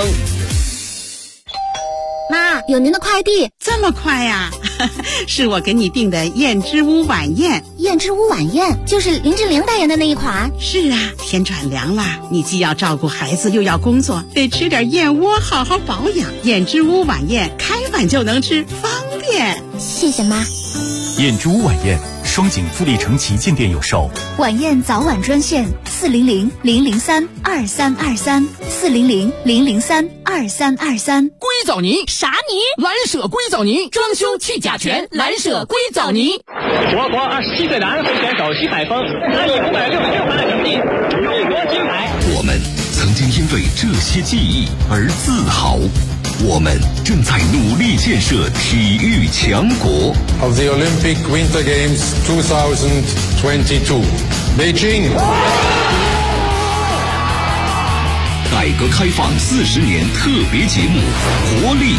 妈，有您的快递。 这么快呀？是我给你订的燕之屋晚宴。 燕之屋晚宴就是林志玲代言的那一款。 是啊，天转凉了，你既要照顾孩子又要工作，得吃点燕窝好好保养。燕之屋晚宴开碗就能吃，方便。 谢谢妈。 燕之屋晚宴，双井富力城旗舰店有售。 晚宴早晚专线400-003-2323，400-003-2323。 硅藻泥啥泥？蓝舍硅藻泥，装修去甲醛，蓝舍硅藻泥。 我国27岁男飞选手徐海峰拿以566分的成绩荣获金牌。 我们曾经因为这些记忆而自豪。 我们正在努力建设体育强国。 Of the Olympic Winter Games 2022, Beijing. 改革开放40年特别节目，活力